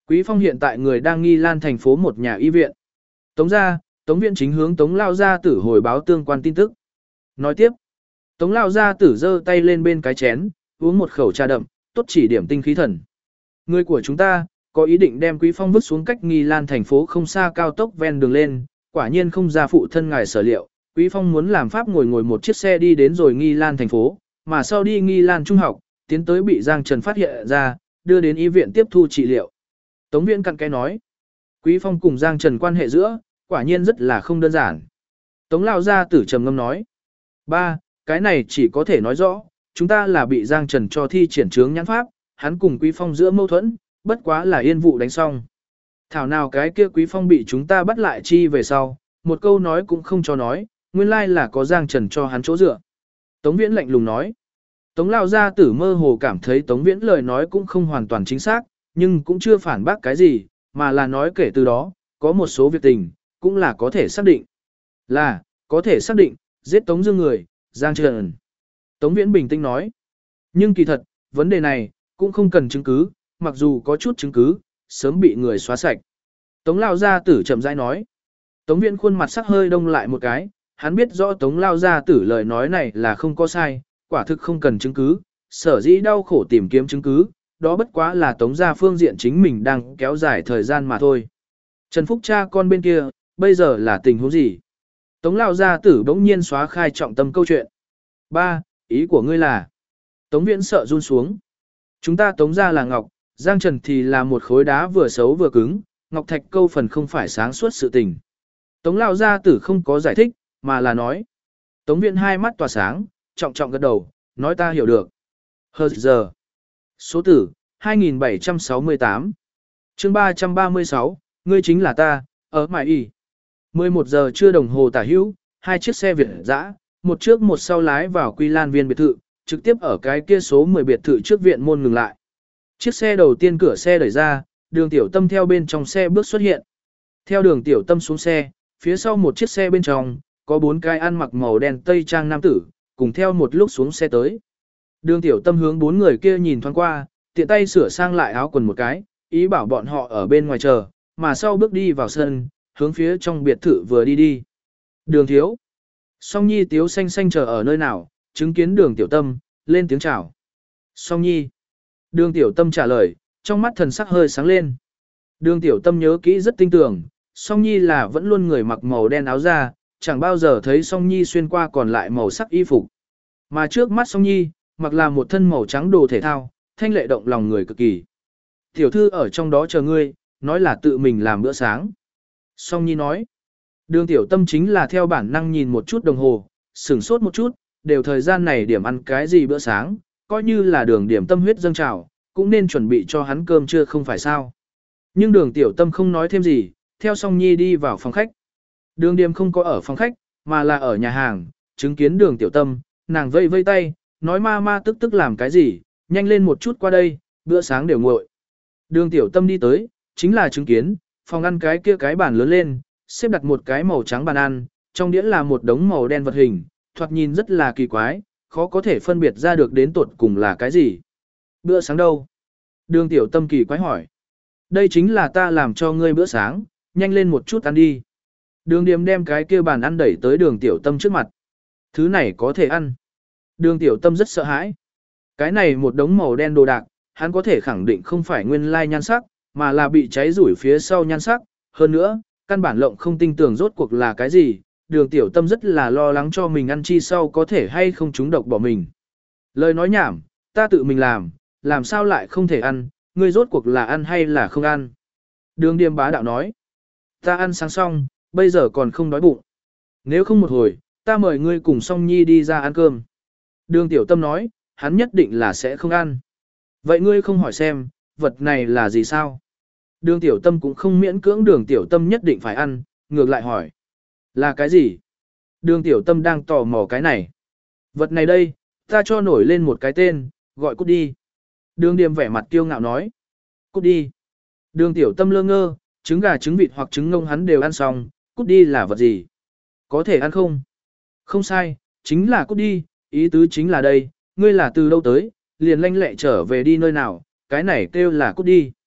Quý Phong hiện tại người đang Nghi Lan thành phố một nhà y viện. Tống gia, Tống viện chính hướng Tống Lao gia tử hồi báo tương quan tin tức. Nói tiếp, Tống Lao gia tử giơ tay lên bên cái chén, uống một khẩu trà đậm, tốt chỉ điểm tinh khí thần. Người của chúng ta, có ý định đem Quý Phong vứt xuống cách Nghi Lan thành phố không xa cao tốc ven đường lên, quả nhiên không ra phụ thân ngài sở liệu. Quý Phong muốn làm pháp ngồi một chiếc xe đi đến rồi Nghi Lan thành phố, mà sau đi Nghi Lan trung học, tiến tới bị Giang Trần phát hiện ra, đưa đến y viện tiếp thu trị liệu. Tống Viễn cặn cái nói, Quý Phong cùng Giang Trần quan hệ giữa, quả nhiên rất là không đơn giản. Tống Lao gia tử trầm ngâm nói, ba, cái này chỉ có thể nói rõ, chúng ta là bị Giang Trần cho thi triển trướng nhãn pháp, hắn cùng Quý Phong giữa mâu thuẫn, bất quá là yên vụ đánh xong. Thảo nào cái kia Quý Phong bị chúng ta bắt lại chi về sau, một câu nói cũng không cho nói, nguyên lai là có Giang Trần cho hắn chỗ dựa. Tống Viễn lạnh lùng nói, Tống Lao gia tử mơ hồ cảm thấy Tống Viễn lời nói cũng không hoàn toàn chính xác, nhưng cũng chưa phản bác cái gì, mà là nói kể từ đó, có một số việc tình, cũng là có thể xác định. Là, có thể xác định, giết Tống Dương người, Giang Trần. Tống Viễn bình tĩnh nói, nhưng kỳ thật, vấn đề này, cũng không cần chứng cứ, mặc dù có chút chứng cứ, sớm bị người xóa sạch. Tống Lao gia tử chậm rãi nói, Tống Viễn khuôn mặt sắc hơi đông lại một cái, hắn biết rõ Tống Lao gia tử lời nói này là không có sai, quả thực không cần chứng cứ, sở dĩ đau khổ tìm kiếm chứng cứ, đó bất quá là Tống gia phương diện chính mình đang kéo dài thời gian mà thôi. Trần Phúc cha con bên kia, bây giờ là tình huống gì? Tống Lao gia tử bỗng nhiên xóa khai trọng tâm câu chuyện. Ba, ý của ngươi là? Tống Viễn sợ run xuống. Chúng ta Tống gia là ngọc, Giang Trần thì là một khối đá vừa xấu vừa cứng, ngọc thạch câu phần không phải sáng suốt sự tình. Tống Lao gia tử không có giải thích, mà là nói. Tống Viễn hai mắt tỏa sáng, trọng trọng gật đầu, nói ta hiểu được. Hờ giờ. Số tử, 2768. Chương 336, ngươi chính là ta, ở mải y. 11 giờ trưa đồng hồ tả hữu, hai chiếc xe Việt dã, một trước một sau lái vào Quy Lan Viên biệt thự, trực tiếp ở cái kia số 10 biệt thự trước viện môn ngừng lại. Chiếc xe đầu tiên cửa xe đẩy ra, Đường Tiểu Tâm theo bên trong xe bước xuất hiện. Theo Đường Tiểu Tâm xuống xe, phía sau một chiếc xe bên trong, có 4 cái ăn mặc màu đen tây trang nam tử, cùng theo một lúc xuống xe tới. Đường Tiểu Tâm hướng 4 người kia nhìn thoáng qua, tiện tay sửa sang lại áo quần một cái, ý bảo bọn họ ở bên ngoài chờ, mà sau bước đi vào sân, hướng phía trong biệt thự vừa đi đi. Đường thiếu. Song Nhi tiếu xanh xanh chờ ở nơi nào, chứng kiến Đường Tiểu Tâm, lên tiếng chào. Song Nhi. Đường Tiểu Tâm trả lời, trong mắt thần sắc hơi sáng lên. Đường Tiểu Tâm nhớ kỹ rất tinh tường, Song Nhi là vẫn luôn người mặc màu đen áo da, chẳng bao giờ thấy Song Nhi xuyên qua còn lại màu sắc y phục. Mà trước mắt Song Nhi, mặc là một thân màu trắng đồ thể thao, thanh lệ động lòng người cực kỳ. Tiểu thư ở trong đó chờ ngươi, nói là tự mình làm bữa sáng. Song Nhi nói, Đường Tiểu Tâm chính là theo bản năng nhìn một chút đồng hồ, sửng sốt một chút, đều thời gian này điểm ăn cái gì bữa sáng, coi như là Đường điểm tâm huyết dâng trào, cũng nên chuẩn bị cho hắn cơm trưa không phải sao. Nhưng Đường Tiểu Tâm không nói thêm gì, theo Song Nhi đi vào phòng khách. Đường Điềm không có ở phòng khách, mà là ở nhà hàng, chứng kiến Đường Tiểu Tâm, nàng vây vây tay, nói ma ma tức tức làm cái gì, nhanh lên một chút qua đây, bữa sáng đều nguội. Đường Tiểu Tâm đi tới, chính là chứng kiến, phòng ăn cái kia cái bàn lớn lên, xếp đặt một cái màu trắng bàn ăn, trong đĩa là một đống màu đen vật hình, thoạt nhìn rất là kỳ quái, khó có thể phân biệt ra được đến tột cùng là cái gì. Bữa sáng đâu? Đường Tiểu Tâm kỳ quái hỏi. Đây chính là ta làm cho ngươi bữa sáng, nhanh lên một chút ăn đi. Đường Điềm đem cái kia bàn ăn đẩy tới Đường Tiểu Tâm trước mặt. Thứ này có thể ăn. Đường Tiểu Tâm rất sợ hãi. Cái này một đống màu đen đồ đạc, hắn có thể khẳng định không phải nguyên lai nhan sắc, mà là bị cháy rủi phía sau nhan sắc. Hơn nữa, căn bản lộng không tin tưởng rốt cuộc là cái gì. Đường Tiểu Tâm rất là lo lắng cho mình ăn chi sau có thể hay không trúng độc bỏ mình. Lời nói nhảm, ta tự mình làm sao lại không thể ăn, ngươi rốt cuộc là ăn hay là không ăn. Đường Điềm bá đạo nói, ta ăn sáng xong, bây giờ còn không đói bụng. Nếu không một hồi, ta mời ngươi cùng Song Nhi đi ra ăn cơm. Đường Tiểu Tâm nói, hắn nhất định là sẽ không ăn. Vậy ngươi không hỏi xem, vật này là gì sao? Đường Tiểu Tâm cũng không miễn cưỡng Đường Tiểu Tâm nhất định phải ăn, ngược lại hỏi. Là cái gì? Đường Tiểu Tâm đang tò mò cái này. Vật này đây, ta cho nổi lên một cái tên, gọi cút đi. Đường Điềm vẻ mặt kiêu ngạo nói. Cút đi. Đường Tiểu Tâm lơ ngơ, trứng gà trứng vịt hoặc trứng ngông hắn đều ăn xong, cút đi là vật gì? Có thể ăn không? Không sai, chính là cút đi, ý tứ chính là đây, ngươi là từ đâu tới, liền lanh lẹ trở về đi nơi nào, cái này kêu là cút đi.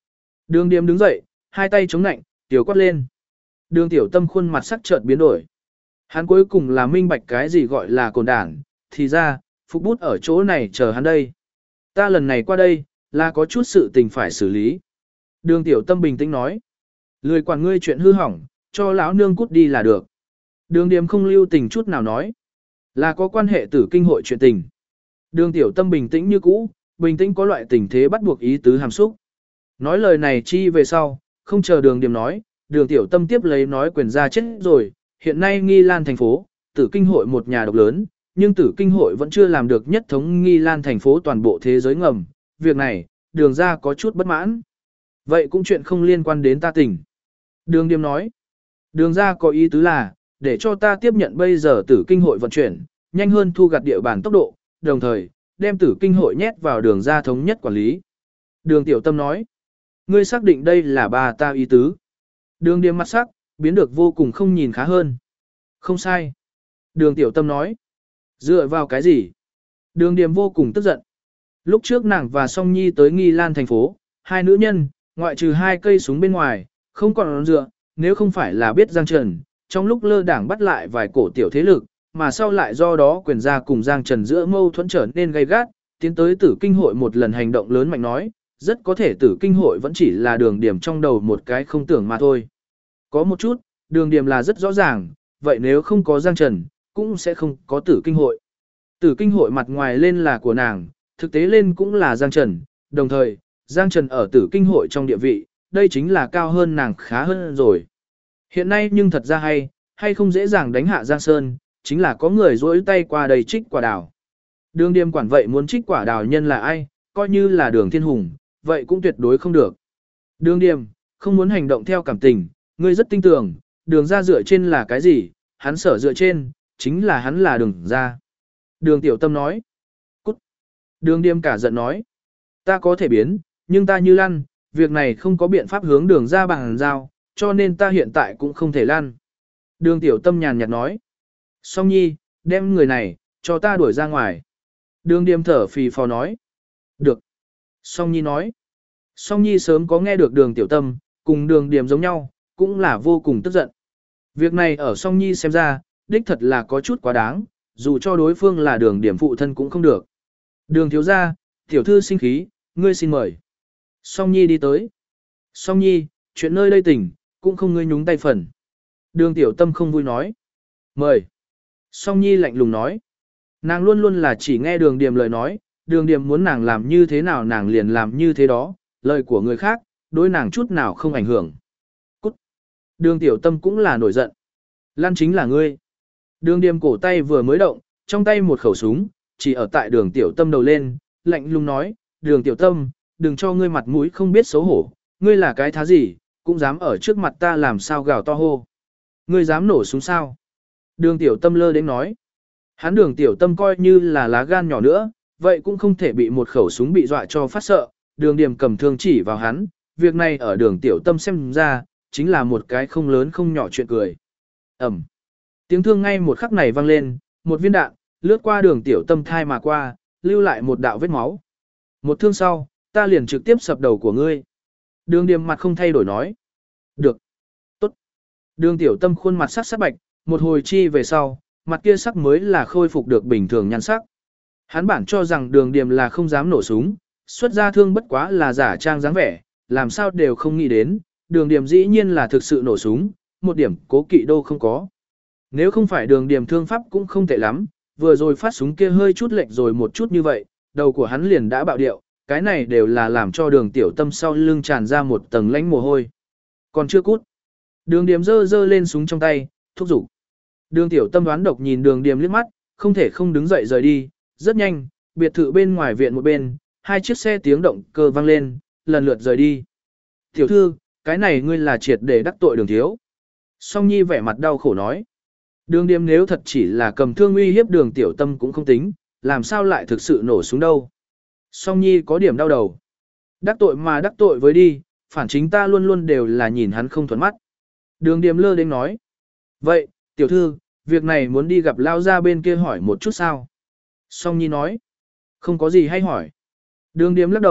Đường Điềm đứng dậy, hai tay chống nạnh, tiểu quát lên. Đường Tiểu Tâm khuôn mặt sắc chợt biến đổi. Hắn cuối cùng là minh bạch cái gì gọi là cồn đản, thì ra, Phục Bút ở chỗ này chờ hắn đây. Ta lần này qua đây, là có chút sự tình phải xử lý. Đường Tiểu Tâm bình tĩnh nói. Lười quản ngươi chuyện hư hỏng, cho lão nương cút đi là được. Đường Điềm không lưu tình chút nào nói. Là có quan hệ tử kinh hội chuyện tình. Đường Tiểu Tâm bình tĩnh như cũ, bình tĩnh có loại tình thế bắt buộc ý tứ hàm xúc. Nói lời này chi về sau, không chờ Đường Điềm nói, Đường Tiểu Tâm tiếp lấy nói quyền ra chết rồi, hiện nay Nghi Lan thành phố, tử kinh hội một nhà độc lớn, nhưng tử kinh hội vẫn chưa làm được nhất thống Nghi Lan thành phố toàn bộ thế giới ngầm, việc này, Đường ra có chút bất mãn. Vậy cũng chuyện không liên quan đến ta tỉnh. Đường Điềm nói, Đường ra có ý tứ là, để cho ta tiếp nhận bây giờ tử kinh hội vận chuyển, nhanh hơn thu gặt địa bàn tốc độ, đồng thời, đem tử kinh hội nhét vào đường ra thống nhất quản lý. Đường Tiểu Tâm nói, ngươi xác định đây là bà ta ý tứ. Đường Điềm mặt sắc, biến được vô cùng không nhìn khá hơn. Không sai. Đường Tiểu Tâm nói, dựa vào cái gì? Đường Điềm vô cùng tức giận. Lúc trước nàng và Song Nhi tới Nghi Lan thành phố, hai nữ nhân, ngoại trừ hai cây súng bên ngoài, không còn dựa, nếu không phải là biết Giang Trần, trong lúc lơ đảng bắt lại vài cổ tiểu thế lực, mà sau lại do đó quyền ra cùng Giang Trần giữa mâu thuẫn trở nên gay gắt, tiến tới tử kinh hội một lần hành động lớn mạnh nói, rất có thể tử kinh hội vẫn chỉ là Đường Điểm trong đầu một cái không tưởng mà thôi. Có một chút, Đường Điểm là rất rõ ràng, vậy nếu không có Giang Trần, cũng sẽ không có tử kinh hội. Tử kinh hội mặt ngoài lên là của nàng, thực tế lên cũng là Giang Trần, đồng thời, Giang Trần ở tử kinh hội trong địa vị, đây chính là cao hơn nàng khá hơn rồi. Hiện nay nhưng thật ra hay không dễ dàng đánh hạ Giang Sơn, chính là có người rỗi tay qua đây trích quả đào. Đường Điềm quản vậy muốn trích quả đào nhân là ai, coi như là Đường Thiên Hùng, vậy cũng tuyệt đối không được. Đường Điềm, không muốn hành động theo cảm tình, ngươi rất tin tưởng, đường ra dựa trên là cái gì, hắn sở dựa trên, chính là hắn là đường ra. Đường Tiểu Tâm nói. Cút. Đường Điềm cả giận nói. Ta có thể biến, nhưng ta như lăn, việc này không có biện pháp hướng đường ra bằng giao, cho nên ta hiện tại cũng không thể lăn. Đường Tiểu Tâm nhàn nhạt nói. Song Nhi, đem người này, cho ta đuổi ra ngoài. Đường Điềm thở phì phò nói. Được. Song Nhi nói. Song Nhi sớm có nghe được Đường Tiểu Tâm, cùng Đường Điềm giống nhau, cũng là vô cùng tức giận. Việc này ở Song Nhi xem ra, đích thật là có chút quá đáng, dù cho đối phương là Đường Điềm phụ thân cũng không được. Đường thiếu gia, tiểu thư sinh khí, ngươi xin mời. Song Nhi đi tới. Song Nhi, chuyện nơi đây tỉnh, cũng không ngươi nhúng tay phần. Đường Tiểu Tâm không vui nói. Mời. Song Nhi lạnh lùng nói. Nàng luôn luôn là chỉ nghe Đường Điềm lời nói, Đường Điềm muốn nàng làm như thế nào nàng liền làm như thế đó, lời của người khác, đối nàng chút nào không ảnh hưởng. Cút. Đường Tiểu Tâm cũng là nổi giận. Lan chính là ngươi. Đường Điềm cổ tay vừa mới động, trong tay một khẩu súng, chỉ ở tại Đường Tiểu Tâm đầu lên, lạnh lùng nói, Đường Tiểu Tâm, đừng cho ngươi mặt mũi không biết xấu hổ, ngươi là cái thá gì, cũng dám ở trước mặt ta làm sao gào to hô. Ngươi dám nổ súng sao? Đường Tiểu Tâm lơ đến nói. Hắn Đường Tiểu Tâm coi như là lá gan nhỏ nữa, vậy cũng không thể bị một khẩu súng bị dọa cho phát sợ. Đường Điềm cầm thương chỉ vào hắn, việc này ở Đường Tiểu Tâm xem ra, chính là một cái không lớn không nhỏ chuyện cười. Ẩm. Tiếng thương ngay một khắc này vang lên, một viên đạn, lướt qua Đường Tiểu Tâm thai mà qua, lưu lại một đạo vết máu. Một thương sau, ta liền trực tiếp sập đầu của ngươi. Đường Điềm mặt không thay đổi nói. Được. Tốt. Đường Tiểu Tâm khuôn mặt sắc sắc bạch, một hồi chi về sau, mặt kia sắc mới là khôi phục được bình thường nhan sắc. Hắn bản cho rằng Đường Điềm là không dám nổ súng, xuất ra thương bất quá là giả trang dáng vẻ, làm sao đều không nghĩ đến, Đường Điềm dĩ nhiên là thực sự nổ súng, một điểm cố kỵ đô không có. Nếu không phải Đường Điềm thương pháp cũng không tệ lắm, vừa rồi phát súng kia hơi chút lệch rồi một chút như vậy, đầu của hắn liền đã bạo điệu, cái này đều là làm cho Đường Tiểu Tâm sau lưng tràn ra một tầng lãnh mồ hôi. Còn chưa cút. Đường Điềm giơ lên súng trong tay, thúc giục. Đường Tiểu Tâm đoán độc nhìn Đường Điềm liếc mắt, không thể không đứng dậy rời đi, rất nhanh, biệt thự bên ngoài viện một bên, hai chiếc xe tiếng động cơ vang lên, lần lượt rời đi. Tiểu thư, cái này ngươi là triệt để đắc tội Đường thiếu. Song Nhi vẻ mặt đau khổ nói. Đường Điềm nếu thật chỉ là cầm thương uy hiếp Đường Tiểu Tâm cũng không tính, làm sao lại thực sự nổ súng đâu. Song Nhi có điểm đau đầu. Đắc tội mà đắc tội với đi, phản chính ta luôn luôn đều là nhìn hắn không thuận mắt. Đường Điềm lơ đến nói. Vậy, tiểu thư, việc này muốn đi gặp lao ra bên kia hỏi một chút sao? Song Nhi nói. Không có gì hay hỏi. Đường Điềm lắc đầu,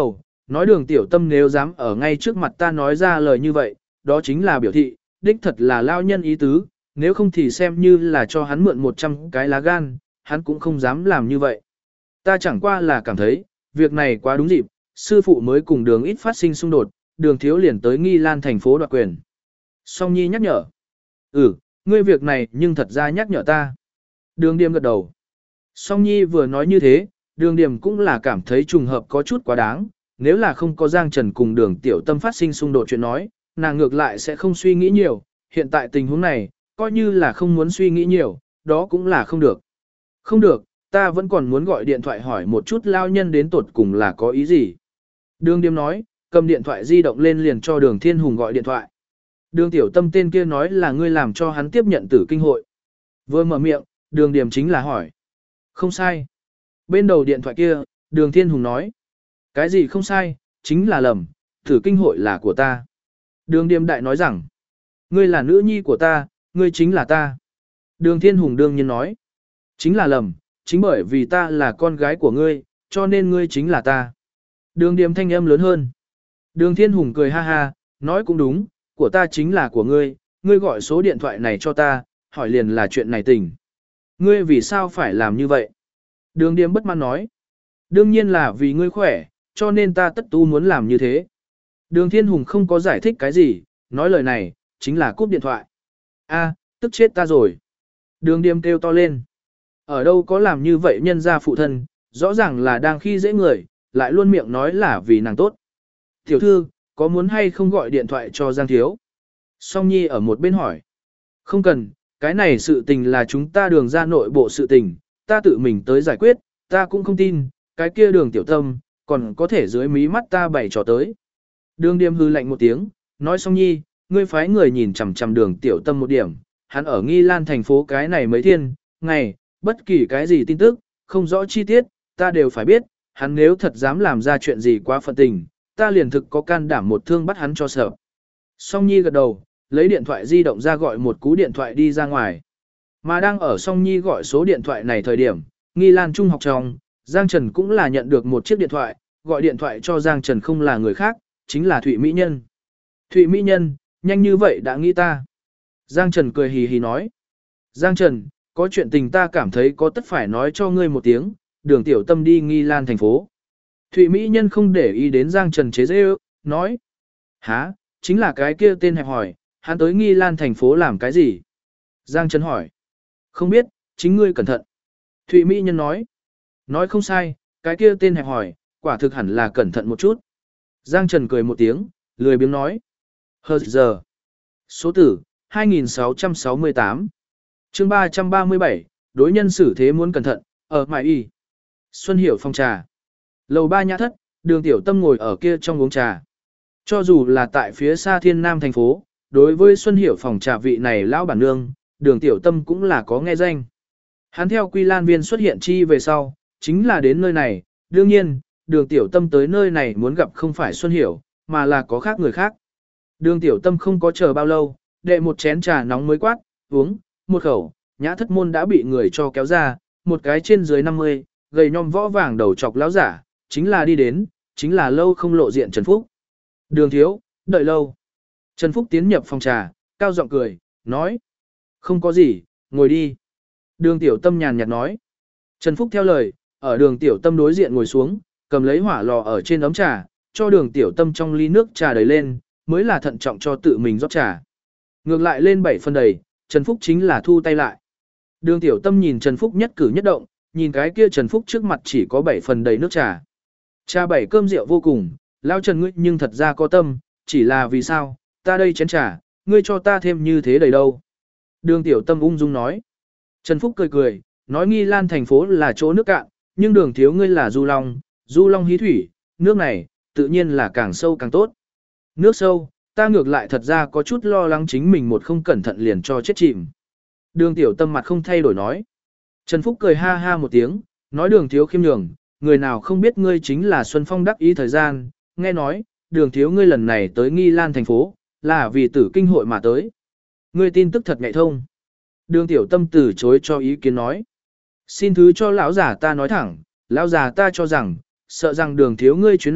nói đường tiểu tâm nếu dám ở ngay trước mặt ta nói ra lời như vậy, đó chính là biểu thị, đích thật là lao nhân ý tứ, nếu không thì xem như là cho hắn mượn 100 cái lá gan, hắn cũng không dám làm như vậy. Ta chẳng qua là cảm thấy, việc này quá đúng dịp, sư phụ mới cùng đường ít phát sinh xung đột, đường thiếu liền tới Nghi Lan thành phố đoạt quyền. Song Nhi nhắc nhở. Ngươi việc này nhưng thật ra nhắc nhở ta. Đường Điềm gật đầu. Song Nhi vừa nói như thế, Đường Điềm cũng là cảm thấy trùng hợp có chút quá đáng, nếu là không có Giang Trần cùng Đường Tiểu Tâm phát sinh xung đột chuyện nói, nàng ngược lại sẽ không suy nghĩ nhiều, hiện tại tình huống này, coi như là không muốn suy nghĩ nhiều, đó cũng là không được. Không được, ta vẫn còn muốn gọi điện thoại hỏi một chút lao nhân đến tột cùng là có ý gì. Đường Điềm nói, cầm điện thoại di động lên liền cho Đường Thiên Hùng gọi điện thoại. Đường Tiểu Tâm tên kia nói là ngươi làm cho hắn tiếp nhận tử kinh hội. Vừa mở miệng, Đường Điềm chính là hỏi. Không sai. Bên đầu điện thoại kia, Đường Thiên Hùng nói. Cái gì không sai, chính là lầm, tử kinh hội là của ta. Đường Điềm đại nói rằng, ngươi là nữ nhi của ta, ngươi chính là ta. Đường Thiên Hùng đương nhiên nói. Chính là lầm, chính bởi vì ta là con gái của ngươi, cho nên ngươi chính là ta. Đường Điềm thanh âm lớn hơn. Đường Thiên Hùng cười ha ha, nói cũng đúng, của ta chính là của ngươi, ngươi gọi số điện thoại này cho ta, hỏi liền là chuyện này tình. Ngươi vì sao phải làm như vậy? Đường Điềm bất mãn nói. Đương nhiên là vì ngươi khỏe, cho nên ta tất tu muốn làm như thế. Đường Thiên Hùng không có giải thích cái gì, nói lời này, chính là cúp điện thoại. A, tức chết ta rồi. Đường Điềm kêu to lên. Ở đâu có làm như vậy nhân gia phụ thân, rõ ràng là đang khi dễ người, lại luôn miệng nói là vì nàng tốt. Tiểu thư, có muốn hay không gọi điện thoại cho Giang Thiếu? Song Nhi ở một bên hỏi. Không cần, cái này sự tình là chúng ta đường ra nội bộ sự tình, ta tự mình tới giải quyết, ta cũng không tin, cái kia Đường Tiểu Tâm, còn có thể dưới mí mắt ta bày trò tới. Đường Điềm hư lạnh một tiếng, nói Song Nhi, ngươi phái người nhìn chằm chằm Đường Tiểu Tâm một điểm, hắn ở Nghi Lan thành phố cái này mấy thiên, ngày, bất kỳ cái gì tin tức, không rõ chi tiết, ta đều phải biết, hắn nếu thật dám làm ra chuyện gì quá phận tình, ta liền thực có can đảm một thương bắt hắn cho sợ. Song Nhi gật đầu, lấy điện thoại di động ra gọi một cú điện thoại đi ra ngoài. Mà đang ở Song Nhi gọi số điện thoại này thời điểm, Nghi Lan trung học trong, Giang Trần cũng là nhận được một chiếc điện thoại, gọi điện thoại cho Giang Trần không là người khác, chính là Thụy Mỹ Nhân. Thụy Mỹ Nhân, nhanh như vậy đã nghĩ ta. Giang Trần cười hì hì nói. Giang Trần, có chuyện tình ta cảm thấy có tất phải nói cho ngươi một tiếng, Đường Tiểu Tâm đi Nghi Lan thành phố. Thụy Mỹ Nhân không để ý đến Giang Trần chế giễu, nói. Hả, chính là cái kia tên hẹp hỏi, hắn tới Nghi Lan thành phố làm cái gì? Giang Trần hỏi. Không biết, chính ngươi cẩn thận. Thụy Mỹ Nhân nói. Nói không sai, cái kia tên hẹp hỏi, quả thực hẳn là cẩn thận một chút. Giang Trần cười một tiếng, lười biếng nói. Hờ giờ. Số tử, 2668. chương 337, đối nhân xử thế muốn cẩn thận, ở Mại Y. Xuân Hiểu phòng trà. Lầu 3 nhã thất, Đường Tiểu Tâm ngồi ở kia trong uống trà. Cho dù là tại phía xa Thiên Nam thành phố, đối với Xuân Hiểu phòng trà vị này lão bản nương, Đường Tiểu Tâm cũng là có nghe danh. Hắn theo Quy Lan Viên xuất hiện chi về sau, chính là đến nơi này, đương nhiên, Đường Tiểu Tâm tới nơi này muốn gặp không phải Xuân Hiểu, mà là có khác người khác. Đường Tiểu Tâm không có chờ bao lâu, đệ một chén trà nóng mới quát, uống, một khẩu, nhã thất môn đã bị người cho kéo ra, một cái trên dưới 50, gầy nhom võ vàng đầu chọc lão giả, chính là đi đến, chính là lâu không lộ diện Trần Phúc. Đường thiếu, đợi lâu. Trần Phúc tiến nhập phòng trà, cao giọng cười, nói. Không có gì, ngồi đi. Đường Tiểu Tâm nhàn nhạt nói. Trần Phúc theo lời, ở Đường Tiểu Tâm đối diện ngồi xuống, cầm lấy hỏa lò ở trên ấm trà, cho Đường Tiểu Tâm trong ly nước trà đầy lên, mới là thận trọng cho tự mình rót trà. Ngược lại lên 7 phần đầy, Trần Phúc chính là thu tay lại. Đường Tiểu Tâm nhìn Trần Phúc nhất cử nhất động, nhìn cái kia Trần Phúc trước mặt chỉ có 7 phần đầy nước trà. Trà 7 cơm rượu vô cùng, lao Trần ngươi nhưng thật ra có tâm, chỉ là vì sao, ta đây chén trà, ngươi cho ta thêm như thế đầy đâu. Đường Tiểu Tâm ung dung nói. Trần Phúc cười cười, nói Nghi Lan thành phố là chỗ nước cạn, nhưng Đường thiếu ngươi là du long hí thủy, nước này, tự nhiên là càng sâu càng tốt. Nước sâu, ta ngược lại thật ra có chút lo lắng chính mình một không cẩn thận liền cho chết chìm. Đường Tiểu Tâm mặt không thay đổi nói. Trần Phúc cười ha ha một tiếng, nói Đường thiếu khiêm nhường, người nào không biết ngươi chính là Xuân Phong đắc ý thời gian, nghe nói, Đường thiếu ngươi lần này tới Nghi Lan thành phố, là vì tử kinh hội mà tới. Ngươi tin tức thật nhạy thông. Đường Tiểu Tâm từ chối cho ý kiến nói. Xin thứ cho lão giả ta nói thẳng, lão già ta cho rằng, sợ rằng Đường thiếu ngươi chuyến này,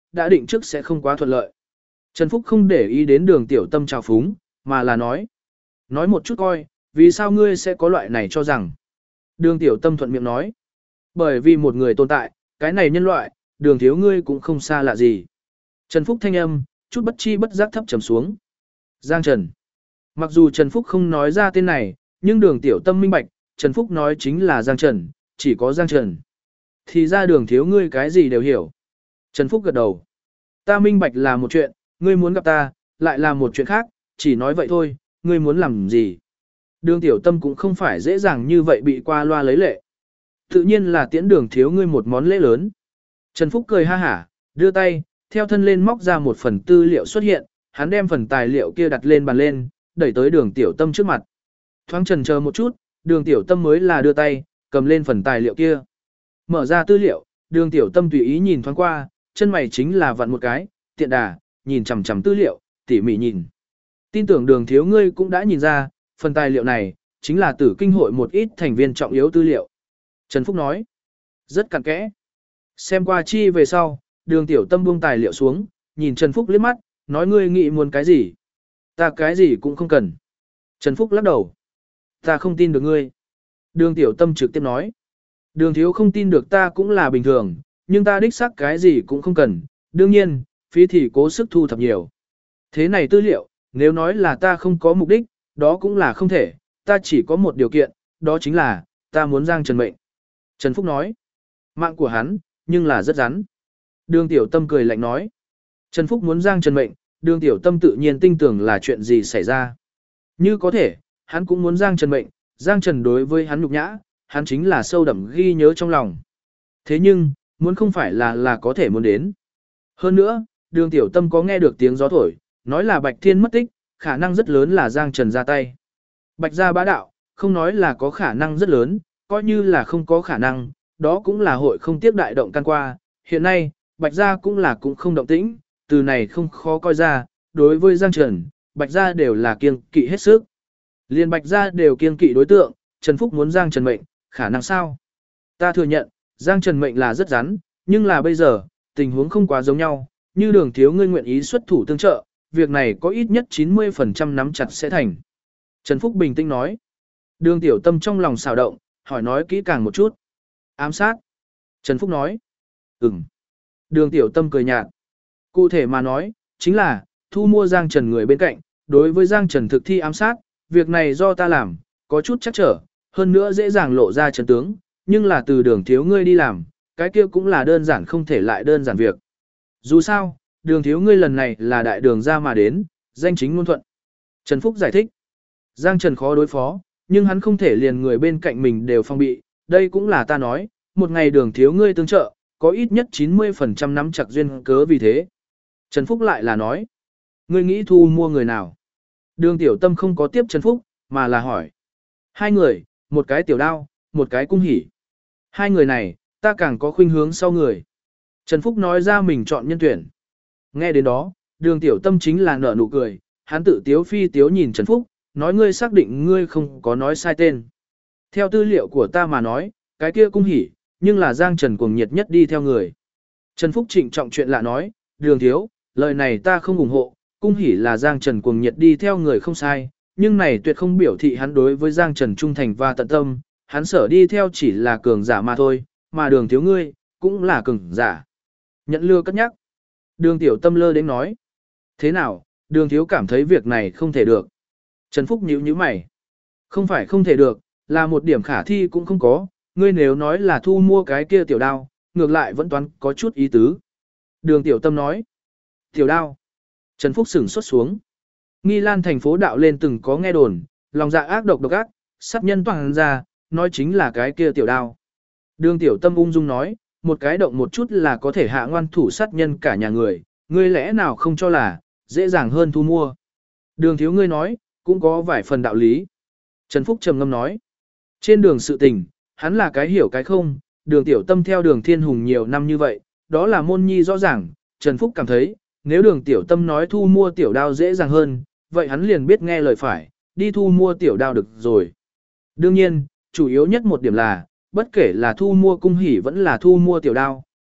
đã định trước sẽ không quá thuận lợi. Trần Phúc không để ý đến đường tiểu tâm trào phúng, mà là nói. Nói một chút coi, vì sao ngươi sẽ có loại này cho rằng. Đường tiểu tâm thuận miệng nói. Bởi vì một người tồn tại, cái này nhân loại, đường thiếu ngươi cũng không xa lạ gì. Trần Phúc thanh âm, chút bất chi bất giác thấp trầm xuống. Giang Trần. Mặc dù Trần Phúc không nói ra tên này, nhưng đường tiểu tâm minh bạch, Trần Phúc nói chính là Giang Trần, chỉ có Giang Trần. Thì ra đường thiếu ngươi cái gì đều hiểu. Trần Phúc gật đầu. Ta minh bạch là một chuyện, ngươi muốn gặp ta, lại là một chuyện khác, chỉ nói vậy thôi, ngươi muốn làm gì. Đường tiểu tâm cũng không phải dễ dàng như vậy bị qua loa lấy lệ. Tự nhiên là tiễn đường thiếu ngươi một món lễ lớn. Trần Phúc cười ha hả, đưa tay, theo thân lên móc ra một phần tư liệu xuất hiện, hắn đem phần tài liệu kia đặt lên bàn lên, đẩy tới đường tiểu tâm trước mặt. Thoáng chần chờ một chút, đường tiểu tâm mới là đưa tay, cầm lên phần tài liệu kia. Mở ra tư liệu, đường tiểu tâm tùy ý nhìn thoáng qua, chân mày chính là vặn một cái, tiện đà, nhìn chằm chằm tư liệu, tỉ mỉ nhìn. Tin tưởng đường thiếu ngươi cũng đã nhìn ra, phần tài liệu này, chính là tử kinh hội một ít thành viên trọng yếu tư liệu. Trần Phúc nói, rất cặn kẽ. Xem qua chi về sau, đường tiểu tâm buông tài liệu xuống, nhìn Trần Phúc liếc mắt, nói ngươi nghĩ muốn cái gì. Ta cái gì cũng không cần. Trần Phúc lắc đầu. Ta không tin được ngươi. Đường tiểu tâm trực tiếp nói. Đường thiếu không tin được ta cũng là bình thường, nhưng ta đích xác cái gì cũng không cần. Đương nhiên, phí thì cố sức thu thập nhiều. Thế này tư liệu, nếu nói là ta không có mục đích, đó cũng là không thể. Ta chỉ có một điều kiện, đó chính là, ta muốn Giang Trần mệnh. Trần Phúc nói. Mạng của hắn, nhưng là rất rắn. Đường tiểu tâm cười lạnh nói. Trần Phúc muốn Giang Trần mệnh, đường tiểu tâm tự nhiên tin tưởng là chuyện gì xảy ra. Như có thể, hắn cũng muốn Giang Trần mệnh, Giang Trần đối với hắn nhục nhã, hắn chính là sâu đậm ghi nhớ trong lòng. Thế nhưng, muốn không phải là có thể muốn đến. Hơn nữa, đường tiểu tâm có nghe được tiếng gió thổi, nói là Bạch Thiên mất tích, khả năng rất lớn là Giang Trần ra tay. Bạch gia bá đạo, không nói là có khả năng rất lớn, coi như là không có khả năng, đó cũng là hội không tiếp đại động can qua. Hiện nay, Bạch gia cũng không động tĩnh, từ này không khó coi ra, đối với Giang Trần, Bạch gia đều là kiêng kỵ hết sức. Liên Bạch gia đều kiêng kỵ đối tượng, Trần Phúc muốn Giang Trần mệnh, khả năng sao? Ta thừa nhận, Giang Trần mệnh là rất rắn, nhưng là bây giờ, tình huống không quá giống nhau, như đường thiếu ngươi nguyện ý xuất thủ tương trợ, việc này có ít nhất 90% nắm chặt sẽ thành. Trần Phúc bình tĩnh nói. Đường tiểu tâm trong lòng xào động, hỏi nói kỹ càng một chút. Ám sát. Trần Phúc nói. Ừm. Đường tiểu tâm cười nhạt. Cụ thể mà nói, chính là, thu mua Giang Trần người bên cạnh, đối với Giang Trần thực thi ám sát, việc này do ta làm, có chút chắc trở, hơn nữa dễ dàng lộ ra chân tướng, nhưng là từ đường thiếu ngươi đi làm, cái kia cũng là đơn giản không thể lại đơn giản việc. Dù sao, đường thiếu ngươi lần này là đại đường ra mà đến, danh chính ngôn thuận. Trần Phúc giải thích, Giang Trần khó đối phó, nhưng hắn không thể liền người bên cạnh mình đều phong bị, đây cũng là ta nói, một ngày đường thiếu ngươi tương trợ, có ít nhất 90% nắm chặt duyên cớ vì thế. Trần Phúc lại là nói, ngươi nghĩ thu mua người nào? Đường tiểu tâm không có tiếp Trần Phúc, mà là hỏi. Hai người, một cái tiểu đao, một cái cung hỉ. Hai người này, ta càng có khuynh hướng sau người. Trần Phúc nói ra mình chọn nhân tuyển. Nghe đến đó, đường tiểu tâm chính là nở nụ cười, hắn tự tiếu phi tiếu nhìn Trần Phúc, nói ngươi xác định ngươi không có nói sai tên. Theo tư liệu của ta mà nói, cái kia cung hỉ, nhưng là Giang Trần cuồng nhiệt nhất đi theo người. Trần Phúc trịnh trọng chuyện lạ nói, đường thiếu, lời này ta không ủng hộ, cung hỉ là Giang Trần cuồng nhiệt đi theo người không sai, nhưng này tuyệt không biểu thị hắn đối với Giang Trần trung thành và tận tâm, hắn sở đi theo chỉ là cường giả mà thôi, mà đường thiếu ngươi, cũng là cường giả. Nhận lừa cất nhắc. Đường tiểu tâm lơ đến nói. Thế nào, đường thiếu cảm thấy việc này không thể được. Trần Phúc nhíu mày. Không phải không thể được, là một điểm khả thi cũng không có, ngươi nếu nói là thu mua cái kia tiểu đao, ngược lại vẫn toán có chút ý tứ. Đường tiểu tâm nói. Tiểu đao. Trần Phúc sửng xuất xuống. Nghi Lan thành phố đạo lên từng có nghe đồn, lòng dạ ác độc ác, sát nhân toàn ra, nói chính là cái kia tiểu đao. Đường tiểu tâm ung dung nói, một cái động một chút là có thể hạ ngoan thủ sát nhân cả nhà người, ngươi lẽ nào không cho là, dễ dàng hơn thu mua. Đường thiếu ngươi nói, cũng có vài phần đạo lý. Trần Phúc trầm ngâm nói, trên đường sự tình, hắn là cái hiểu cái không, đường tiểu tâm theo đường thiên hùng nhiều năm như vậy, đó là môn nhi rõ ràng, Trần Phúc cảm thấy, nếu đường tiểu tâm nói thu mua tiểu đao dễ dàng hơn, vậy hắn liền biết nghe lời phải, đi thu mua tiểu đao được rồi. Đương nhiên, chủ yếu nhất một điểm là, bất kể là thu mua cung hỉ vẫn là thu mua tiểu đao,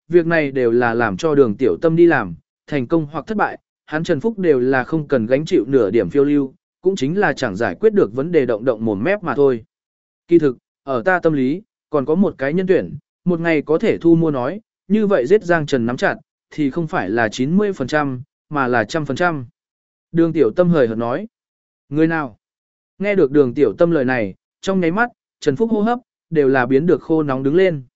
việc này đều là làm cho đường tiểu tâm đi làm, thành công hoặc thất bại, hắn Trần Phúc đều là không cần gánh chịu nửa điểm phiêu lưu, cũng chính là chẳng giải quyết được vấn đề động động mồm mép mà thôi. Kỳ thực, ở ta tâm lý, còn có một cái nhân tuyển, một ngày có thể thu mua nói, như vậy giết Giang Trần nắm chặt, thì không phải là 90%, mà là 100%. Đường tiểu tâm hời hợt nói. Người nào? Nghe được đường tiểu tâm lời này, trong nháy mắt, Trần Phúc hô hấp, đều là biến được khô nóng đứng lên.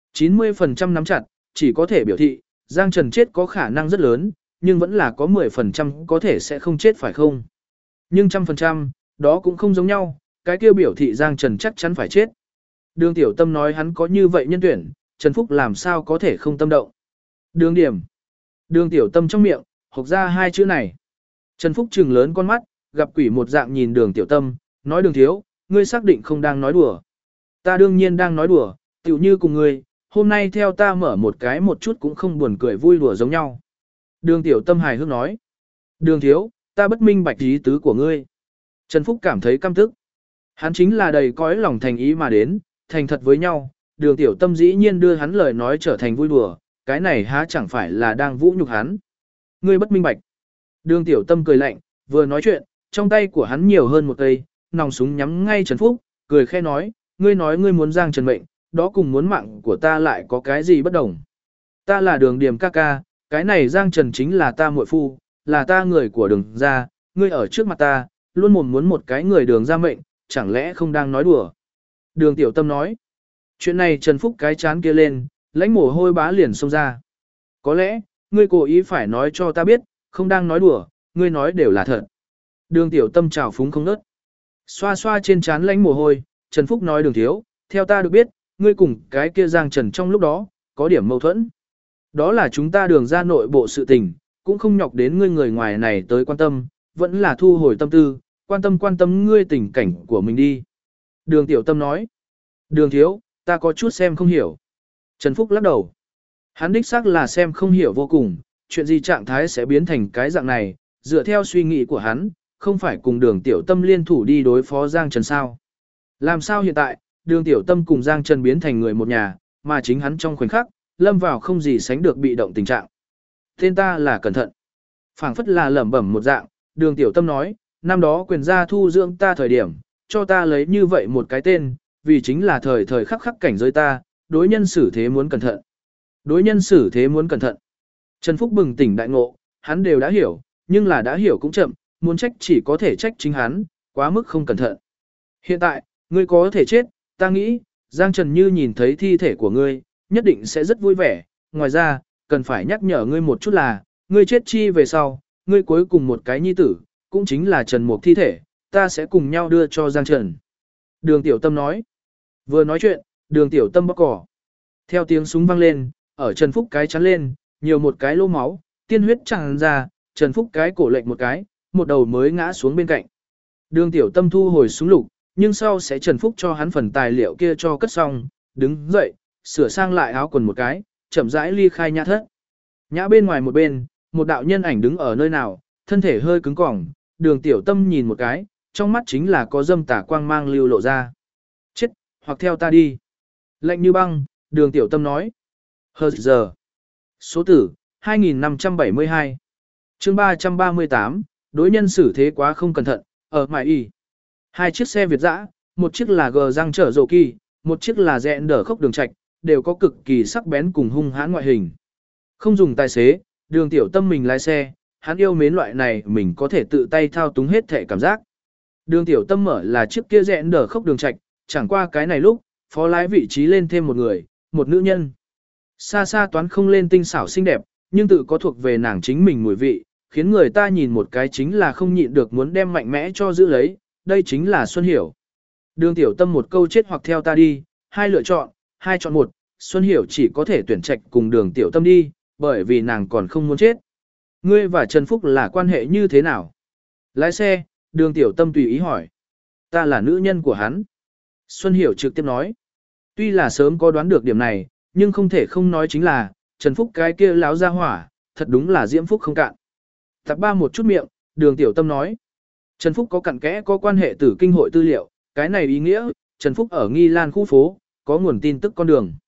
90% nắm chặt, chỉ có thể biểu thị, Giang Trần chết có khả năng rất lớn, nhưng vẫn là có 10% có thể sẽ không chết phải không? Nhưng 100%, đó cũng không giống nhau, cái kia biểu thị Giang Trần chắc chắn phải chết. Đường tiểu tâm nói hắn có như vậy nhân tuyển, Trần Phúc làm sao có thể không tâm động. Đường điểm. Đường tiểu tâm trong miệng, hộc ra hai chữ này. Trần Phúc trừng lớn con mắt, gặp quỷ một dạng nhìn đường tiểu tâm, nói đường thiếu, ngươi xác định không đang nói đùa. Ta đương nhiên đang nói đùa, tựu như cùng ngươi, hôm nay theo ta mở một cái một chút cũng không buồn cười vui đùa giống nhau. Đường tiểu tâm hài hước nói. Đường thiếu, ta bất minh bạch ý tứ của ngươi. Trần Phúc cảm thấy căm tức. Hắn chính là đầy cõi lòng thành ý mà đến, thành thật với nhau, đường tiểu tâm dĩ nhiên đưa hắn lời nói trở thành vui đùa, cái này há chẳng phải là đang vũ nhục hắn. Ngươi bất minh bạch. Đường tiểu tâm cười lạnh, vừa nói chuyện, trong tay của hắn nhiều hơn một cây, nòng súng nhắm ngay Trần Phúc, cười khẽ nói, ngươi nói ngươi muốn Giang Trần mệnh, đó cùng muốn mạng của ta lại có cái gì bất đồng. Ta là đường điểm ca ca, cái này Giang Trần chính là ta muội phu, là ta người của đường gia, ngươi ở trước mặt ta, luôn mồm muốn một cái người đường gia mệnh, chẳng lẽ không đang nói đùa. Đường tiểu tâm nói, chuyện này Trần Phúc cái chán kia lên, lãnh mồ hôi bá liền xông ra. Có lẽ, ngươi cố ý phải nói cho ta biết, không đang nói đùa, ngươi nói đều là thật. Đường tiểu tâm trào phúng không nớt. Xoa xoa trên trán lãnh mồ hôi, Trần Phúc nói đường thiếu, theo ta được biết, ngươi cùng cái kia Giang Trần trong lúc đó, có điểm mâu thuẫn. Đó là chúng ta đường ra nội bộ sự tình, cũng không nhọc đến ngươi người ngoài này tới quan tâm, vẫn là thu hồi tâm tư, quan tâm ngươi tình cảnh của mình đi. Đường tiểu tâm nói, đường thiếu, ta có chút xem không hiểu. Trần Phúc lắc đầu. Hắn đích xác là xem không hiểu vô cùng, chuyện gì trạng thái sẽ biến thành cái dạng này, dựa theo suy nghĩ của hắn, không phải cùng đường tiểu tâm liên thủ đi đối phó Giang Trần sao. Làm sao hiện tại, đường tiểu tâm cùng Giang Trần biến thành người một nhà, mà chính hắn trong khoảnh khắc, lâm vào không gì sánh được bị động tình trạng. Tên ta là cẩn thận. Phảng phất là lẩm bẩm một dạng, đường tiểu tâm nói, năm đó quyền gia thu dưỡng ta thời điểm, cho ta lấy như vậy một cái tên, vì chính là thời thời khắc khắc cảnh giới ta, đối nhân xử thế muốn cẩn thận. Đối nhân xử thế muốn cẩn thận. Trần Phúc bừng tỉnh đại ngộ, hắn đều đã hiểu, nhưng là đã hiểu cũng chậm, muốn trách chỉ có thể trách chính hắn, quá mức không cẩn thận. Hiện tại, ngươi có thể chết, ta nghĩ, Giang Trần Như nhìn thấy thi thể của ngươi, nhất định sẽ rất vui vẻ. Ngoài ra, cần phải nhắc nhở ngươi một chút là, ngươi chết chi về sau, ngươi cuối cùng một cái nhi tử, cũng chính là Trần Mục thi thể, ta sẽ cùng nhau đưa cho Giang Trần. Đường Tiểu Tâm nói. Vừa nói chuyện, Đường Tiểu Tâm bóc cỏ. Theo tiếng súng vang lên, ở Trần Phúc cái chắn lên, nhiều một cái lỗ máu, tiên huyết tràn ra, Trần Phúc cái cổ lệnh một cái, một đầu mới ngã xuống bên cạnh. Đường Tiểu Tâm thu hồi súng lục, nhưng sau sẽ Trần Phúc cho hắn phần tài liệu kia cho cất xong, đứng dậy, sửa sang lại áo quần một cái, chậm rãi ly khai nhã thất. Nhã bên ngoài một bên, một đạo nhân ảnh đứng ở nơi nào, thân thể hơi cứng cỏng, Đường Tiểu Tâm nhìn một cái, trong mắt chính là có dâm tà quang mang lưu lộ ra. Chết, hoặc theo ta đi. Lạnh như băng, Đường Tiểu Tâm nói. Hờ giờ. Số tử, 2572. Chương 338, đối nhân xử thế quá không cẩn thận, ở mại y. Hai chiếc xe Việt dã, một chiếc là gờ răng chở dầu kỳ, một chiếc là rẽn đỡ khốc đường trạch, đều có cực kỳ sắc bén cùng hung hãn ngoại hình. Không dùng tài xế, Đường Tiểu Tâm mình lái xe, hắn yêu mến loại này mình có thể tự tay thao túng hết thể cảm giác. Đường Tiểu Tâm mở là chiếc kia rẽn đỡ khốc đường trạch, chẳng qua cái này lúc, phó lái vị trí lên thêm một người, một nữ nhân. Xa xa toán không lên tinh xảo xinh đẹp, nhưng tự có thuộc về nàng chính mình mùi vị, khiến người ta nhìn một cái chính là không nhịn được muốn đem mạnh mẽ cho giữ lấy, đây chính là Xuân Hiểu. Đường Tiểu Tâm một câu chết hoặc theo ta đi, hai lựa chọn, hai chọn một, Xuân Hiểu chỉ có thể tuyển trạch cùng Đường Tiểu Tâm đi, bởi vì nàng còn không muốn chết. Ngươi và Trần Phúc là quan hệ như thế nào? Lái xe, Đường Tiểu Tâm tùy ý hỏi. Ta là nữ nhân của hắn. Xuân Hiểu trực tiếp nói. Tuy là sớm có đoán được điểm này, nhưng không thể không nói chính là, Trần Phúc cái kia láo ra hỏa, thật đúng là diễm phúc không cạn. Tạp ba một chút miệng, Đường Tiểu Tâm nói. Trần Phúc có cặn kẽ có quan hệ tử kinh hội tư liệu, cái này ý nghĩa, Trần Phúc ở Nghi Lan khu phố, có nguồn tin tức con đường.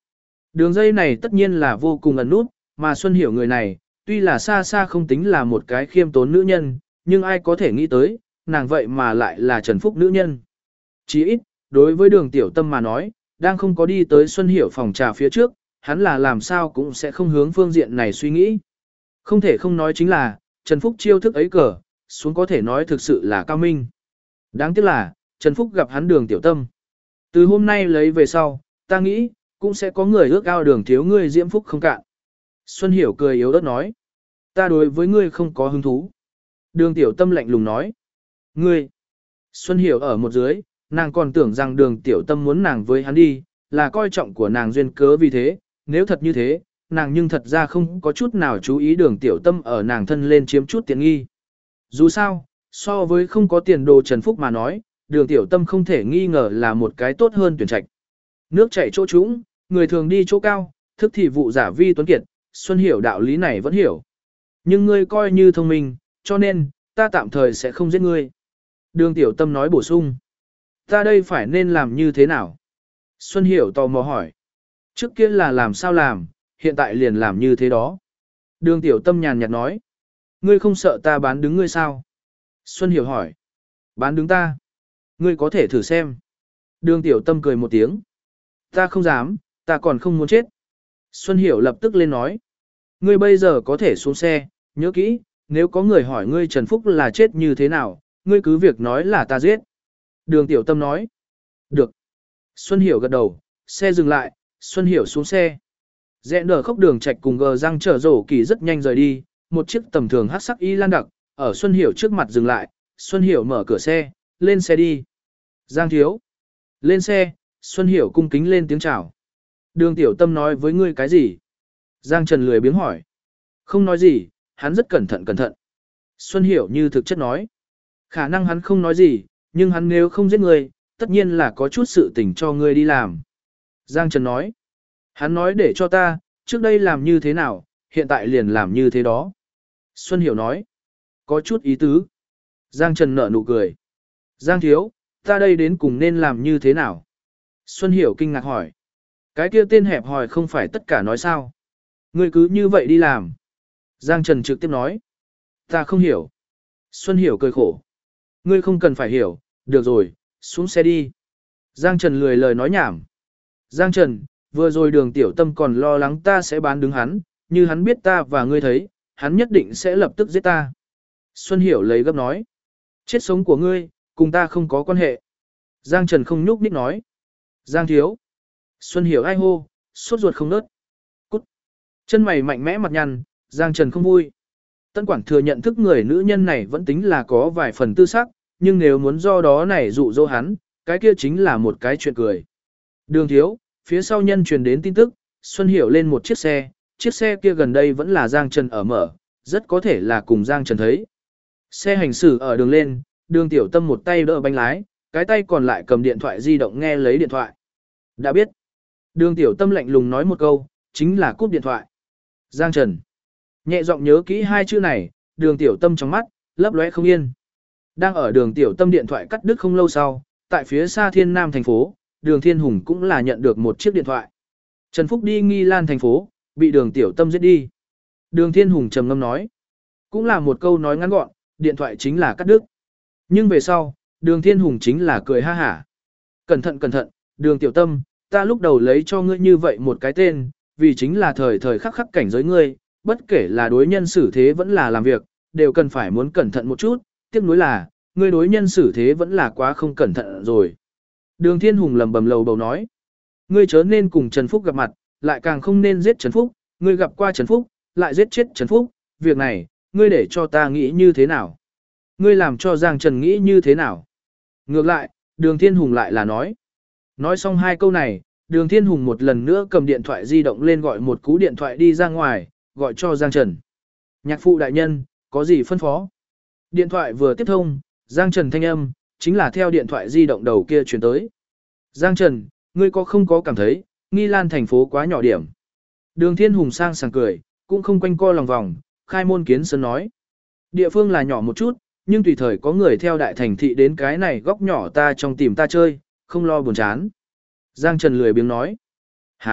Đường dây này tất nhiên là vô cùng ẩn nút, mà Xuân Hiểu người này, tuy là xa xa không tính là một cái khiêm tốn nữ nhân, nhưng ai có thể nghĩ tới, nàng vậy mà lại là Trần Phúc nữ nhân. Chỉ ít, đối với đường tiểu tâm mà nói, đang không có đi tới Xuân Hiểu phòng trà phía trước, hắn là làm sao cũng sẽ không hướng phương diện này suy nghĩ. Không thể không nói chính là, Trần Phúc chiêu thức ấy cờ, xuống có thể nói thực sự là cao minh. Đáng tiếc là, Trần Phúc gặp hắn đường tiểu tâm. Từ hôm nay lấy về sau, ta nghĩ, cũng sẽ có người ước ao đường thiếu ngươi diễm phúc không cạn. Xuân Hiểu cười yếu ớt nói. Ta đối với ngươi không có hứng thú. Đường tiểu tâm lạnh lùng nói. Ngươi. Xuân Hiểu ở một dưới, nàng còn tưởng rằng đường tiểu tâm muốn nàng với hắn đi, là coi trọng của nàng duyên cớ vì thế, nếu thật như thế, nàng nhưng thật ra không có chút nào chú ý đường tiểu tâm ở nàng thân lên chiếm chút tiện nghi. Dù sao, so với không có tiền đồ Trần Phúc mà nói, đường tiểu tâm không thể nghi ngờ là một cái tốt hơn tuyển trạch. Nước chảy chỗ trũng, người thường đi chỗ cao, thức thì vụ giả vi tuấn kiệt, Xuân Hiểu đạo lý này vẫn hiểu. Nhưng ngươi coi như thông minh, cho nên, ta tạm thời sẽ không giết ngươi. Đường tiểu tâm nói bổ sung. Ta đây phải nên làm như thế nào? Xuân Hiểu tò mò hỏi. Trước kia là làm sao làm, hiện tại liền làm như thế đó. Đường tiểu tâm nhàn nhạt nói. Ngươi không sợ ta bán đứng ngươi sao? Xuân Hiểu hỏi. Bán đứng ta? Ngươi có thể thử xem. Đường tiểu tâm cười một tiếng. Ta không dám, ta còn không muốn chết. Xuân Hiểu lập tức lên nói. Ngươi bây giờ có thể xuống xe, nhớ kỹ, nếu có người hỏi ngươi Trần Phúc là chết như thế nào, ngươi cứ việc nói là ta giết. Đường tiểu tâm nói. Được. Xuân Hiểu gật đầu, xe dừng lại, Xuân Hiểu xuống xe. Rẽ nở khốc đường Trạch cùng gờ răng chở rổ kỳ rất nhanh rời đi, một chiếc tầm thường hắc sắc y lan đặc, ở Xuân Hiểu trước mặt dừng lại, Xuân Hiểu mở cửa xe, lên xe đi. Giang thiếu. Lên xe, Xuân Hiểu cung kính lên tiếng chào. Đường tiểu tâm nói với ngươi cái gì? Giang Trần lười biếng hỏi. Không nói gì, hắn rất cẩn thận cẩn thận. Xuân Hiểu như thực chất nói. Khả năng hắn không nói gì, nhưng hắn nếu không giết ngươi, tất nhiên là có chút sự tình cho ngươi đi làm. Giang Trần nói. Hắn nói để cho ta, trước đây làm như thế nào, hiện tại liền làm như thế đó. Xuân Hiểu nói. Có chút ý tứ. Giang Trần nở nụ cười. Giang thiếu, ta đây đến cùng nên làm như thế nào? Xuân Hiểu kinh ngạc hỏi. Cái kia tên hẹp hòi không phải tất cả nói sao? Ngươi cứ như vậy đi làm. Giang Trần trực tiếp nói. Ta không hiểu. Xuân Hiểu cười khổ. Ngươi không cần phải hiểu, được rồi, xuống xe đi. Giang Trần lười lời nói nhảm. Giang Trần, vừa rồi đường tiểu tâm còn lo lắng ta sẽ bán đứng hắn, như hắn biết ta và ngươi thấy, hắn nhất định sẽ lập tức giết ta. Xuân Hiểu lấy gấp nói. Chết sống của ngươi, cùng ta không có quan hệ. Giang Trần không nhúc nhích nói. Giang thiếu. Xuân Hiểu ai hô, sốt ruột không nớt. Cút. Chân mày mạnh mẽ mặt nhăn, Giang Trần không vui. Tân quản thừa nhận thức người nữ nhân này vẫn tính là có vài phần tư sắc, nhưng nếu muốn do đó này dụ dỗ hắn, cái kia chính là một cái chuyện cười. Đường thiếu, phía sau nhân truyền đến tin tức, Xuân Hiểu lên một chiếc xe kia gần đây vẫn là Giang Trần ở mở, rất có thể là cùng Giang Trần thấy. Xe hành xử ở đường lên, đường tiểu tâm một tay đỡ bánh lái, cái tay còn lại cầm điện thoại di động nghe lấy điện thoại. Đã biết. Đường tiểu tâm lạnh lùng nói một câu, chính là cúp điện thoại. Giang Trần. Nhẹ giọng nhớ kỹ hai chữ này, đường tiểu tâm trong mắt, lấp lóe không yên. Đang ở đường tiểu tâm điện thoại cắt đứt không lâu sau, tại phía xa Thiên Nam thành phố, đường Thiên Hùng cũng là nhận được một chiếc điện thoại. Trần Phúc đi Nghi Lan thành phố, bị đường tiểu tâm giết đi. Đường Thiên Hùng trầm ngâm nói. Cũng là một câu nói ngắn gọn, điện thoại chính là cắt đứt. Nhưng về sau, đường Thiên Hùng chính là cười ha hả. Cẩn thận, đường tiểu tâm, ta lúc đầu lấy cho ngươi như vậy một cái tên, vì chính là thời thời khắc khắc cảnh giới ngươi, bất kể là đối nhân xử thế vẫn là làm việc, đều cần phải muốn cẩn thận một chút, tiếc nuối là, ngươi đối nhân xử thế vẫn là quá không cẩn thận rồi. Đường Thiên Hùng lầm bầm lầu bầu nói, ngươi chớ nên cùng Trần Phúc gặp mặt, lại càng không nên giết Trần Phúc, ngươi gặp qua Trần Phúc, lại giết chết Trần Phúc, việc này, ngươi để cho ta nghĩ như thế nào? Ngươi làm cho Giang Trần nghĩ như thế nào? Ngược lại, Đường Thiên Hùng lại là nói. Nói xong hai câu này, Đường Thiên Hùng một lần nữa cầm điện thoại di động lên gọi một cú điện thoại đi ra ngoài, gọi cho Giang Trần. Nhạc phụ đại nhân, có gì phân phó? Điện thoại vừa tiếp thông, Giang Trần thanh âm, chính là theo điện thoại di động đầu kia truyền tới. Giang Trần, ngươi có không có cảm thấy, Nghi Lan thành phố quá nhỏ điểm? Đường Thiên Hùng sang sảng cười, cũng không quanh co lòng vòng, khai môn kiến sơn nói. Địa phương là nhỏ một chút, nhưng tùy thời có người theo đại thành thị đến cái này góc nhỏ ta trong tìm ta chơi, không lo buồn chán. Giang Trần lười biếng nói. Hả,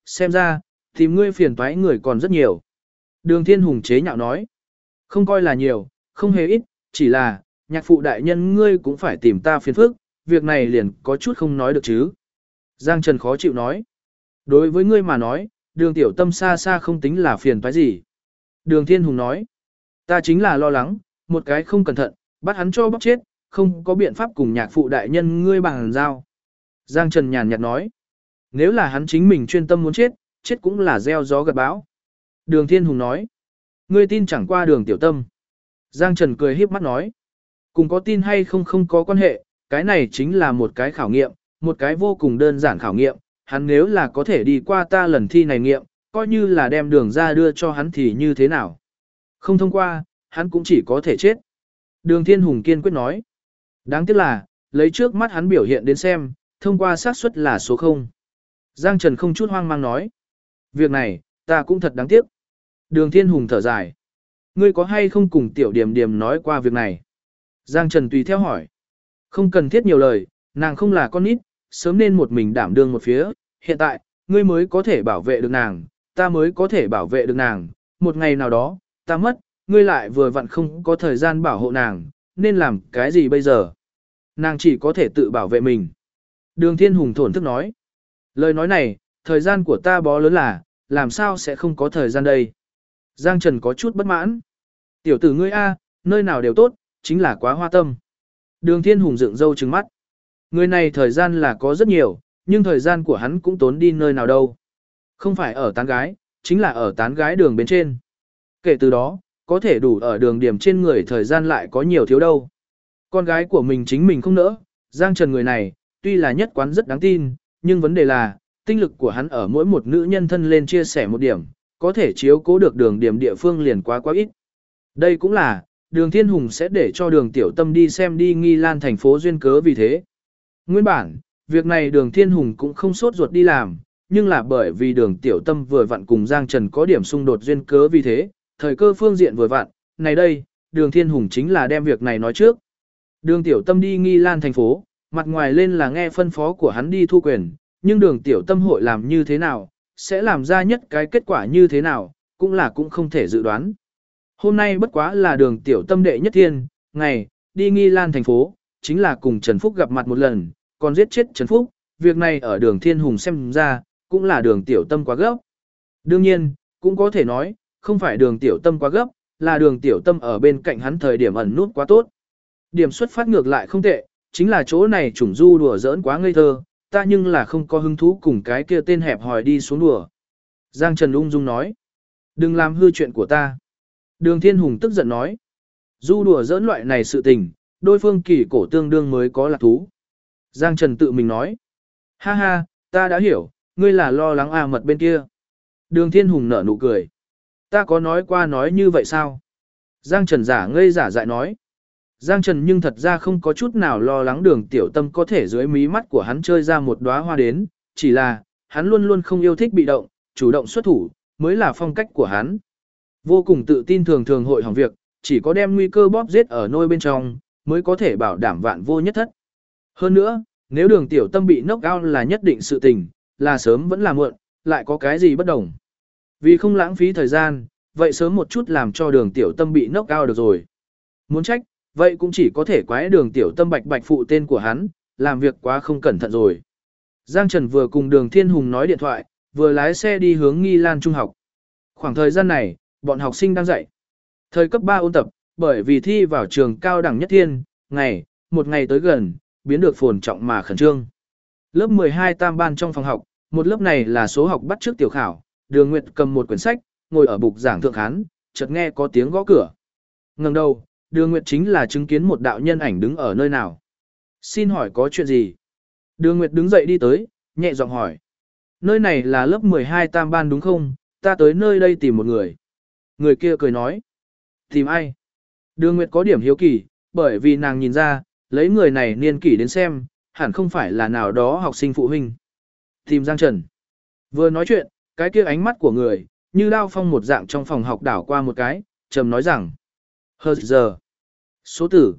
xem ra, tìm ngươi phiền toái người còn rất nhiều. Đường Thiên Hùng chế nhạo nói, không coi là nhiều, không hề ít, chỉ là, nhạc phụ đại nhân ngươi cũng phải tìm ta phiền phức, việc này liền có chút không nói được chứ. Giang Trần khó chịu nói, đối với ngươi mà nói, đường tiểu tâm xa xa không tính là phiền toái gì. Đường Thiên Hùng nói, ta chính là lo lắng, một cái không cẩn thận, bắt hắn cho bóc chết, không có biện pháp cùng nhạc phụ đại nhân ngươi bằng giao. Giang Trần nhàn nhạt nói, nếu là hắn chính mình chuyên tâm muốn chết, chết cũng là gieo gió gặt bão. Đường Thiên Hùng nói, ngươi tin chẳng qua đường tiểu tâm. Giang Trần cười híp mắt nói, cùng có tin hay không không có quan hệ, cái này chính là một cái khảo nghiệm, một cái vô cùng đơn giản khảo nghiệm, hắn nếu là có thể đi qua ta lần thi này nghiệm, coi như là đem đường ra đưa cho hắn thì như thế nào. Không thông qua, hắn cũng chỉ có thể chết. Đường Thiên Hùng kiên quyết nói, đáng tiếc là, lấy trước mắt hắn biểu hiện đến xem, thông qua xác suất là số 0. Giang Trần không chút hoang mang nói, việc này, ta cũng thật đáng tiếc. Đường Thiên Hùng thở dài, ngươi có hay không cùng Tiểu Điềm Điềm nói qua việc này? Giang Trần tùy theo hỏi, không cần thiết nhiều lời, nàng không là con nít, sớm nên một mình đảm đương một phía, hiện tại, ngươi mới có thể bảo vệ được nàng, ta mới có thể bảo vệ được nàng, một ngày nào đó, ta mất, ngươi lại vừa vặn không có thời gian bảo hộ nàng, nên làm cái gì bây giờ? Nàng chỉ có thể tự bảo vệ mình. Đường Thiên Hùng thổn thức nói, lời nói này, thời gian của ta bó lớn là, làm sao sẽ không có thời gian đây? Giang Trần có chút bất mãn. Tiểu tử ngươi A, nơi nào đều tốt, chính là quá hoa tâm. Đường Thiên Hùng dựng râu trừng mắt. Người này thời gian là có rất nhiều, nhưng thời gian của hắn cũng tốn đi nơi nào đâu. Không phải ở tán gái, chính là ở tán gái đường bên trên. Kể từ đó, có thể đủ ở đường điểm trên người thời gian lại có nhiều thiếu đâu. Con gái của mình chính mình không nỡ, Giang Trần người này, tuy là nhất quán rất đáng tin, nhưng vấn đề là, tinh lực của hắn ở mỗi một nữ nhân thân lên chia sẻ một điểm, có thể chiếu cố được đường điểm địa phương liền quá ít. Đây cũng là, đường Thiên Hùng sẽ để cho đường tiểu tâm đi xem đi Nghi Lan thành phố duyên cớ vì thế. Nguyên bản, việc này đường Thiên Hùng cũng không sốt ruột đi làm, nhưng là bởi vì đường tiểu tâm vừa vặn cùng Giang Trần có điểm xung đột duyên cớ vì thế, thời cơ phương diện vừa vặn, này đây, đường Thiên Hùng chính là đem việc này nói trước. Đường tiểu tâm đi Nghi Lan thành phố, mặt ngoài lên là nghe phân phó của hắn đi thu quyền, nhưng đường tiểu tâm hội làm như thế nào, sẽ làm ra nhất cái kết quả như thế nào, cũng không thể dự đoán. Hôm nay bất quá là đường tiểu tâm đệ nhất thiên, ngày, đi Nghi Lan thành phố, chính là cùng Trần Phúc gặp mặt một lần, còn giết chết Trần Phúc, việc này ở đường Thiên Hùng xem ra, cũng là đường tiểu tâm quá gấp. Đương nhiên, cũng có thể nói, không phải đường tiểu tâm quá gấp, là đường tiểu tâm ở bên cạnh hắn thời điểm ẩn nút quá tốt. Điểm xuất phát ngược lại không tệ, chính là chỗ này chủng du đùa giỡn quá ngây thơ, ta nhưng là không có hứng thú cùng cái kia tên hẹp hòi đi xuống đùa. Giang Trần ung dung nói, đừng làm hư chuyện của ta. Đường Thiên Hùng tức giận nói, du đùa giỡn loại này sự tình, đôi phương kỳ cổ tương đương mới có lạc thú. Giang Trần tự mình nói, ha ha, ta đã hiểu, ngươi là lo lắng A Mật bên kia. Đường Thiên Hùng nở nụ cười, ta có nói qua nói như vậy sao? Giang Trần giả ngây giả dại nói, Giang Trần nhưng thật ra không có chút nào lo lắng đường tiểu tâm có thể dưới mí mắt của hắn chơi ra một đóa hoa đến, chỉ là, hắn luôn luôn không yêu thích bị động, chủ động xuất thủ, mới là phong cách của hắn. Vô cùng tự tin thường thường hội hỏng việc, chỉ có đem nguy cơ bóp giết ở nôi bên trong, mới có thể bảo đảm vạn vô nhất thất. Hơn nữa, nếu đường tiểu tâm bị knock out là nhất định sự tình, là sớm vẫn là muộn, lại có cái gì bất đồng. Vì không lãng phí thời gian, vậy sớm một chút làm cho đường tiểu tâm bị knock out được rồi. Muốn trách, vậy cũng chỉ có thể quái đường tiểu tâm bạch bạch phụ tên của hắn, làm việc quá không cẩn thận rồi. Giang Trần vừa cùng đường Thiên Hùng nói điện thoại, vừa lái xe đi hướng Nghi Lan Trung học. Khoảng thời gian này, bọn học sinh đang dạy. Thời cấp 3 ôn tập, bởi vì thi vào trường cao đẳng nhất thiên, một ngày tới gần, biến được phồn trọng mà khẩn trương. Lớp 12 tam ban trong phòng học, một lớp này là số học bắt trước tiểu khảo, Đường Nguyệt cầm một quyển sách, ngồi ở bục giảng thượng khán, chợt nghe có tiếng gõ cửa. Ngẩng đầu, Đường Nguyệt chính là chứng kiến một đạo nhân ảnh đứng ở nơi nào. Xin hỏi có chuyện gì? Đường Nguyệt đứng dậy đi tới, nhẹ giọng hỏi. Nơi này là lớp 12 tam ban đúng không? Ta tới nơi đây tìm một người. Người kia cười nói. Tìm ai? Đường Nguyệt có điểm hiếu kỳ, bởi vì nàng nhìn ra, lấy người này niên kỷ đến xem, hẳn không phải là nào đó học sinh phụ huynh. Tìm Giang Trần. Vừa nói chuyện, cái kia ánh mắt của người, như đao phong một dạng trong phòng học đảo qua một cái, trầm nói rằng. Hờ giờ. Số tử,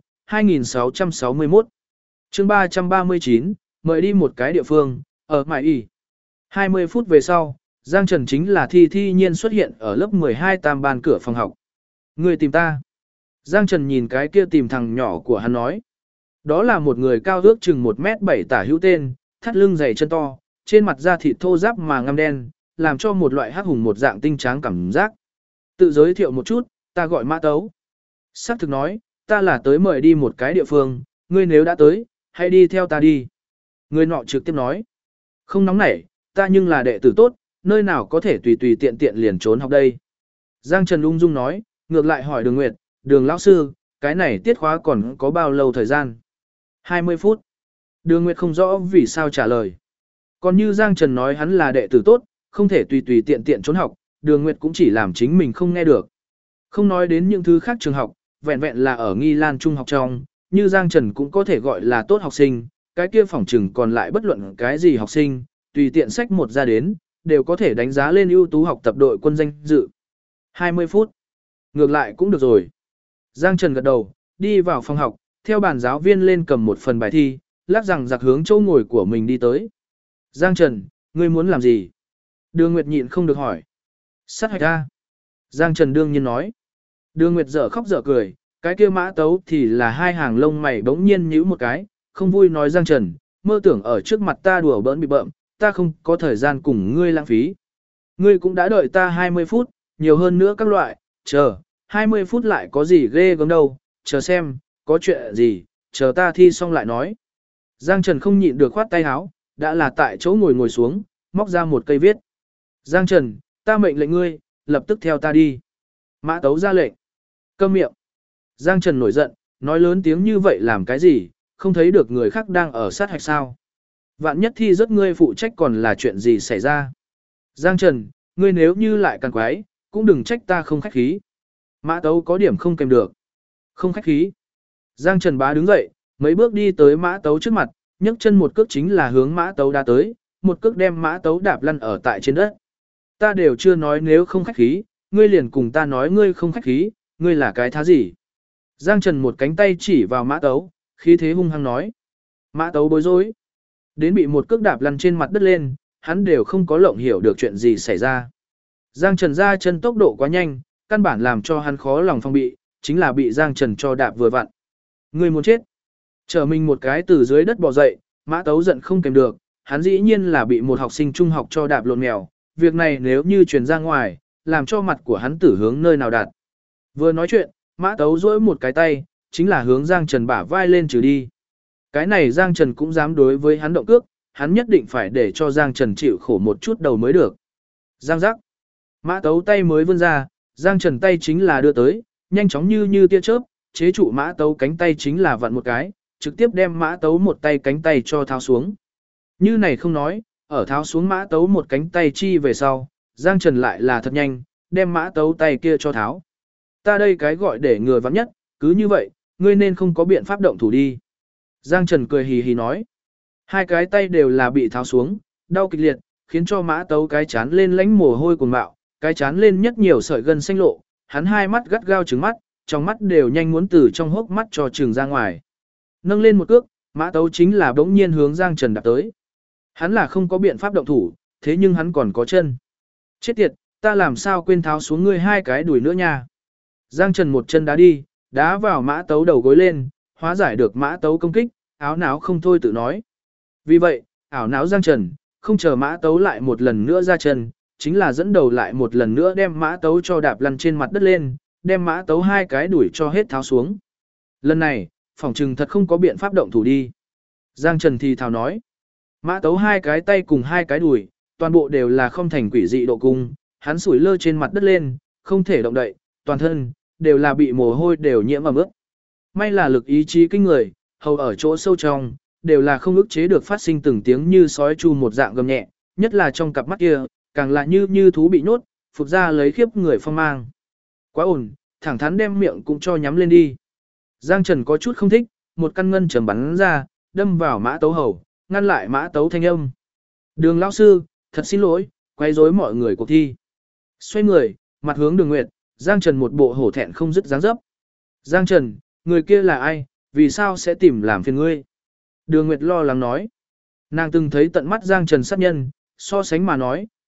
2661. Chương 339, mời đi một cái địa phương, ở Mại Y. 20 phút về sau, Giang Trần chính là thi thi nhiên xuất hiện ở lớp 12 tam ban cửa phòng học. Người tìm ta. Giang Trần nhìn cái kia tìm thằng nhỏ của hắn nói. Đó là một người cao ước chừng 1m7 tả hữu tên, thắt lưng dày chân to, trên mặt da thịt thô ráp mà ngăm đen, làm cho một loại hắc hùng một dạng tinh tráng cảm giác. Tự giới thiệu một chút, ta gọi Mã Tấu. Sắc thực nói, ta là tới mời đi một cái địa phương, ngươi nếu đã tới, hãy đi theo ta đi. Người nọ trực tiếp nói. Không nóng nảy, ta nhưng là đệ tử tốt, nơi nào có thể tùy tùy tiện tiện liền trốn học đây. Giang Trần ung dung nói, ngược lại hỏi Đường Nguyệt, Đường lão sư, cái này tiết khóa còn có bao lâu thời gian? 20 phút. Đường Nguyệt không rõ vì sao trả lời. Còn như Giang Trần nói hắn là đệ tử tốt, không thể tùy tùy tiện tiện trốn học, Đường Nguyệt cũng chỉ làm chính mình không nghe được. Không nói đến những thứ khác trường học, vẹn vẹn là ở Nghi Lan Trung học trong, như Giang Trần cũng có thể gọi là tốt học sinh, cái kia phỏng chừng còn lại bất luận cái gì học sinh, tùy tiện sách một ra đến, đều có thể đánh giá lên ưu tú học tập đội quân danh dự. 20 phút. Ngược lại cũng được rồi. Giang Trần gật đầu, đi vào phòng học, theo bàn giáo viên lên cầm một phần bài thi, lắc rằng giặc hướng chỗ ngồi của mình đi tới. Giang Trần, ngươi muốn làm gì? Đường Nguyệt nhịn không được hỏi. Sát hạch ra. Giang Trần đương nhiên nói. Đường Nguyệt dở khóc dở cười, cái kia Mã Tấu thì là hai hàng lông mày bỗng nhiên nhíu một cái, không vui nói Giang Trần, mơ tưởng ở trước mặt ta đùa bỡn bị bợm, ta không có thời gian cùng ngươi lãng phí. Ngươi cũng đã đợi ta 20 phút, nhiều hơn nữa các loại, chờ, 20 phút lại có gì ghê gớm đâu, chờ xem, có chuyện gì, chờ ta thi xong lại nói. Giang Trần không nhịn được khoát tay áo, đã là tại chỗ ngồi xuống, móc ra một cây viết. Giang Trần, ta mệnh lệnh ngươi, lập tức theo ta đi. Mã Tấu ra lệnh. Câm miệng. Giang Trần nổi giận, nói lớn tiếng như vậy làm cái gì, không thấy được người khác đang ở sát hạch sao. Vạn nhất thi rất ngươi phụ trách còn là chuyện gì xảy ra. Giang Trần, ngươi nếu như lại càng quái, cũng đừng trách ta không khách khí. Mã Tấu có điểm không kèm được. Không khách khí. Giang Trần bá đứng dậy, mấy bước đi tới Mã Tấu trước mặt, nhấc chân một cước chính là hướng Mã Tấu đã tới, một cước đem Mã Tấu đạp lăn ở tại trên đất. Ta đều chưa nói nếu không khách khí, ngươi liền cùng ta nói ngươi không khách khí, ngươi là cái thá gì. Giang Trần một cánh tay chỉ vào Mã Tấu, khí thế hung hăng nói. Mã Tấu bối rối. Đến bị một cước đạp lăn trên mặt đất lên, hắn đều không có lộng hiểu được chuyện gì xảy ra. Giang Trần ra chân tốc độ quá nhanh, căn bản làm cho hắn khó lòng phòng bị, chính là bị Giang Trần cho đạp vừa vặn. Người muốn chết. Trở mình một cái từ dưới đất bò dậy, Mã Tấu giận không kèm được, hắn dĩ nhiên là bị một học sinh trung học cho đạp lộn mèo, việc này nếu như truyền ra ngoài, làm cho mặt của hắn tử hướng nơi nào đạt. Vừa nói chuyện, Mã Tấu duỗi một cái tay, chính là hướng Giang Trần bả vai lên trừ đi. Cái này Giang Trần cũng dám đối với hắn động cước, hắn nhất định phải để cho Giang Trần chịu khổ một chút đầu mới được. Giang giác. Mã Tấu tay mới vươn ra, Giang Trần tay chính là đưa tới, nhanh chóng như tia chớp, chế trụ Mã Tấu cánh tay chính là vặn một cái, trực tiếp đem Mã Tấu một tay cánh tay cho tháo xuống. Như này không nói, ở tháo xuống Mã Tấu một cánh tay chi về sau, Giang Trần lại là thật nhanh, đem Mã Tấu tay kia cho tháo. Ta đây cái gọi để ngừa vắng nhất, cứ như vậy, ngươi nên không có biện pháp động thủ đi. Giang Trần cười hì hì nói. Hai cái tay đều là bị tháo xuống, đau kịch liệt, khiến cho Mã Tấu cái chán lên lánh mồ hôi cuồng bạo, cái chán lên nhất nhiều sợi gân xanh lộ, hắn hai mắt gắt gao trừng mắt, trong mắt đều nhanh muốn từ trong hốc mắt cho trừng ra ngoài. Nâng lên một cước, Mã Tấu chính là bỗng nhiên hướng Giang Trần đạp tới. Hắn là không có biện pháp động thủ, thế nhưng hắn còn có chân. Chết tiệt, ta làm sao quên tháo xuống ngươi hai cái đùi nữa nha. Giang Trần một chân đá đi, đá vào Mã Tấu đầu gối lên, hóa giải được Mã Tấu công kích, áo náo không thôi tự nói. Vì vậy, ảo náo Giang Trần, không chờ Mã Tấu lại một lần nữa ra chân, chính là dẫn đầu lại một lần nữa đem Mã Tấu cho đạp lăn trên mặt đất lên, đem Mã Tấu hai cái đuổi cho hết tháo xuống. Lần này, phỏng trừng thật không có biện pháp động thủ đi. Giang Trần thì thào nói. Mã Tấu hai cái tay cùng hai cái đùi, toàn bộ đều là không thành quỷ dị độ cung, hắn sủi lơ trên mặt đất lên, không thể động đậy, toàn thân, đều là bị mồ hôi đều nhiễm ẩm ướt. May là lực ý chí kinh người, hầu ở chỗ sâu trong, đều là không ức chế được phát sinh từng tiếng như sói chu một dạng gầm nhẹ, nhất là trong cặp mắt kia, càng là như thú bị nhốt, phục ra lấy khiếp người phong mang. Quá ổn, thẳng thắn đem miệng cũng cho nhắm lên đi. Giang Trần có chút không thích, một căn ngân chầm bắn ra, đâm vào Mã Tấu hầu, ngăn lại Mã Tấu thanh âm. Đường lão sư, thật xin lỗi, quấy rối mọi người cuộc thi. Xoay người, mặt hướng Đường Nguyệt, Giang Trần một bộ hổ thẹn không dứt dáng dấp. Giang Trần, người kia là ai, vì sao sẽ tìm làm phiền ngươi? Đường Nguyệt lo lắng nói. Nàng từng thấy tận mắt Giang Trần sát nhân, so sánh mà nói,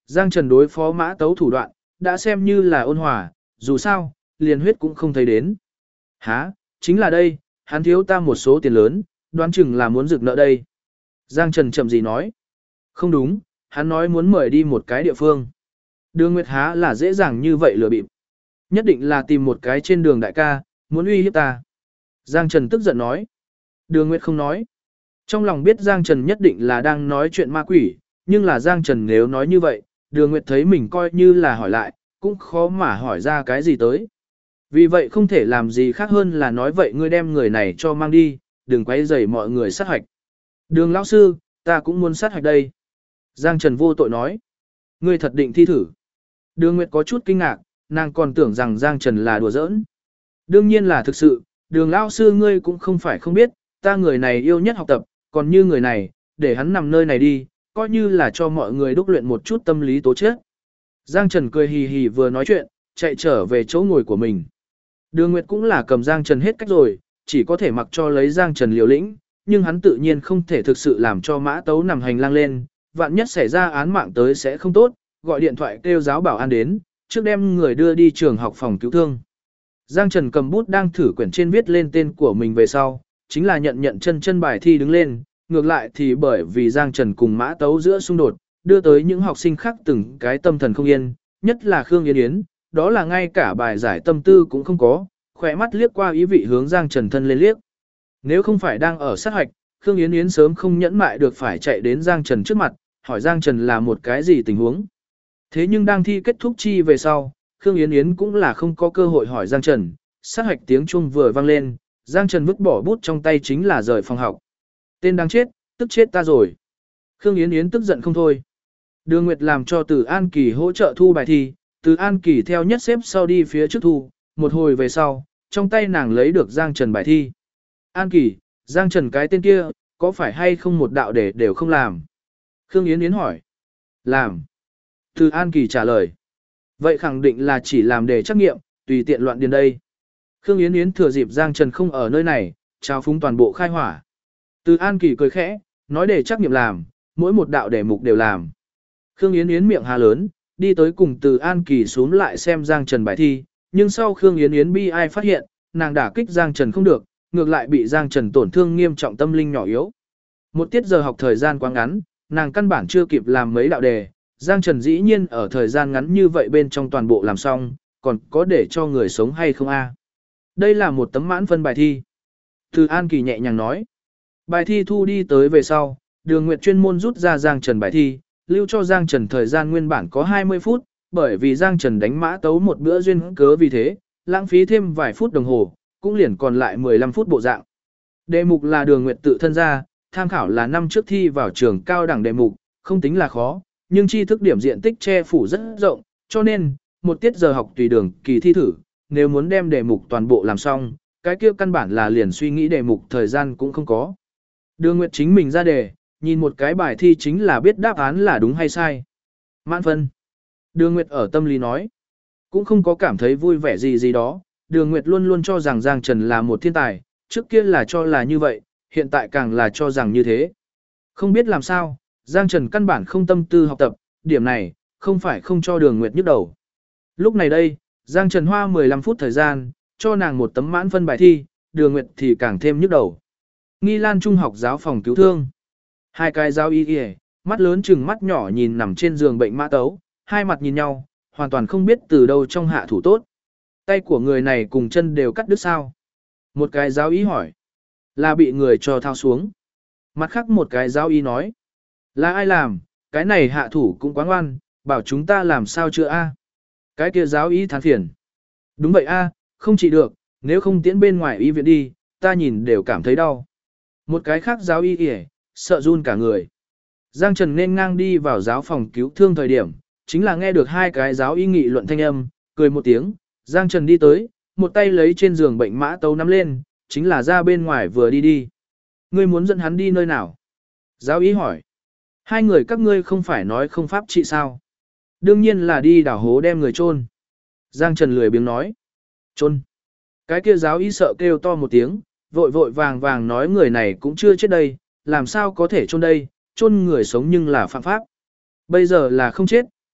Giang Trần đối phó Mã Tấu thủ đoạn, đã xem như là ôn hòa, dù sao, liền huyết cũng không thấy đến. Hả, chính là đây, hắn thiếu ta một số tiền lớn, đoán chừng là muốn rực nợ đây. Giang Trần chậm gì nói. Không đúng, hắn nói muốn mời đi một cái địa phương. Đường Nguyệt há là dễ dàng như vậy lừa bịp. Nhất định là tìm một cái trên đường đại ca, muốn uy hiếp ta. Giang Trần tức giận nói. Đường Nguyệt không nói. Trong lòng biết Giang Trần nhất định là đang nói chuyện ma quỷ, nhưng là Giang Trần nếu nói như vậy, Đường Nguyệt thấy mình coi như là hỏi lại, cũng khó mà hỏi ra cái gì tới. Vì vậy không thể làm gì khác hơn là nói vậy ngươi đem người này cho mang đi, đừng quấy rầy mọi người sát hạch. Đường lão sư, ta cũng muốn sát hạch đây. Giang Trần vô tội nói. Ngươi thật định thi thử. Đường Nguyệt có chút kinh ngạc, nàng còn tưởng rằng Giang Trần là đùa giỡn. Đương nhiên là thực sự, đường lão sư ngươi cũng không phải không biết, ta người này yêu nhất học tập, còn như người này, để hắn nằm nơi này đi, coi như là cho mọi người đúc luyện một chút tâm lý tố chất. Giang Trần cười hì hì vừa nói chuyện, chạy trở về chỗ ngồi của mình. Đường Nguyệt cũng là cầm Giang Trần hết cách rồi, chỉ có thể mặc cho lấy Giang Trần liều lĩnh, nhưng hắn tự nhiên không thể thực sự làm cho Mã Tấu nằm hành lang lên, vạn nhất xảy ra án mạng tới sẽ không tốt, gọi điện thoại kêu giáo bảo an đến, trước đem người đưa đi trường học phòng cứu thương. Giang Trần cầm bút đang thử quyển trên viết lên tên của mình về sau, chính là nhận chân bài thi đứng lên, ngược lại thì bởi vì Giang Trần cùng Mã Tấu giữa xung đột, đưa tới những học sinh khác từng cái tâm thần không yên, nhất là Khương Yến Yến, đó là ngay cả bài giải tâm tư cũng không có, khỏe mắt liếc qua ý vị hướng Giang Trần thân lên liếc. Nếu không phải đang ở sát hoạch, Khương Yến Yến sớm không nhẫn mại được phải chạy đến Giang Trần trước mặt, hỏi Giang Trần là một cái gì tình huống. Thế nhưng đang thi kết thúc chi về sau, Khương Yến Yến cũng là không có cơ hội hỏi Giang Trần, sát hoạch tiếng chuông vừa vang lên, Giang Trần vứt bỏ bút trong tay chính là rời phòng học. Tên đáng chết, tức chết ta rồi. Khương Yến Yến tức giận không thôi. Đường Nguyệt làm cho Từ An Kỳ hỗ trợ thu bài thi, Từ An Kỳ theo nhất xếp sau đi phía trước thu, một hồi về sau, trong tay nàng lấy được Giang Trần bài thi. An Kỳ, Giang Trần cái tên kia, có phải hay không một đạo để đều không làm? Khương Yến Yến hỏi. Làm. Từ An Kỳ trả lời. Vậy khẳng định là chỉ làm để trắc nghiệm, tùy tiện loạn điền đây. Khương Yến Yến thừa dịp Giang Trần không ở nơi này, trao phúng toàn bộ khai hỏa. Từ An Kỳ cười khẽ, nói để trắc nghiệm làm, mỗi một đạo đề mục đều làm. Khương Yến Yến miệng hà lớn, đi tới cùng Từ An Kỳ xuống lại xem Giang Trần bài thi, nhưng sau Khương Yến Yến bi ai phát hiện, nàng đả kích Giang Trần không được, ngược lại bị Giang Trần tổn thương nghiêm trọng tâm linh nhỏ yếu. Một tiết giờ học thời gian quá ngắn, nàng căn bản chưa kịp làm mấy đạo đề, Giang Trần dĩ nhiên ở thời gian ngắn như vậy bên trong toàn bộ làm xong, còn có để cho người sống hay không a? Đây là một tấm mãn phân bài thi. Từ An Kỳ nhẹ nhàng nói. Bài thi thu đi tới về sau, Đường Nguyệt chuyên môn rút ra Giang Trần bài thi, lưu cho Giang Trần thời gian nguyên bản có 20 phút, bởi vì Giang Trần đánh Mã Tấu một bữa duyên cớ vì thế, lãng phí thêm vài phút đồng hồ, cũng liền còn lại 15 phút bộ dạng. Đề mục là Đường Nguyệt tự thân ra, tham khảo là năm trước thi vào trường cao đẳng đề mục, không tính là khó, nhưng tri thức điểm diện tích che phủ rất rộng, cho nên, một tiết giờ học tùy Đường Kỳ thi thử, nếu muốn đem đề mục toàn bộ làm xong, cái kia căn bản là liền suy nghĩ đề mục thời gian cũng không có. Đường Nguyệt chính mình ra đề, nhìn một cái bài thi chính là biết đáp án là đúng hay sai. Mãn phân. Đường Nguyệt ở tâm lý nói, cũng không có cảm thấy vui vẻ gì đó, Đường Nguyệt luôn luôn cho rằng Giang Trần là một thiên tài, trước kia là cho là như vậy, hiện tại càng là cho rằng như thế. Không biết làm sao, Giang Trần căn bản không tâm tư học tập, điểm này, không phải không cho Đường Nguyệt nhức đầu. Lúc này đây, Giang Trần hoa 15 phút thời gian, cho nàng một tấm mãn phân bài thi, Đường Nguyệt thì càng thêm nhức đầu. Nghi Lan Trung học giáo phòng cứu thương. Hai cái giáo y y, mắt lớn chừng mắt nhỏ nhìn nằm trên giường bệnh Mã Tấu, hai mặt nhìn nhau, hoàn toàn không biết từ đâu trong hạ thủ tốt. Tay của người này cùng chân đều cắt đứt sao? Một cái giáo y hỏi. Là bị người cho thao xuống. Mặt khác một cái giáo y nói. Là ai làm, cái này hạ thủ cũng quá ngoan, bảo chúng ta làm sao chữa a? Cái kia giáo y thán phiền. Đúng vậy a, không trị được, nếu không tiễn bên ngoài y viện đi, ta nhìn đều cảm thấy đau. Một cái khác giáo y y, sợ run cả người. Giang Trần nên ngang đi vào giáo phòng cứu thương thời điểm, chính là nghe được hai cái giáo y nghị luận thanh âm, cười một tiếng, Giang Trần đi tới, một tay lấy trên giường bệnh Mã Tấu nắm lên, chính là ra bên ngoài vừa đi. Ngươi muốn dẫn hắn đi nơi nào? Giáo y hỏi. Hai người các ngươi không phải nói không pháp trị sao? Đương nhiên là đi đào hố đem người chôn. Giang Trần lười biếng nói. Chôn. Cái kia giáo y sợ kêu to một tiếng, vội vàng nói người này cũng chưa chết đây, làm sao có thể chôn đây, chôn người sống nhưng là phạm pháp. Bây giờ là không chết,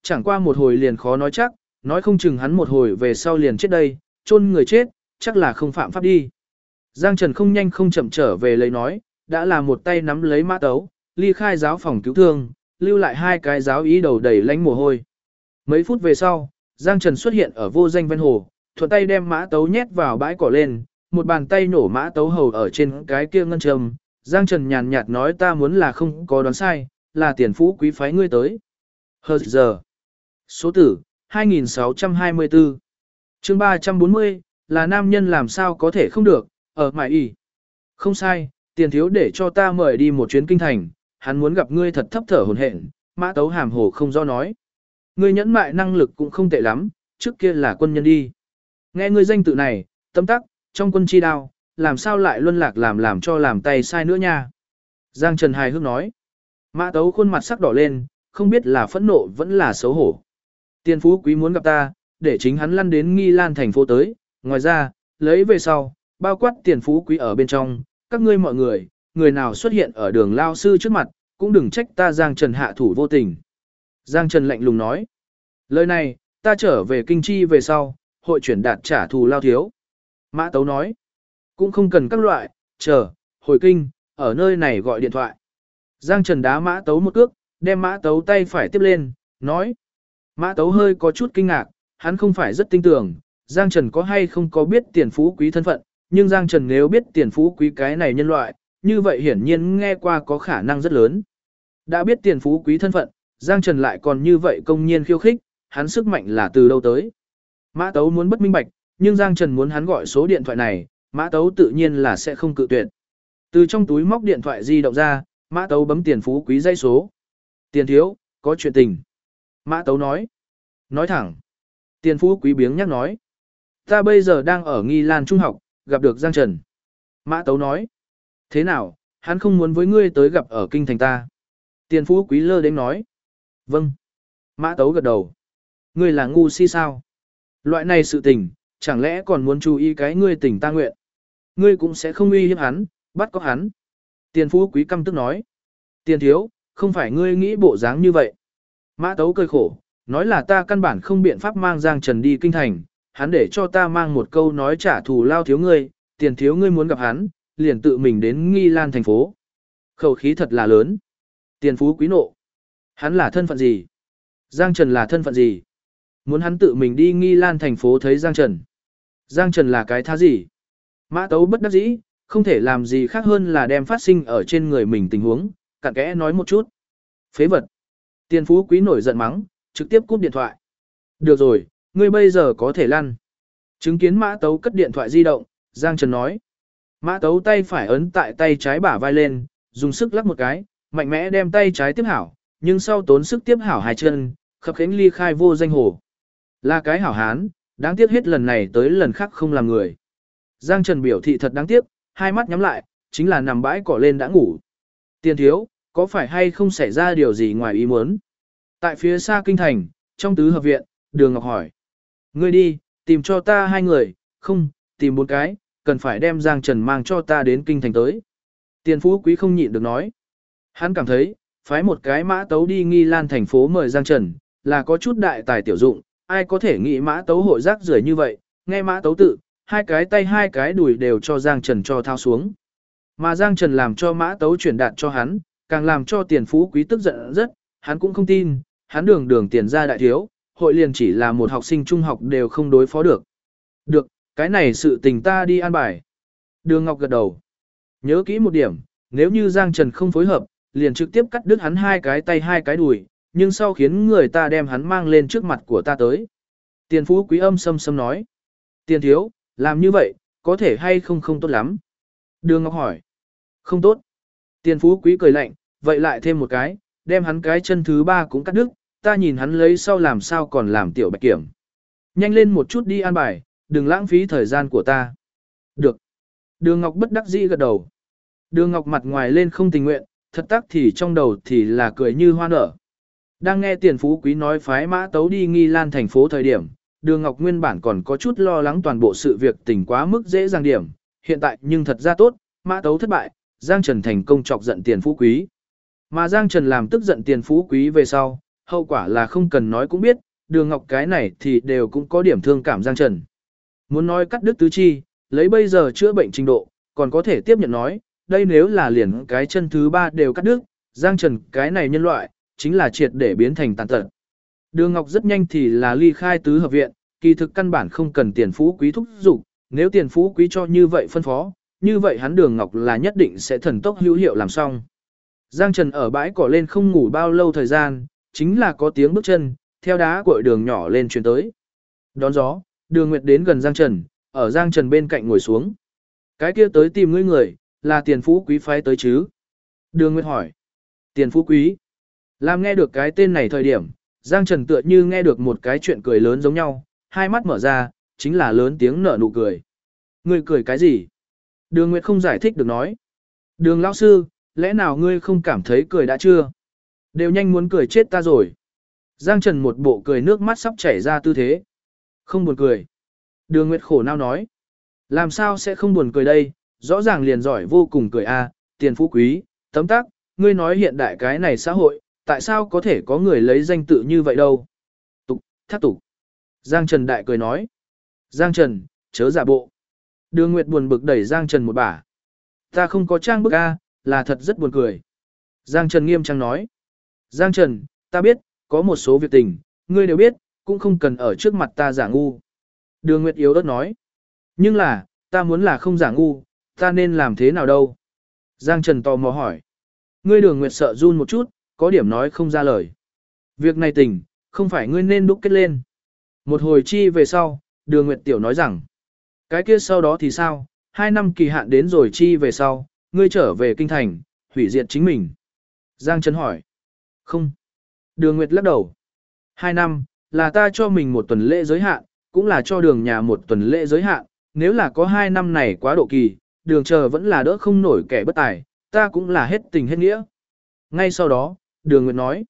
chẳng qua một hồi liền khó nói chắc, nói không chừng hắn một hồi về sau liền chết đây, chôn người chết, chắc là không phạm pháp đi. Giang Trần không nhanh không chậm trở về lấy nói, đã là một tay nắm lấy Mã Tấu, ly khai giáo phòng cứu thương, lưu lại hai cái giáo ý đầu đầy lánh mồ hôi. Mấy phút về sau, Giang Trần xuất hiện ở vô danh ven hồ, thuận tay đem Mã Tấu nhét vào bãi cỏ lên, một bàn tay nổ Mã Tấu hầu ở trên cái kia ngân trầm. Giang Trần nhàn nhạt nói ta muốn là không có đoán sai, là tiền phú quý phái ngươi tới. Hờ giờ. Số tử, 2624. Chương 340, là nam nhân làm sao có thể không được, ở mại y. Không sai, tiền thiếu để cho ta mời đi một chuyến kinh thành, hắn muốn gặp ngươi thật thấp thở hồn hển. Mã Tấu hàm hồ không do nói. Ngươi nhẫn mại năng lực cũng không tệ lắm, trước kia là quân nhân đi. Nghe ngươi danh tự này, tâm tắc, trong quân chi đao, làm sao lại luân lạc làm cho làm tay sai nữa nha. Giang Trần hài hước nói. Mã Tấu khuôn mặt sắc đỏ lên, không biết là phẫn nộ vẫn là xấu hổ. Tiền phú quý muốn gặp ta, để chính hắn lăn đến Nghi Lan thành phố tới, ngoài ra, lấy về sau, bao quát tiền phú quý ở bên trong, các ngươi mọi người, người nào xuất hiện ở đường lao sư trước mặt, cũng đừng trách ta Giang Trần hạ thủ vô tình. Giang Trần lạnh lùng nói. Lời này, ta trở về kinh chi về sau, hội chuyển đạt trả thù lao thiếu. Mã Tấu nói. Cũng không cần các loại, chờ, hồi kinh, ở nơi này gọi điện thoại. Giang Trần đá Mã Tấu một cước, đem Mã Tấu tay phải tiếp lên, nói. Mã Tấu hơi có chút kinh ngạc, hắn không phải rất tin tưởng, Giang Trần có hay không có biết tiền phú quý thân phận, nhưng Giang Trần nếu biết tiền phú quý cái này nhân loại, như vậy hiển nhiên nghe qua có khả năng rất lớn. Đã biết tiền phú quý thân phận, Giang Trần lại còn như vậy công nhiên khiêu khích, hắn sức mạnh là từ đâu tới. Mã Tấu muốn bất minh bạch, nhưng Giang Trần muốn hắn gọi số điện thoại này, Mã Tấu tự nhiên là sẽ không cự tuyệt. Từ trong túi móc điện thoại di động ra, Mã Tấu bấm tiền phú quý dây số. Tiền thiếu, có chuyện tình. Mã Tấu nói. Nói thẳng. Tiền phú quý biếng nhắc nói. Ta bây giờ đang ở Nghi Lan Trung học, gặp được Giang Trần. Mã Tấu nói. Thế nào, hắn không muốn với ngươi tới gặp ở kinh thành ta. Tiền phú quý lơ đến nói. Vâng. Mã Tấu gật đầu. Ngươi là ngu si sao? Loại này sự tình, chẳng lẽ còn muốn chú ý cái ngươi tình ta nguyện? Ngươi cũng sẽ không uy hiếp hắn, bắt có hắn. Tiền phú quý căm tức nói. Tiền thiếu, không phải ngươi nghĩ bộ dáng như vậy. Mã Tấu cười khổ, nói là ta căn bản không biện pháp mang Giang Trần đi kinh thành, hắn để cho ta mang một câu nói trả thù lao thiếu ngươi, tiền thiếu ngươi muốn gặp hắn, liền tự mình đến Nghi Lan thành phố. Khẩu khí thật là lớn. Tiền phú quý nộ. Hắn là thân phận gì? Giang Trần là thân phận gì? Muốn hắn tự mình đi Nghi Lan thành phố thấy Giang Trần. Giang Trần là cái thá gì? Mã Tấu bất đắc dĩ, không thể làm gì khác hơn là đem phát sinh ở trên người mình tình huống, cặn kẽ nói một chút. Phế vật. Tiền phú quý nổi giận mắng, trực tiếp cúp điện thoại. Được rồi, ngươi bây giờ có thể lăn. Chứng kiến Mã Tấu cất điện thoại di động, Giang Trần nói. Mã Tấu tay phải ấn tại tay trái bả vai lên, dùng sức lắc một cái, mạnh mẽ đem tay trái tiếp hảo, nhưng sau tốn sức tiếp hảo hai chân, khập khiễng ly khai vô danh hồ. Là cái hảo hán, đáng tiếc hết lần này tới lần khác không làm người. Giang Trần biểu thị thật đáng tiếc, hai mắt nhắm lại, chính là nằm bãi cỏ lên đã ngủ. Tiền thiếu, có phải hay không xảy ra điều gì ngoài ý muốn? Tại phía xa kinh thành, trong tứ hợp viện, Đường Ngọc hỏi. Ngươi đi, tìm cho ta hai người, không, tìm bốn cái, cần phải đem Giang Trần mang cho ta đến kinh thành tới. Tiền phú quý không nhịn được nói. Hắn cảm thấy, phái một cái Mã Tấu đi Nghi Lan thành phố mời Giang Trần, là có chút đại tài tiểu dụng, ai có thể nghĩ Mã Tấu hội rác rưởi như vậy, nghe Mã Tấu tự, hai cái tay hai cái đùi đều cho Giang Trần cho thao xuống. Mà Giang Trần làm cho Mã Tấu chuyển đạt cho hắn, càng làm cho tiền phú quý tức giận rất, hắn cũng không tin, hắn đường tiền ra đại thiếu, hội liền chỉ là một học sinh trung học đều không đối phó được. Được, cái này sự tình ta đi an bài. Đường Ngọc gật đầu. Nhớ kỹ một điểm, nếu như Giang Trần không phối hợp, liền trực tiếp cắt đứt hắn hai cái tay hai cái đùi, nhưng sau khiến người ta đem hắn mang lên trước mặt của ta tới. Tiền phú quý âm sâm sâm nói. Tiền thiếu, làm như vậy, có thể hay không không tốt lắm. Đường Ngọc hỏi. Không tốt. Tiền phú quý cười lạnh, vậy lại thêm một cái, đem hắn cái chân thứ ba cũng cắt đứt, ta nhìn hắn lấy sau làm sao còn làm tiểu bạch kiểm. Nhanh lên một chút đi an bài, đừng lãng phí thời gian của ta. Được. Đường Ngọc bất đắc dĩ gật đầu. Đường Ngọc mặt ngoài lên không tình nguyện, thật tác thì trong đầu thì là cười như hoa nở. Đang nghe tiền phú quý nói phái Mã Tấu đi Nghi Lan thành phố thời điểm, Đường Ngọc nguyên bản còn có chút lo lắng toàn bộ sự việc tình quá mức dễ dàng điểm, hiện tại nhưng thật ra tốt, Mã Tấu thất bại, Giang Trần thành công chọc giận tiền phú quý. Mà Giang Trần làm tức giận tiền phú quý về sau, hậu quả là không cần nói cũng biết, Đường Ngọc cái này thì đều cũng có điểm thương cảm Giang Trần. Muốn nói cắt đứt tứ chi, lấy bây giờ chữa bệnh trình độ, còn có thể tiếp nhận nói, đây nếu là liền cái chân thứ ba đều cắt đứt, Giang Trần cái này nhân loại, chính là triệt để biến thành tàn tật. Đường Ngọc rất nhanh thì là ly khai tứ hợp viện, kỳ thực căn bản không cần tiền phú quý thúc giục, nếu tiền phú quý cho như vậy phân phó, như vậy hắn Đường Ngọc là nhất định sẽ thần tốc hữu hiệu làm xong. Giang Trần ở bãi cỏ lên không ngủ bao lâu thời gian, chính là có tiếng bước chân, theo đá cội đường nhỏ lên truyền tới. Đón gió, Đường Nguyệt đến gần Giang Trần, ở Giang Trần bên cạnh ngồi xuống. Cái kia tới tìm ngươi người, là tiền phú quý phái tới chứ? Đường Nguyệt hỏi. Tiền phú quý. Làm nghe được cái tên này thời điểm, Giang Trần tựa như nghe được một cái chuyện cười lớn giống nhau, hai mắt mở ra, chính là lớn tiếng nở nụ cười. Ngươi cười cái gì? Đường Nguyệt không giải thích được nói. Đường lão sư, lẽ nào ngươi không cảm thấy cười đã chưa? Đều nhanh muốn cười chết ta rồi. Giang Trần một bộ cười nước mắt sắp chảy ra tư thế. Không buồn cười. Đường Nguyệt khổ não nói. Làm sao sẽ không buồn cười đây, rõ ràng liền giỏi vô cùng cười a, tiền phú quý, tấm tắc, ngươi nói hiện đại cái này xã hội, tại sao có thể có người lấy danh tự như vậy đâu? Tục, thác tục. Giang Trần đại cười nói. Giang Trần, chớ giả bộ. Đường Nguyệt buồn bực đẩy Giang Trần một bả. Ta không có trang bức a, là thật rất buồn cười. Giang Trần nghiêm trang nói. Giang Trần, ta biết, có một số việc tình, ngươi đều biết, cũng không cần ở trước mặt ta giả ngu. Đường Nguyệt yếu ớt nói. Nhưng là, ta muốn là không giả ngu, ta nên làm thế nào đâu? Giang Trần tò mò hỏi. Ngươi Đường Nguyệt sợ run một chút, có điểm nói không ra lời. Việc này tình, không phải ngươi nên đúc kết lên. Một hồi chi về sau, Đường Nguyệt Tiểu nói rằng. Cái kia sau đó thì sao? 2 năm kỳ hạn đến rồi chi về sau, ngươi trở về kinh thành, hủy diệt chính mình. Giang Trần hỏi. Không. Đường Nguyệt lắc đầu. 2 năm, là ta cho mình một tuần lễ giới hạn, cũng là cho đường nhà một tuần lễ giới hạn. Nếu là có 2 năm này quá độ kỳ, đường chờ vẫn là đỡ không nổi kẻ bất tài, ta cũng là hết tình hết nghĩa. Ngay sau đó, Đường Nguyệt nói.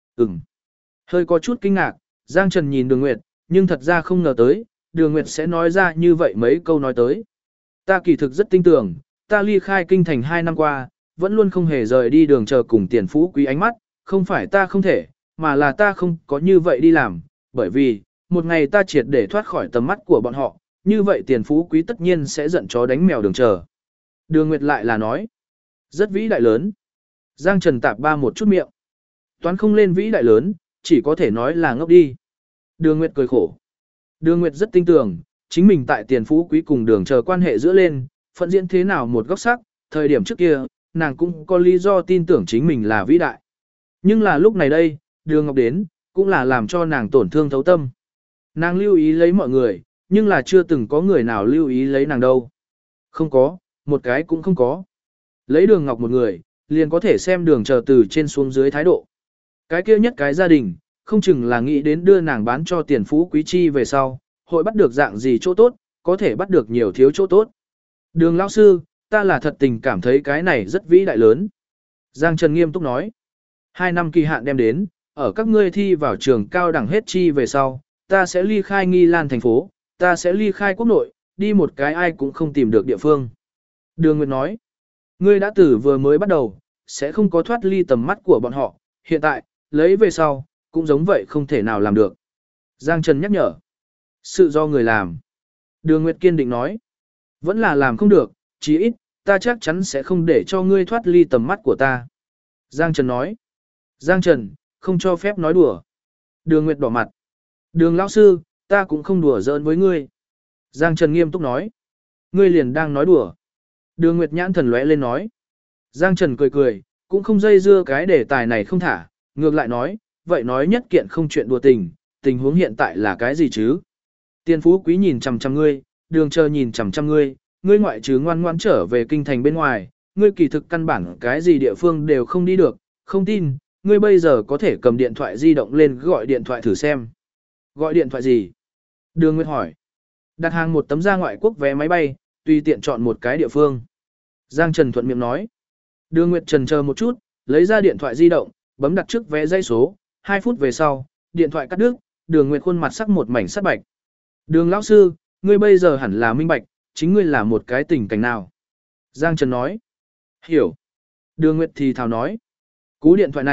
Hơi có chút kinh ngạc, Giang Trần nhìn Đường Nguyệt, nhưng thật ra không ngờ tới, Đường Nguyệt sẽ nói ra như vậy mấy câu nói tới. Ta kỳ thực rất tin tưởng, ta ly khai kinh thành 2 năm qua, vẫn luôn không hề rời đi đường chờ cùng tiền phú quý ánh mắt, không phải ta không thể, mà là ta không có như vậy đi làm, bởi vì, một ngày ta triệt để thoát khỏi tầm mắt của bọn họ, như vậy tiền phú quý tất nhiên sẽ giận chó đánh mèo đường chờ. Đường Nguyệt lại là nói, rất vĩ đại lớn. Giang Trần tạp ba một chút miệng. Toán không lên vĩ đại lớn, chỉ có thể nói là ngốc đi. Đường Nguyệt cười khổ. Đường Nguyệt rất tin tưởng, chính mình tại tiền phú quý cùng đường chờ quan hệ giữa lên, phận diễn thế nào một góc sắc, thời điểm trước kia, nàng cũng có lý do tin tưởng chính mình là vĩ đại. Nhưng là lúc này đây, Đường Ngọc đến, cũng là làm cho nàng tổn thương thấu tâm. Nàng lưu ý lấy mọi người, nhưng là chưa từng có người nào lưu ý lấy nàng đâu. Không có, một cái cũng không có. Lấy Đường Ngọc một người, liền có thể xem đường chờ từ trên xuống dưới thái độ. Cái kia nhất cái gia đình, không chừng là nghĩ đến đưa nàng bán cho tiền phú quý chi về sau, hội bắt được dạng gì chỗ tốt, có thể bắt được nhiều thiếu chỗ tốt. Đường lão sư, ta là thật tình cảm thấy cái này rất vĩ đại lớn. Giang Trần nghiêm túc nói. 2 năm kỳ hạn đem đến, ở các ngươi thi vào trường cao đẳng hết chi về sau, ta sẽ ly khai Nghi Lan thành phố, ta sẽ ly khai quốc nội, đi một cái ai cũng không tìm được địa phương. Đường Nguyệt nói. Ngươi đã từ vừa mới bắt đầu, sẽ không có thoát ly tầm mắt của bọn họ, hiện tại, lấy về sau, cũng giống vậy không thể nào làm được. Giang Trần nhắc nhở. Sự do người làm. Đường Nguyệt kiên định nói. Vẫn là làm không được, chí ít, ta chắc chắn sẽ không để cho ngươi thoát ly tầm mắt của ta. Giang Trần nói. Giang Trần, không cho phép nói đùa. Đường Nguyệt đỏ mặt. Đường lão sư, ta cũng không đùa giỡn với ngươi. Giang Trần nghiêm túc nói. Ngươi liền đang nói đùa. Đường Nguyệt nhãn thần lóe lên nói. Giang Trần cười cười, cũng không dây dưa cái đề tài này không thả, ngược lại nói, vậy nói nhất kiện không chuyện đùa tình huống hiện tại là cái gì chứ? Tiền phú quý nhìn chằm chằm ngươi, đường chờ nhìn chằm chằm ngươi, ngươi ngoại trừ ngoan ngoãn trở về kinh thành bên ngoài, ngươi kỳ thực căn bản cái gì địa phương đều không đi được, không tin, ngươi bây giờ có thể cầm điện thoại di động lên gọi điện thoại thử xem. Gọi điện thoại gì? Đường Nguyệt hỏi. Đặt hàng một tấm ra ngoại quốc vé máy bay, tùy tiện chọn một cái địa phương. Giang Trần thuận miệng nói. Đường Nguyệt trần chờ một chút, lấy ra điện thoại di động, bấm đặt trước vé dây số, 2 phút về sau, điện thoại cắt đứt, Đường Nguyệt khuôn mặt sắc một mảnh sắt bạch. Đường lão sư, ngươi bây giờ hẳn là minh bạch, chính ngươi là một cái tình cảnh nào? Giang Trần nói. Hiểu. Đường Nguyệt thì thào nói. Cú điện thoại này,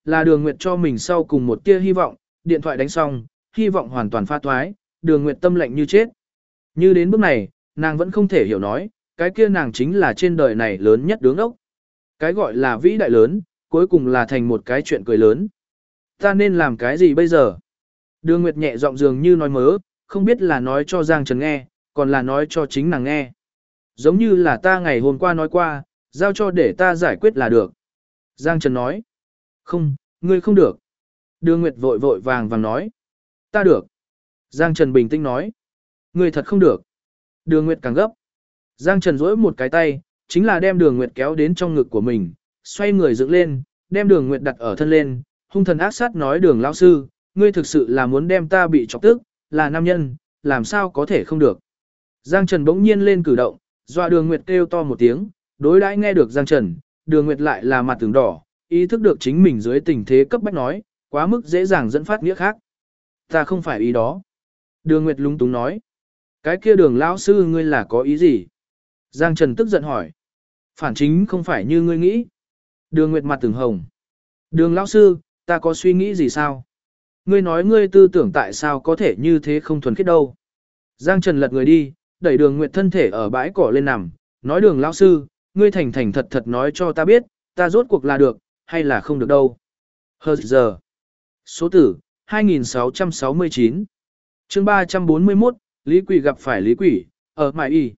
là Đường Nguyệt cho mình sau cùng một tia hy vọng, điện thoại đánh xong, hy vọng hoàn toàn pha thoái, Đường Nguyệt tâm lạnh như chết. Như đến bước này, nàng vẫn không thể hiểu nói, cái kia nàng chính là trên đời này lớn nhất đứng ốc. Cái gọi là vĩ đại lớn, cuối cùng là thành một cái chuyện cười lớn. Ta nên làm cái gì bây giờ? Đường Nguyệt nhẹ giọng dường như nói mớ, không biết là nói cho Giang Trần nghe, còn là nói cho chính nàng nghe. Giống như là ta ngày hôm qua nói qua, giao cho để ta giải quyết là được. Giang Trần nói. Không, ngươi không được. Đường Nguyệt vội vội vàng vàng nói. Ta được. Giang Trần bình tĩnh nói. Ngươi thật không được. Đường Nguyệt càng gấp. Giang Trần duỗi một cái tay, chính là đem Đường Nguyệt kéo đến trong ngực của mình, xoay người dựng lên, đem Đường Nguyệt đặt ở thân lên, hung thần ác sát nói Đường lão sư, ngươi thực sự là muốn đem ta bị chọc tức, là nam nhân, làm sao có thể không được. Giang Trần bỗng nhiên lên cử động, dọa Đường Nguyệt kêu to một tiếng, đối đãi nghe được Giang Trần, Đường Nguyệt lại là mặt tưởng đỏ, ý thức được chính mình dưới tình thế cấp bách nói, quá mức dễ dàng dẫn phát nghĩa khác. Ta không phải ý đó. Đường Nguyệt lúng túng nói. Cái kia Đường lão sư ngươi là có ý gì? Giang Trần tức giận hỏi. Phản chính không phải như ngươi nghĩ. Đường Nguyệt mặt từng hồng. Đường lão sư, ta có suy nghĩ gì sao? Ngươi nói ngươi tư tưởng tại sao có thể như thế không thuần khiết đâu. Giang Trần lật người đi, đẩy Đường Nguyệt thân thể ở bãi cỏ lên nằm, nói Đường lão sư, ngươi thành thành thật thật nói cho ta biết, ta rốt cuộc là được, hay là không được đâu. Hờ giờ. Số tử, 2669. Chương 341, Lý Quỷ gặp phải Lý Quỷ, ở Mại Y.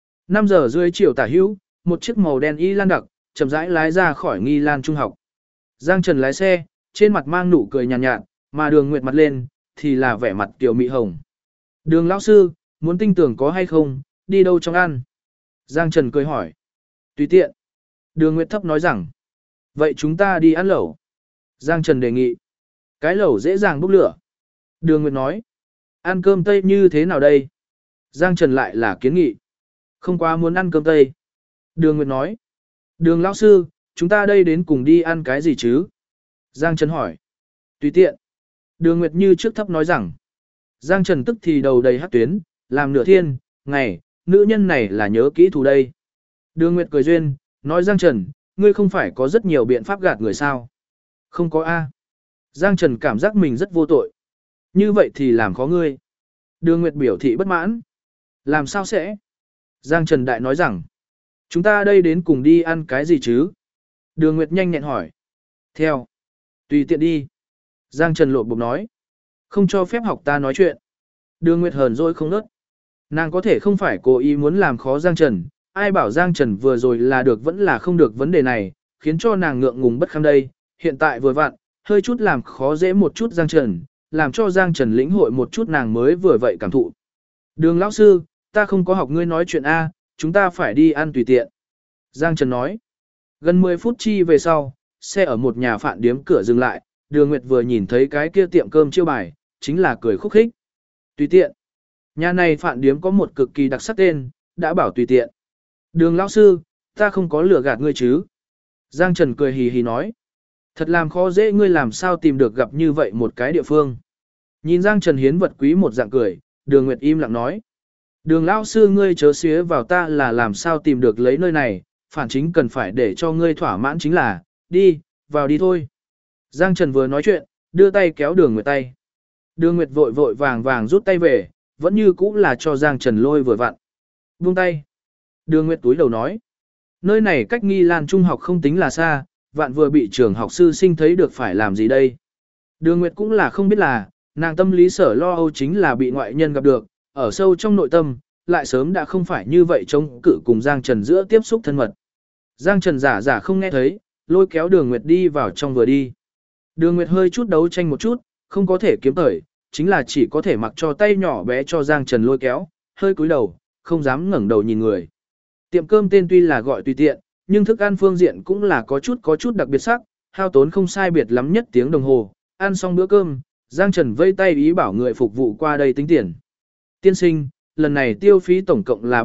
5 giờ rưỡi chiều tả hữu, một chiếc màu đen y lan đặc, chậm rãi lái ra khỏi Nghi Lan Trung học. Giang Trần lái xe, trên mặt mang nụ cười nhàn nhạt, mà Đường Nguyệt mặt lên, thì là vẻ mặt tiểu mị hồng. Đường lão sư, muốn tinh tưởng có hay không, đi đâu trong ăn? Giang Trần cười hỏi. Tùy tiện. Đường Nguyệt thấp nói rằng. Vậy chúng ta đi ăn lẩu. Giang Trần đề nghị. Cái lẩu dễ dàng bốc lửa. Đường Nguyệt nói. Ăn cơm Tây như thế nào đây? Giang Trần lại là kiến nghị. Không quá muốn ăn cơm Tây. Đường Nguyệt nói. Đường lão sư, chúng ta đây đến cùng đi ăn cái gì chứ? Giang Trần hỏi. Tùy tiện. Đường Nguyệt như trước thấp nói rằng. Giang Trần tức thì đầu đầy hắc tuyến, làm nửa thiên, ngày, nữ nhân này là nhớ kỹ thù đây. Đường Nguyệt cười duyên, nói Giang Trần, ngươi không phải có rất nhiều biện pháp gạt người sao? Không có A. Giang Trần cảm giác mình rất vô tội. Như vậy thì làm khó ngươi. Đường Nguyệt biểu thị bất mãn. Làm sao sẽ? Giang Trần đại nói rằng, chúng ta đây đến cùng đi ăn cái gì chứ? Đường Nguyệt nhanh nhẹn hỏi. Theo. Tùy tiện đi. Giang Trần lột bụng nói. Không cho phép học ta nói chuyện. Đường Nguyệt hờn dỗi không nớt. Nàng có thể không phải cố ý muốn làm khó Giang Trần. Ai bảo Giang Trần vừa rồi là được vẫn là không được vấn đề này, khiến cho nàng ngượng ngùng bất kham đây. Hiện tại vừa vặn, hơi chút làm khó dễ một chút Giang Trần, làm cho Giang Trần lĩnh hội một chút nàng mới vừa vậy cảm thụ. Đường lão sư, ta không có học ngươi nói chuyện A, chúng ta phải đi ăn tùy tiện. Giang Trần nói. Gần 10 phút chi về sau, xe ở một nhà phạn điếm cửa dừng lại, Đường Nguyệt vừa nhìn thấy cái kia tiệm cơm chiêu bài, chính là cười khúc khích. Tùy tiện. Nhà này phạn điếm có một cực kỳ đặc sắc tên, đã bảo tùy tiện. Đường lão sư, ta không có lừa gạt ngươi chứ. Giang Trần cười hì hì nói. Thật làm khó dễ ngươi làm sao tìm được gặp như vậy một cái địa phương. Nhìn Giang Trần hiến vật quý một dạng cười, Đường Nguyệt im lặng nói. Đường lão sư ngươi chớ xía vào ta là làm sao tìm được lấy nơi này, phản chính cần phải để cho ngươi thỏa mãn chính là, đi, vào đi thôi. Giang Trần vừa nói chuyện, đưa tay kéo Đường Nguyệt tay. Đường Nguyệt vội vội vàng vàng rút tay về, vẫn như cũ là cho Giang Trần lôi vừa vặn. Buông tay. Đường Nguyệt túi đầu nói. Nơi này cách Nghi Lan Trung học không tính là xa, vạn vừa bị trường học sư sinh thấy được phải làm gì đây. Đường Nguyệt cũng là không biết là, nàng tâm lý sở lo âu chính là bị ngoại nhân gặp được, ở sâu trong nội tâm, lại sớm đã không phải như vậy chống cự cùng Giang Trần giữa tiếp xúc thân mật. Giang Trần giả giả không nghe thấy, lôi kéo Đường Nguyệt đi vào trong vừa đi. Đường Nguyệt hơi chút đấu tranh một chút, không có thể kiếm thời, chính là chỉ có thể mặc cho tay nhỏ bé cho Giang Trần lôi kéo, hơi cúi đầu, không dám ngẩng đầu nhìn người. Tiệm cơm tên tuy là gọi tùy tiện, nhưng thức ăn phương diện cũng là có chút đặc biệt sắc, hao tốn không sai biệt lắm nhất tiếng đồng hồ. Ăn xong bữa cơm, Giang Trần vây tay ý bảo người phục vụ qua đây tính tiền. Tiên sinh, lần này tiêu phí tổng cộng là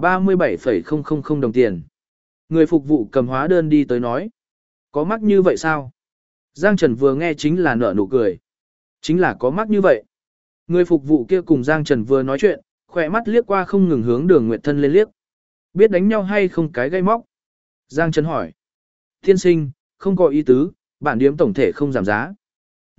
37,000 đồng tiền. Người phục vụ cầm hóa đơn đi tới nói. Có mắc như vậy sao? Giang Trần vừa nghe chính là nở nụ cười. Chính là có mắc như vậy. Người phục vụ kia cùng Giang Trần vừa nói chuyện, khỏe mắt liếc qua không ngừng hướng Đường Nguyệt thân lên liếc. Biết đánh nhau hay không cái gây móc? Giang Trần hỏi. Tiên sinh, không có ý tứ, bản điếm tổng thể không giảm giá.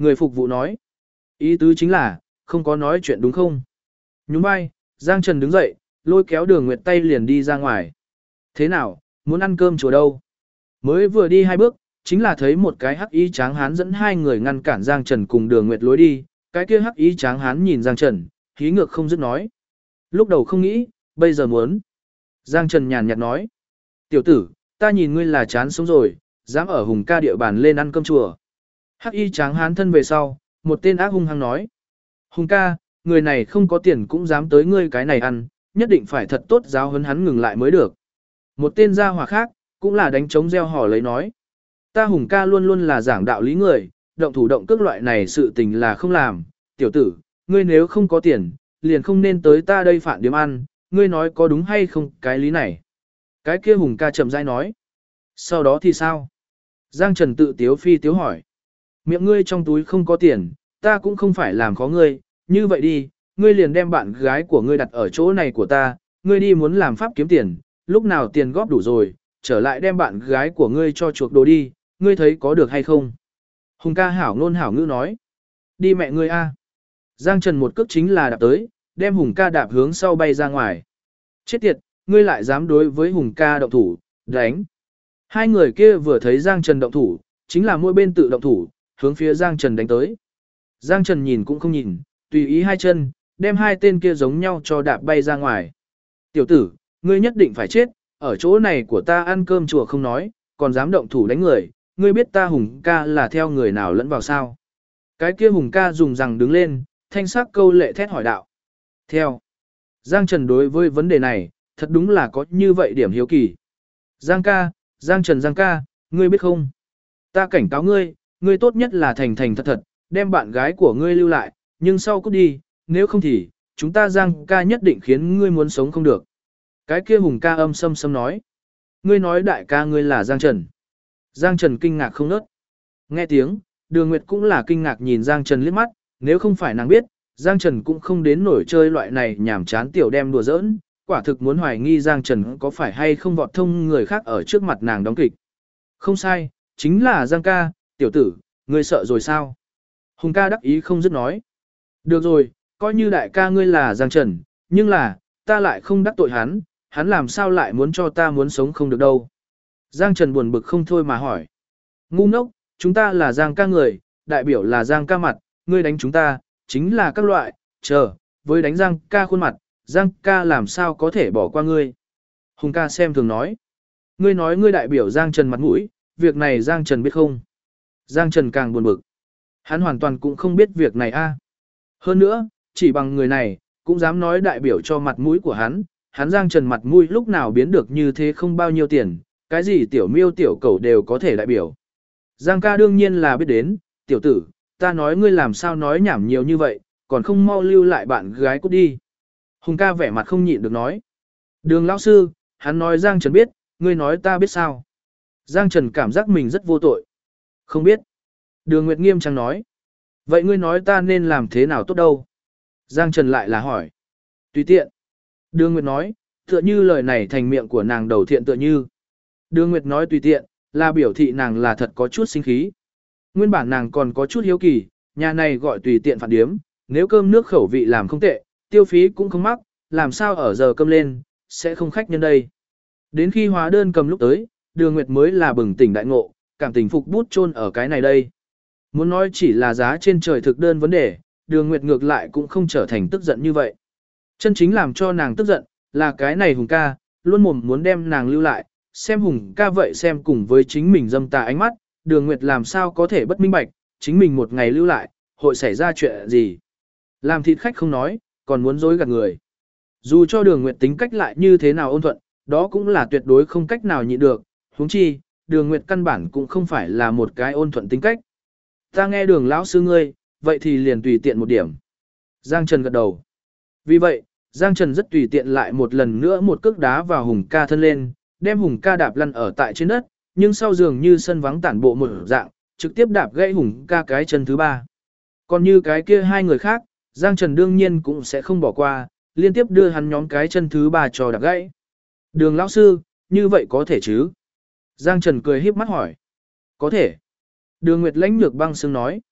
Người phục vụ nói. Ý tứ chính là, không có nói chuyện đúng không? Nhún vai, Giang Trần đứng dậy, lôi kéo Đường Nguyệt tay liền đi ra ngoài. Thế nào, muốn ăn cơm chùa đâu? Mới vừa đi 2 bước, chính là thấy một cái hắc y tráng hán dẫn 2 người ngăn cản Giang Trần cùng Đường Nguyệt lối đi. Cái kia hắc y tráng hán nhìn Giang Trần, hí ngược không dứt nói. Lúc đầu không nghĩ, bây giờ muốn. Giang Trần nhàn nhạt nói. Tiểu tử, ta nhìn ngươi là chán sống rồi, dám ở Hùng ca địa bàn lên ăn cơm chùa. Hắc y tráng hán thân về sau, một tên ác hung hăng nói. Hùng ca, người này không có tiền cũng dám tới ngươi cái này ăn, nhất định phải thật tốt giáo huấn hắn ngừng lại mới được. Một tên gia hỏa khác, cũng là đánh trống gieo hò lấy nói. Ta Hùng ca luôn luôn là giảng đạo lý người, động thủ động cước loại này sự tình là không làm. Tiểu tử, ngươi nếu không có tiền, liền không nên tới ta đây phản điếm ăn, ngươi nói có đúng hay không cái lý này. Cái kia Hùng ca chậm rãi nói. Sau đó thì sao? Giang Trần tự tiếu phi tiếu hỏi. Miệng ngươi trong túi không có tiền, ta cũng không phải làm khó ngươi, như vậy đi, ngươi liền đem bạn gái của ngươi đặt ở chỗ này của ta, ngươi đi muốn làm pháp kiếm tiền, lúc nào tiền góp đủ rồi, trở lại đem bạn gái của ngươi cho chuộc đồ đi, ngươi thấy có được hay không? Hùng ca hảo ngôn hảo ngữ nói. Đi mẹ ngươi a. Giang Trần một cước chính là đạp tới, đem Hùng ca đạp hướng sau bay ra ngoài. Chết tiệt, ngươi lại dám đối với Hùng ca động thủ, đánh. Hai người kia vừa thấy Giang Trần động thủ, chính là mỗi bên tự động thủ, hướng phía Giang Trần đánh tới. Giang Trần nhìn cũng không nhìn, tùy ý hai chân, đem hai tên kia giống nhau cho đạp bay ra ngoài. Tiểu tử, ngươi nhất định phải chết, ở chỗ này của ta ăn cơm chùa không nói, còn dám động thủ đánh người, ngươi biết ta Hùng ca là theo người nào lẫn vào sao. Cái kia Hùng ca dùng rằng đứng lên, thanh sắc câu lệ thét hỏi đạo. Theo. Giang Trần đối với vấn đề này, thật đúng là có như vậy điểm hiếu kỳ. Giang ca, Giang Trần Giang ca, ngươi biết không? Ta cảnh cáo ngươi, ngươi tốt nhất là thành thành thật thật, đem bạn gái của ngươi lưu lại, nhưng sau cút đi, nếu không thì, chúng ta Giang ca nhất định khiến ngươi muốn sống không được. Cái kia Hùng ca âm sâm sâm nói. Ngươi nói đại ca ngươi là Giang Trần. Giang Trần kinh ngạc không nớt. Nghe tiếng, Đường Nguyệt cũng là kinh ngạc nhìn Giang Trần liếc mắt, nếu không phải nàng biết, Giang Trần cũng không đến nổi chơi loại này nhảm chán tiểu đem đùa giỡn, quả thực muốn hoài nghi Giang Trần có phải hay không vọt thông người khác ở trước mặt nàng đóng kịch. Không sai, chính là Giang ca, tiểu tử, ngươi sợ rồi sao? Hùng ca đắc ý không dứt nói. Được rồi, coi như đại ca ngươi là Giang Trần, nhưng là, ta lại không đắc tội hắn, hắn làm sao lại muốn cho ta muốn sống không được đâu. Giang Trần buồn bực không thôi mà hỏi. Ngu ngốc, chúng ta là Giang ca người, đại biểu là Giang ca mặt, ngươi đánh chúng ta, chính là các loại, chờ, với đánh Giang ca khuôn mặt, Giang ca làm sao có thể bỏ qua ngươi. Hùng ca xem thường nói. Ngươi nói ngươi đại biểu Giang Trần mặt mũi, việc này Giang Trần biết không? Giang Trần càng buồn bực. Hắn hoàn toàn cũng không biết việc này a. Hơn nữa, chỉ bằng người này, cũng dám nói đại biểu cho mặt mũi của hắn Giang Trần mặt mũi lúc nào biến được như thế không bao nhiêu tiền, cái gì tiểu miêu tiểu cầu đều có thể đại biểu. Giang ca đương nhiên là biết đến, tiểu tử, ta nói ngươi làm sao nói nhảm nhiều như vậy, còn không mau lưu lại bạn gái cút đi. Hùng ca vẻ mặt không nhịn được nói. Đường lão sư, hắn nói Giang Trần biết, ngươi nói ta biết sao. Giang Trần cảm giác mình rất vô tội. Không biết. Đường Nguyệt nghiêm trang nói. Vậy ngươi nói ta nên làm thế nào tốt đâu? Giang Trần lại là hỏi. Tùy tiện. Đường Nguyệt nói, tựa như lời này thành miệng của nàng đầu thiện tựa như. Đường Nguyệt nói tùy tiện, là biểu thị nàng là thật có chút sinh khí. Nguyên bản nàng còn có chút hiếu kỳ, nhà này gọi tùy tiện phản điếm, nếu cơm nước khẩu vị làm không tệ, tiêu phí cũng không mắc, làm sao ở giờ cơm lên, sẽ không khách nhân đây. Đến khi hóa đơn cầm lúc tới, Đường Nguyệt mới là bừng tỉnh đại ngộ, cảm tình phục bút chôn ở cái này đây. Muốn nói chỉ là giá trên trời thực đơn vấn đề, Đường Nguyệt ngược lại cũng không trở thành tức giận như vậy. Chân chính làm cho nàng tức giận, là cái này Hùng ca, luôn mồm muốn đem nàng lưu lại, xem Hùng ca vậy xem cùng với chính mình dâm tà ánh mắt, Đường Nguyệt làm sao có thể bất minh bạch, chính mình một ngày lưu lại, hội xảy ra chuyện gì. Làm thịt khách không nói, còn muốn dối gạt người. Dù cho Đường Nguyệt tính cách lại như thế nào ôn thuận, đó cũng là tuyệt đối không cách nào nhịn được, huống chi, Đường Nguyệt căn bản cũng không phải là một cái ôn thuận tính cách. Ta nghe Đường lão sư ngươi, vậy thì liền tùy tiện một điểm. Giang Trần gật đầu. Vì vậy, Giang Trần rất tùy tiện lại một lần nữa một cước đá vào Hùng ca thân lên, đem Hùng ca đạp lăn ở tại trên đất, nhưng sau dường như sân vắng tản bộ một dạng, trực tiếp đạp gãy Hùng ca cái chân thứ 3. Còn như cái kia hai người khác, Giang Trần đương nhiên cũng sẽ không bỏ qua, liên tiếp đưa hắn nhóm cái chân thứ 3 cho đạp gãy. Đường lão sư, như vậy có thể chứ? Giang Trần cười híp mắt hỏi. Có thể. Đường Nguyệt lãnh nhược băng sương nói.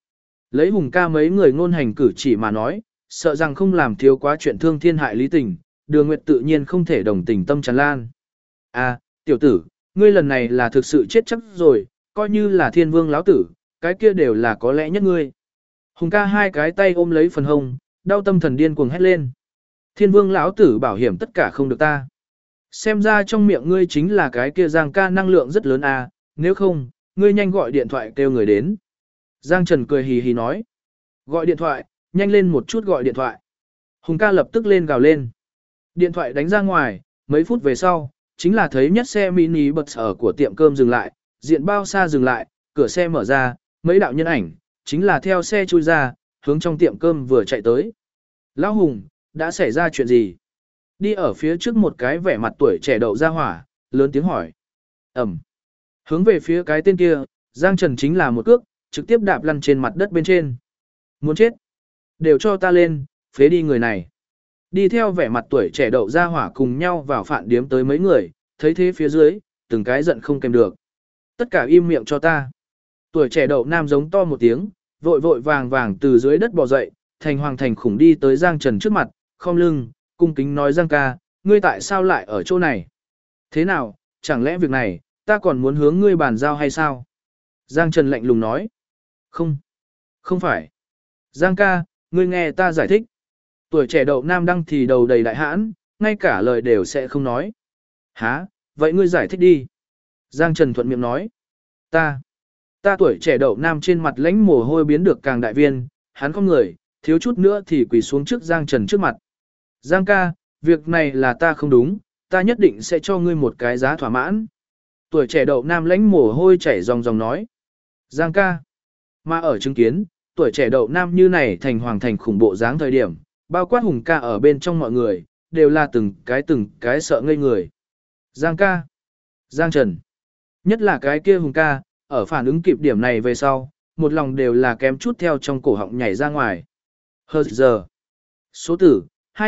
Lấy Hùng ca mấy người ngôn hành cử chỉ mà nói, sợ rằng không làm thiếu quá chuyện thương thiên hại lý tình, Đường Nguyệt tự nhiên không thể đồng tình tâm tràn lan. À, tiểu tử, ngươi lần này là thực sự chết chắc rồi, coi như là thiên vương lão tử, cái kia đều là có lẽ nhất ngươi. Hùng ca hai cái tay ôm lấy phần hông, đau tâm thần điên cuồng hét lên. Thiên vương lão tử bảo hiểm tất cả không được ta. Xem ra trong miệng ngươi chính là cái kia Giang ca năng lượng rất lớn à, nếu không, ngươi nhanh gọi điện thoại kêu người đến. Giang Trần cười hì hì nói. Gọi điện thoại, nhanh lên một chút gọi điện thoại. Hùng ca lập tức lên gào lên. Điện thoại đánh ra ngoài, mấy phút về sau, chính là thấy nhất xe mini bật ở của tiệm cơm dừng lại, diện bao xa dừng lại, cửa xe mở ra, mấy đạo nhân ảnh, chính là theo xe chui ra, hướng trong tiệm cơm vừa chạy tới. Lão Hùng, đã xảy ra chuyện gì? Đi ở phía trước một cái vẻ mặt tuổi trẻ đậu ra hỏa, lớn tiếng hỏi. Ẩm. Hướng về phía cái tên kia, Giang Trần chính là một cước, trực tiếp đạp lăn trên mặt đất bên trên. Muốn chết. Đều cho ta lên, phế đi người này. Đi theo vẻ mặt tuổi trẻ đậu ra hỏa cùng nhau vào phạn điếm tới mấy người, thấy thế phía dưới, từng cái giận không kèm được. Tất cả im miệng cho ta. Tuổi trẻ đậu nam giống to một tiếng, vội vội vàng vàng từ dưới đất bò dậy, thành hoàng thành khủng đi tới Giang Trần trước mặt, khom lưng, cung kính nói Giang ca, ngươi tại sao lại ở chỗ này? Thế nào, chẳng lẽ việc này, ta còn muốn hướng ngươi bàn giao hay sao? Giang Trần lạnh lùng nói. Không, không phải. Giang ca, ngươi nghe ta giải thích. Tuổi trẻ đậu nam đăng thì đầu đầy đại hãn, ngay cả lời đều sẽ không nói. Hả, vậy ngươi giải thích đi. Giang Trần thuận miệng nói. Ta tuổi trẻ đậu nam trên mặt lãnh mồ hôi biến được càng đại viên, hắn không người, thiếu chút nữa thì quỳ xuống trước Giang Trần trước mặt. Giang ca, việc này là ta không đúng, ta nhất định sẽ cho ngươi một cái giá thỏa mãn. Tuổi trẻ đậu nam lãnh mồ hôi chảy ròng ròng nói. Giang ca. Mà ở chứng kiến, tuổi trẻ đậu nam như này thành hoàng thành khủng bộ dáng thời điểm, bao quát Hùng ca ở bên trong mọi người, đều là từng cái sợ ngây người. Giang ca. Giang Trần. Nhất là cái kia Hùng ca, ở phản ứng kịp điểm này về sau, một lòng đều là kém chút theo trong cổ họng nhảy ra ngoài. Hờ giờ. Số tử,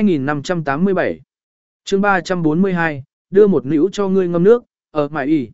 2587. Chương 342, đưa một nữ cho ngươi ngâm nước, ở mải y.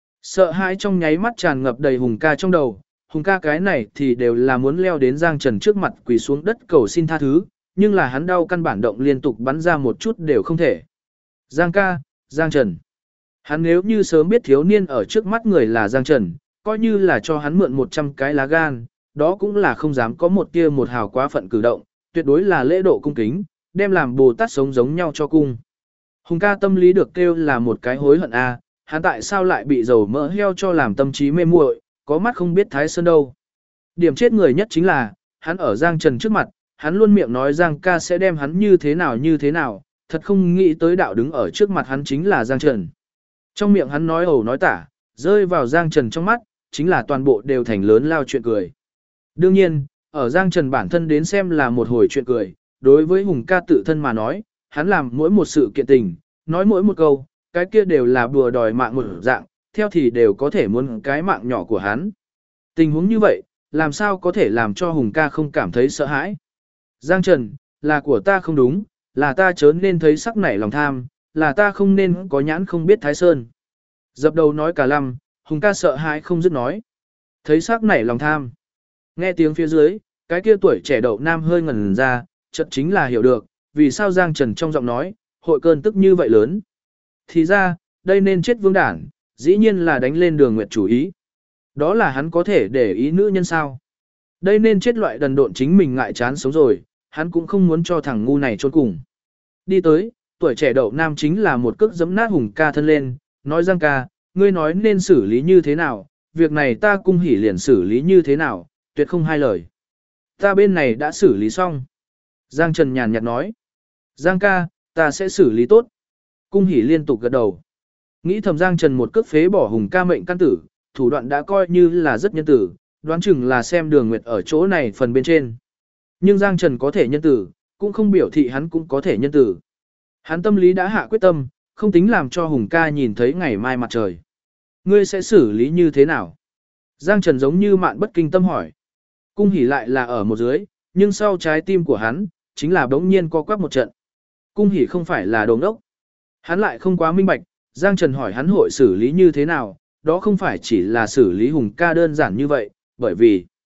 Sợ hãi trong nháy mắt tràn ngập đầy Hùng ca trong đầu, Hùng ca cái này thì đều là muốn leo đến Giang Trần trước mặt quỳ xuống đất cầu xin tha thứ, nhưng là hắn đau căn bản động liên tục bắn ra một chút đều không thể. Giang ca, Giang Trần. Hắn nếu như sớm biết thiếu niên ở trước mắt người là Giang Trần, coi như là cho hắn mượn 100 cái lá gan, đó cũng là không dám có một tia một hào quá phận cử động, tuyệt đối là lễ độ cung kính, đem làm Bồ Tát sống giống nhau cho cung. Hùng ca tâm lý được kêu là một cái hối hận a, hắn tại sao lại bị dầu mỡ heo cho làm tâm trí mê muội, có mắt không biết Thái Sơn đâu. Điểm chết người nhất chính là, hắn ở Giang Trần trước mặt, hắn luôn miệng nói Giang ca sẽ đem hắn như thế nào, thật không nghĩ tới đạo đứng ở trước mặt hắn chính là Giang Trần. Trong miệng hắn nói ẩu nói tả, rơi vào Giang Trần trong mắt, chính là toàn bộ đều thành lớn lao chuyện cười. Đương nhiên, ở Giang Trần bản thân đến xem là một hồi chuyện cười, đối với Hùng ca tự thân mà nói, hắn làm mỗi một sự kiện tình, nói mỗi một câu, cái kia đều là bùa đòi mạng một dạng, theo thì đều có thể muốn cái mạng nhỏ của hắn. Tình huống như vậy, làm sao có thể làm cho Hùng ca không cảm thấy sợ hãi? Giang Trần, là của ta không đúng, là ta chớ nên thấy sắc nảy lòng tham, là ta không nên có nhãn không biết Thái Sơn. Dập đầu nói cả lăm, Hùng ca sợ hãi không dứt nói. Thấy sắc nảy lòng tham. Nghe tiếng phía dưới, cái kia tuổi trẻ đậu nam hơi ngẩn ra, chợt chính là hiểu được, vì sao Giang Trần trong giọng nói, hội cơn tức như vậy lớn. Thì ra, đây nên chết vương đảng, dĩ nhiên là đánh lên Đường Nguyệt chủ ý. Đó là hắn có thể để ý nữ nhân sao. Đây nên chết loại đần độn chính mình ngại chán sống rồi, hắn cũng không muốn cho thằng ngu này trốn cùng. Đi tới, tuổi trẻ đậu nam chính là một cước giẫm nát Hùng ca thân lên, nói Giang ca, ngươi nói nên xử lý như thế nào, việc này ta cung hỉ liền xử lý như thế nào, tuyệt không hai lời. Ta bên này đã xử lý xong. Giang Trần nhàn nhạt nói. Giang ca, ta sẽ xử lý tốt. Cung hỉ liên tục gật đầu. Nghĩ thầm Giang Trần một cước phế bỏ Hùng ca mệnh căn tử, thủ đoạn đã coi như là rất nhân tử, đoán chừng là xem Đường Nguyệt ở chỗ này phần bên trên. Nhưng Giang Trần có thể nhân tử, cũng không biểu thị hắn cũng có thể nhân tử. Hắn tâm lý đã hạ quyết tâm, không tính làm cho Hùng ca nhìn thấy ngày mai mặt trời. Ngươi sẽ xử lý như thế nào? Giang Trần giống như mạn bất kinh tâm hỏi. Cung hỉ lại là ở một dưới, nhưng sau trái tim của hắn, chính là bỗng nhiên co quắp một trận. Cung hỉ không phải là đồ ngốc. Hắn lại không quá minh bạch, Giang Trần hỏi hắn hội xử lý như thế nào, đó không phải chỉ là xử lý Hùng ca đơn giản như vậy, bởi vì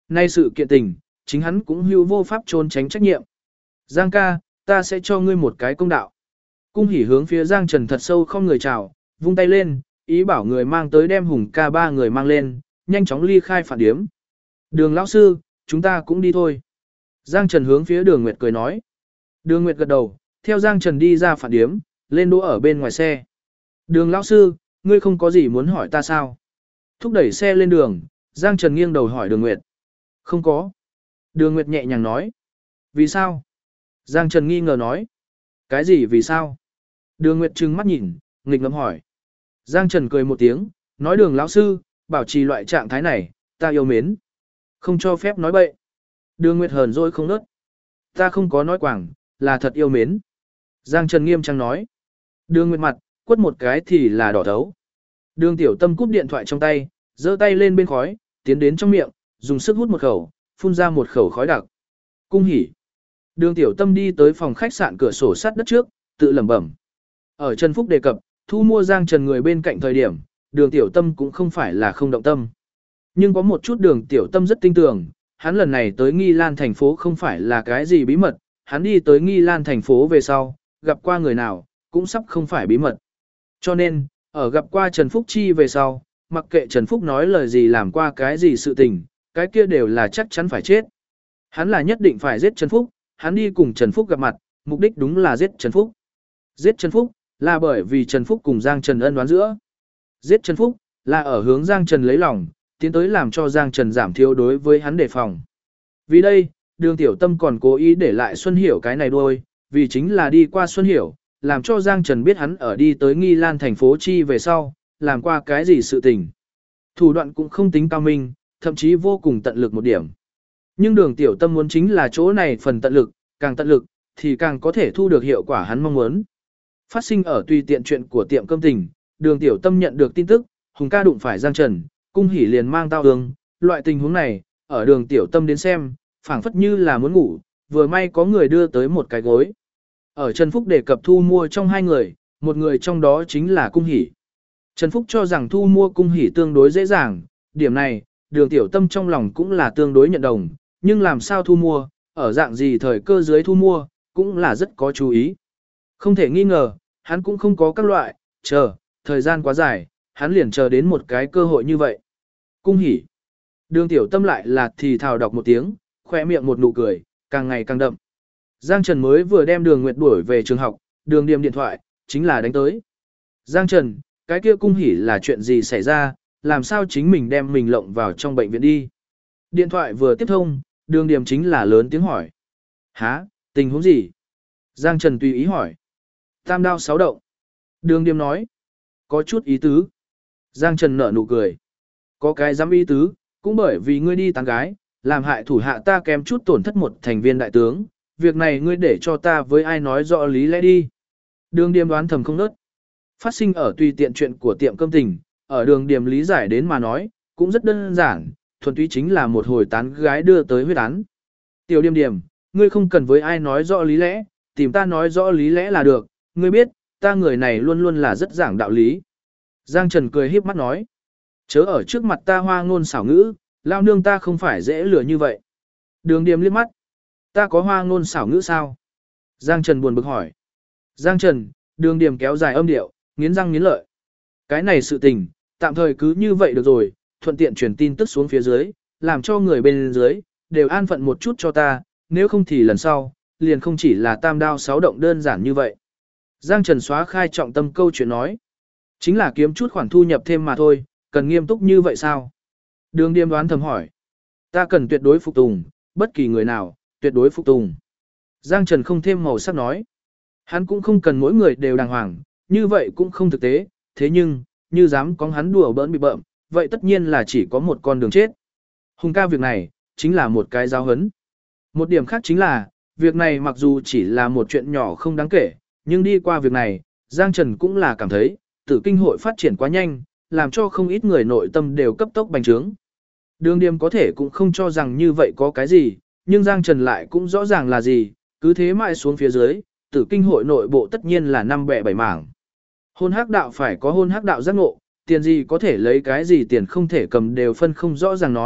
Nay sự kiện tình, chính hắn cũng hưu vô pháp trốn tránh trách nhiệm. Giang ca, ta sẽ cho ngươi một cái công đạo. Cung hỉ hướng phía Giang Trần thật sâu không người chào, vung tay lên, ý bảo người mang tới đem Hùng ca ba người mang lên, nhanh chóng ly khai phản điếm. Đường lão sư, chúng ta cũng đi thôi. Giang Trần hướng phía Đường Nguyệt cười nói. Đường Nguyệt gật đầu, theo Giang Trần đi ra phản điếm, lên đỗ ở bên ngoài xe. Đường lão sư, ngươi không có gì muốn hỏi ta sao? Thúc đẩy xe lên đường, Giang Trần nghiêng đầu hỏi Đường Nguyệt. Không có. Đường Nguyệt nhẹ nhàng nói. Vì sao? Giang Trần nghi ngờ nói. Cái gì vì sao? Đường Nguyệt trừng mắt nhìn, nghịch ngợm hỏi. Giang Trần cười một tiếng, nói Đường lão sư, bảo trì loại trạng thái này, ta yêu mến. Không cho phép nói bậy. Đường Nguyệt hờn dỗi không nớt. Ta không có nói quảng, là thật yêu mến. Giang Trần nghiêm trang nói. Đường Nguyệt mặt, quất một cái thì là đỏ thấu. Đường Tiểu Tâm cúp điện thoại trong tay, giơ tay lên bên khói, tiến đến trong miệng, dùng sức hút một khẩu, phun ra một khẩu khói đặc. Cung hỉ. Đường Tiểu Tâm đi tới phòng khách sạn cửa sổ sắt đất trước, tự lẩm bẩm. Ở Trần Phúc đề cập, thu mua Giang Trần người bên cạnh thời điểm, Đường Tiểu Tâm cũng không phải là không động tâm. Nhưng có một chút Đường Tiểu Tâm rất tin tưởng, hắn lần này tới Nghi Lan thành phố không phải là cái gì bí mật, hắn đi tới Nghi Lan thành phố về sau, gặp qua người nào, cũng sắp không phải bí mật. Cho nên, ở gặp qua Trần Phúc Chi về sau, mặc kệ Trần Phúc nói lời gì làm qua cái gì sự tình, cái kia đều là chắc chắn phải chết. Hắn là nhất định phải giết Trần Phúc, hắn đi cùng Trần Phúc gặp mặt, mục đích đúng là giết Trần Phúc. Giết Trần Phúc, là bởi vì Trần Phúc cùng Giang Trần ân đoán giữa. Giết Trần Phúc, là ở hướng Giang Trần lấy lòng, tiến tới làm cho Giang Trần giảm thiếu đối với hắn đề phòng. Vì đây, Đường Tiểu Tâm còn cố ý để lại Xuân Hiểu cái này đôi, vì chính là đi qua Xuân Hiểu, làm cho Giang Trần biết hắn ở đi tới Nghi Lan thành phố Chi về sau, làm qua cái gì sự tình. Thủ đoạn cũng không tính cao minh, thậm chí vô cùng tận lực một điểm. Nhưng Đường Tiểu Tâm muốn chính là chỗ này phần tận lực, thì càng có thể thu được hiệu quả hắn mong muốn. Phát sinh ở tùy tiện chuyện của tiệm cơm tình, Đường Tiểu Tâm nhận được tin tức, Hùng ca đụng phải Giang Trần, Cung hỉ liền mang tao đường, loại tình huống này, ở Đường Tiểu Tâm đến xem, phảng phất như là muốn ngủ, vừa may có người đưa tới một cái gối. Ở Trần Phúc đề cập thu mua trong hai người, một người trong đó chính là Cung hỉ. Trần Phúc cho rằng thu mua Cung hỉ tương đối dễ dàng, điểm này, Đường Tiểu Tâm trong lòng cũng là tương đối nhận đồng, nhưng làm sao thu mua, ở dạng gì thời cơ dưới thu mua, cũng là rất có chú ý. Không thể nghi ngờ, hắn cũng không có các loại, thời gian quá dài, hắn liền chờ đến một cái cơ hội như vậy. Cung hỉ. Đường Tiểu Tâm lại là thì thào đọc một tiếng, khoe miệng một nụ cười, càng ngày càng đậm. Giang Trần mới vừa đem Đường Nguyệt đuổi về trường học, Đường Điềm điện thoại, chính là đánh tới. Giang Trần, cái kia Cung hỉ là chuyện gì xảy ra, làm sao chính mình đem mình lộng vào trong bệnh viện đi. Điện thoại vừa tiếp thông, Đường Điềm chính là lớn tiếng hỏi. Hả, tình huống gì? Giang Trần tùy ý hỏi. Tam đao sáu động. Đường Điềm nói. Có chút ý tứ. Giang Trần nở nụ cười. Có cái dám ý tứ, cũng bởi vì ngươi đi tán gái, làm hại thủ hạ ta kém chút tổn thất một thành viên đại tướng. Việc này ngươi để cho ta với ai nói rõ lý lẽ đi. Đường Điềm đoán thầm không nớt. Phát sinh ở tùy tiện chuyện của tiệm cơm tình, ở Đường Điềm lý giải đến mà nói, cũng rất đơn giản, thuần túy chính là một hồi tán gái đưa tới huyết án. Tiểu Điềm Điềm, ngươi không cần với ai nói rõ lý lẽ, tìm ta nói rõ lý lẽ là được, ngươi biết, ta người này luôn luôn là rất giảng đạo lý. Giang Trần cười híp mắt nói, chớ ở trước mặt ta hoa ngôn xảo ngữ, lao nương ta không phải dễ lừa như vậy. Đường Điềm liếc mắt, ta có hoa ngôn xảo ngữ sao? Giang Trần buồn bực hỏi. Giang Trần, Đường Điềm kéo dài âm điệu, nghiến răng nghiến lợi. Cái này sự tình, tạm thời cứ như vậy được rồi, thuận tiện truyền tin tức xuống phía dưới, làm cho người bên dưới, đều an phận một chút cho ta, nếu không thì lần sau, liền không chỉ là tam đao sáu động đơn giản như vậy. Giang Trần xóa khai trọng tâm câu chuyện nói. Chính là kiếm chút khoản thu nhập thêm mà thôi, cần nghiêm túc như vậy sao? Đường Điềm đoán thầm hỏi. Ta cần tuyệt đối phục tùng, bất kỳ người nào, tuyệt đối phục tùng. Giang Trần không thêm màu sắc nói. Hắn cũng không cần mỗi người đều đàng hoàng, như vậy cũng không thực tế, thế nhưng, như dám có hắn đùa bỡn bị bợm, vậy tất nhiên là chỉ có một con đường chết. Hùng ca việc này, chính là một cái giáo hấn. Một điểm khác chính là, việc này mặc dù chỉ là một chuyện nhỏ không đáng kể, nhưng đi qua việc này, Giang Trần cũng là cảm thấy, tử kinh hội phát triển quá nhanh, làm cho không ít người nội tâm đều cấp tốc bành trướng. Đường Điềm có thể cũng không cho rằng như vậy có cái gì, nhưng Giang Trần lại cũng rõ ràng là gì, cứ thế mãi xuống phía dưới, tử kinh hội nội bộ tất nhiên là năm bẻ bảy mảng. Hôn hắc đạo phải có hôn hắc đạo giác ngộ, tiền gì có thể lấy cái gì tiền không thể cầm đều phân không rõ ràng nói,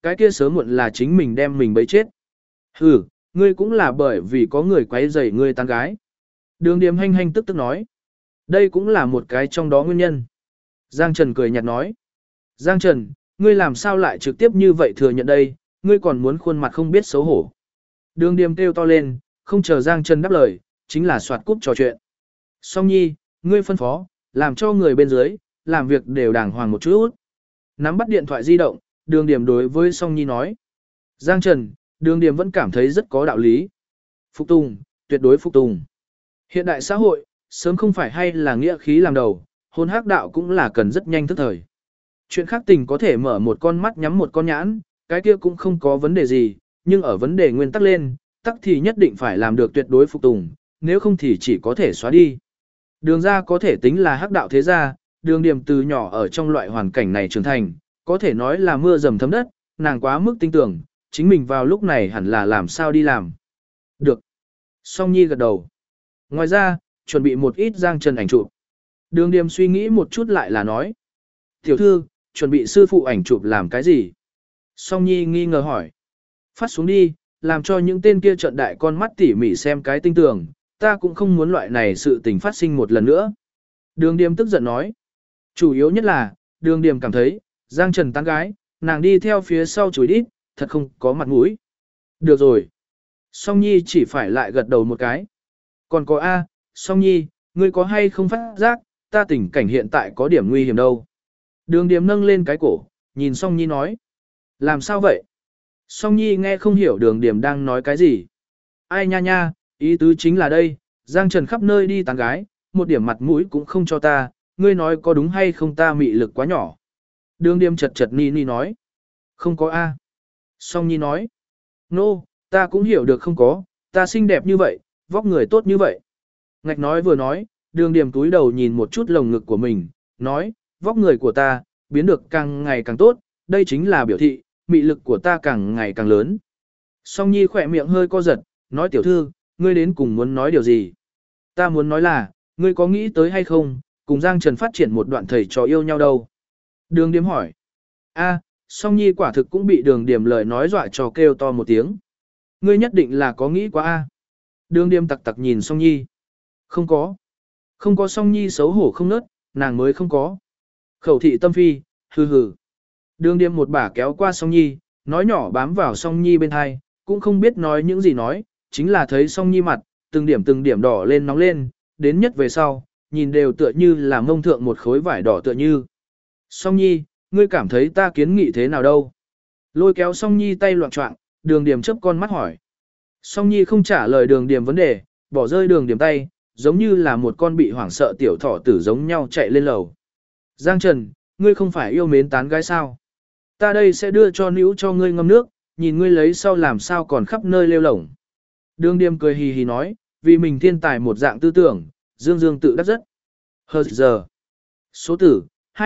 cái kia sớm muộn là chính mình đem mình bấy chết. Hừ, ngươi cũng là bởi vì có người quấy rầy ngươi tán gái. Đường Điềm hanh hanh tức tức nói. Đây cũng là một cái trong đó nguyên nhân. Giang Trần cười nhạt nói. Giang Trần, ngươi làm sao lại trực tiếp như vậy thừa nhận đây, ngươi còn muốn khuôn mặt không biết xấu hổ. Đường Điềm kêu to lên, không chờ Giang Trần đáp lời, chính là soạt cúp trò chuyện. Song Nhi, ngươi phân phó, làm cho người bên dưới, làm việc đều đàng hoàng một chút. Nắm bắt điện thoại di động, Đường Điềm đối với Song Nhi nói. Giang Trần, Đường Điềm vẫn cảm thấy rất có đạo lý. Phục tùng, tuyệt đối phục tùng. Hiện đại xã hội, sớm không phải hay là nghĩa khí làm đầu, hôn hắc đạo cũng là cần rất nhanh thức thời. Chuyện khác tình có thể mở một con mắt nhắm một con nhãn, cái kia cũng không có vấn đề gì, nhưng ở vấn đề nguyên tắc lên, tắc thì nhất định phải làm được tuyệt đối phục tùng, nếu không thì chỉ có thể xóa đi. Đường ra có thể tính là hắc đạo thế gia, Đường Điềm từ nhỏ ở trong loại hoàn cảnh này trưởng thành, có thể nói là mưa dầm thấm đất, nàng quá mức tin tưởng, chính mình vào lúc này hẳn là làm sao đi làm. Được. Song Nhi gật đầu. Ngoài ra, chuẩn bị một ít Giang Trần ảnh chụp. Đường Điềm suy nghĩ một chút lại là nói. Tiểu thư, chuẩn bị sư phụ ảnh chụp làm cái gì? Song Nhi nghi ngờ hỏi. Phát xuống đi, làm cho những tên kia trợn đại con mắt tỉ mỉ xem cái tinh tường, ta cũng không muốn loại này sự tình phát sinh một lần nữa. Đường Điềm tức giận nói. Chủ yếu nhất là, Đường Điềm cảm thấy, Giang Trần tán gái, nàng đi theo phía sau chối đít, thật không có mặt mũi. Được rồi. Song Nhi chỉ phải lại gật đầu một cái. Còn có A, Song Nhi, ngươi có hay không phát giác, ta tình cảnh hiện tại có điểm nguy hiểm đâu. Đường Điềm nâng lên cái cổ, nhìn Song Nhi nói. Làm sao vậy? Song Nhi nghe không hiểu Đường Điềm đang nói cái gì. Ai nha nha, ý tứ chính là đây, Giang Trần khắp nơi đi tán gái, một điểm mặt mũi cũng không cho ta, ngươi nói có đúng hay không, ta mị lực quá nhỏ. Đường Điềm chật chật ni ni nói. Không có A. Song Nhi nói. Nô, ta cũng hiểu được không có, ta xinh đẹp như vậy, vóc người tốt như vậy. Ngạch nói vừa nói, Đường Điềm túi đầu nhìn một chút lồng ngực của mình, nói, vóc người của ta, biến được càng ngày càng tốt, đây chính là biểu thị, mị lực của ta càng ngày càng lớn. Song Nhi khỏe miệng hơi co giật, nói tiểu thư, ngươi đến cùng muốn nói điều gì? Ta muốn nói là, ngươi có nghĩ tới hay không, cùng Giang Trần phát triển một đoạn thầy trò yêu nhau đâu? Đường Điềm hỏi. A, Song Nhi quả thực cũng bị Đường Điềm lời nói dọa cho kêu to một tiếng. Ngươi nhất định là có nghĩ quá A. Đường Điềm tặc tặc nhìn Song Nhi. Không có. Không có. Song Nhi xấu hổ không nớt, nàng mới không có. Khẩu thị tâm phi, hừ hừ. Đường Điềm một bả kéo qua Song Nhi, nói nhỏ bám vào Song Nhi bên hai, cũng không biết nói những gì nói, chính là thấy Song Nhi mặt, từng điểm đỏ lên nóng lên, đến nhất về sau, nhìn đều tựa như là mông thượng một khối vải đỏ tựa như. Song Nhi, ngươi cảm thấy ta kiến nghị thế nào đâu? Lôi kéo Song Nhi tay loạn choạng, Đường Điềm chớp con mắt hỏi. Song Nhi không trả lời Đường Điềm vấn đề, bỏ rơi Đường Điềm tay, giống như là một con bị hoảng sợ tiểu thỏ tử giống nhau chạy lên lầu. Giang Trần, ngươi không phải yêu mến tán gái sao? Ta đây sẽ đưa cho níu cho ngươi ngâm nước, nhìn ngươi lấy sau làm sao còn khắp nơi lêu lổng. Đường Điềm cười hì hì nói, vì mình thiên tài một dạng tư tưởng, dương dương tự đắc rất. Hờ giờ. Số tử,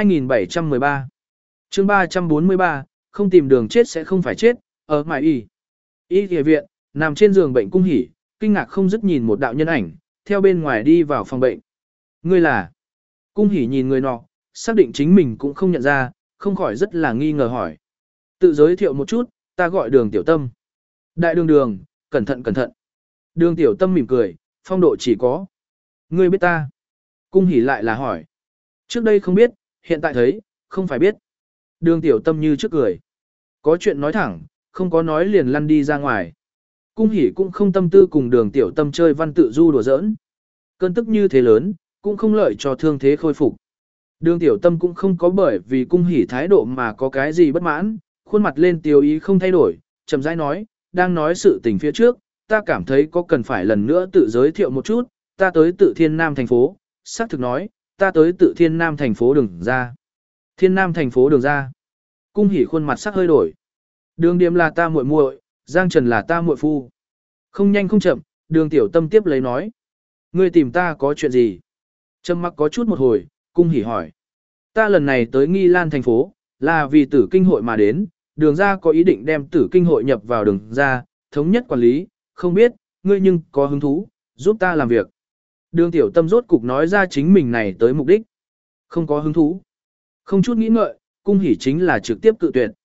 2713. Chương 343, không tìm đường chết sẽ không phải chết, ở mại y. Y y viện, nằm trên giường bệnh Cung Hỉ, kinh ngạc không dứt nhìn một đạo nhân ảnh, theo bên ngoài đi vào phòng bệnh. Ngươi là? Cung Hỉ nhìn người nọ, xác định chính mình cũng không nhận ra, không khỏi rất là nghi ngờ hỏi. Tự giới thiệu một chút, ta gọi Đường Tiểu Tâm. Đại đường đường, cẩn thận cẩn thận. Đường Tiểu Tâm mỉm cười, phong độ chỉ có. Ngươi biết ta? Cung Hỉ lại là hỏi. Trước đây không biết, hiện tại thấy, không phải biết. Đường Tiểu Tâm như trước cười. Có chuyện nói thẳng, không có nói liền lăn đi ra ngoài. Cung Hỉ cũng không tâm tư cùng Đường Tiểu Tâm chơi văn tự du đùa giỡn. Cơn tức như thế lớn, cũng không lợi cho thương thế khôi phục. Đường Tiểu Tâm cũng không có bởi vì Cung Hỉ thái độ mà có cái gì bất mãn, khuôn mặt lên tiêu ý không thay đổi, chậm rãi nói, đang nói sự tình phía trước, ta cảm thấy có cần phải lần nữa tự giới thiệu một chút, ta tới tự Thiên Nam thành phố, xác thực nói, ta tới tự Thiên Nam thành phố Đường ra. Thiên Nam thành phố Đường ra. Cung Hỉ khuôn mặt sắc hơi đổi. Đường Điềm là ta muội muội, Giang Trần là ta muội phu. Không nhanh không chậm, Đường Tiểu Tâm tiếp lấy nói. Ngươi tìm ta có chuyện gì? Trầm mặc có chút một hồi, Cung Hỉ hỏi. Ta lần này tới Nghi Lan thành phố, là vì tử kinh hội mà đến, Đường ra có ý định đem tử kinh hội nhập vào Đường ra, thống nhất quản lý, không biết, ngươi nhưng có hứng thú, giúp ta làm việc. Đường Tiểu Tâm rốt cục nói ra chính mình này tới mục đích. Không có hứng thú. Không chút nghĩ ngợi, Cung Hỉ chính là trực tiếp cự tuyệt.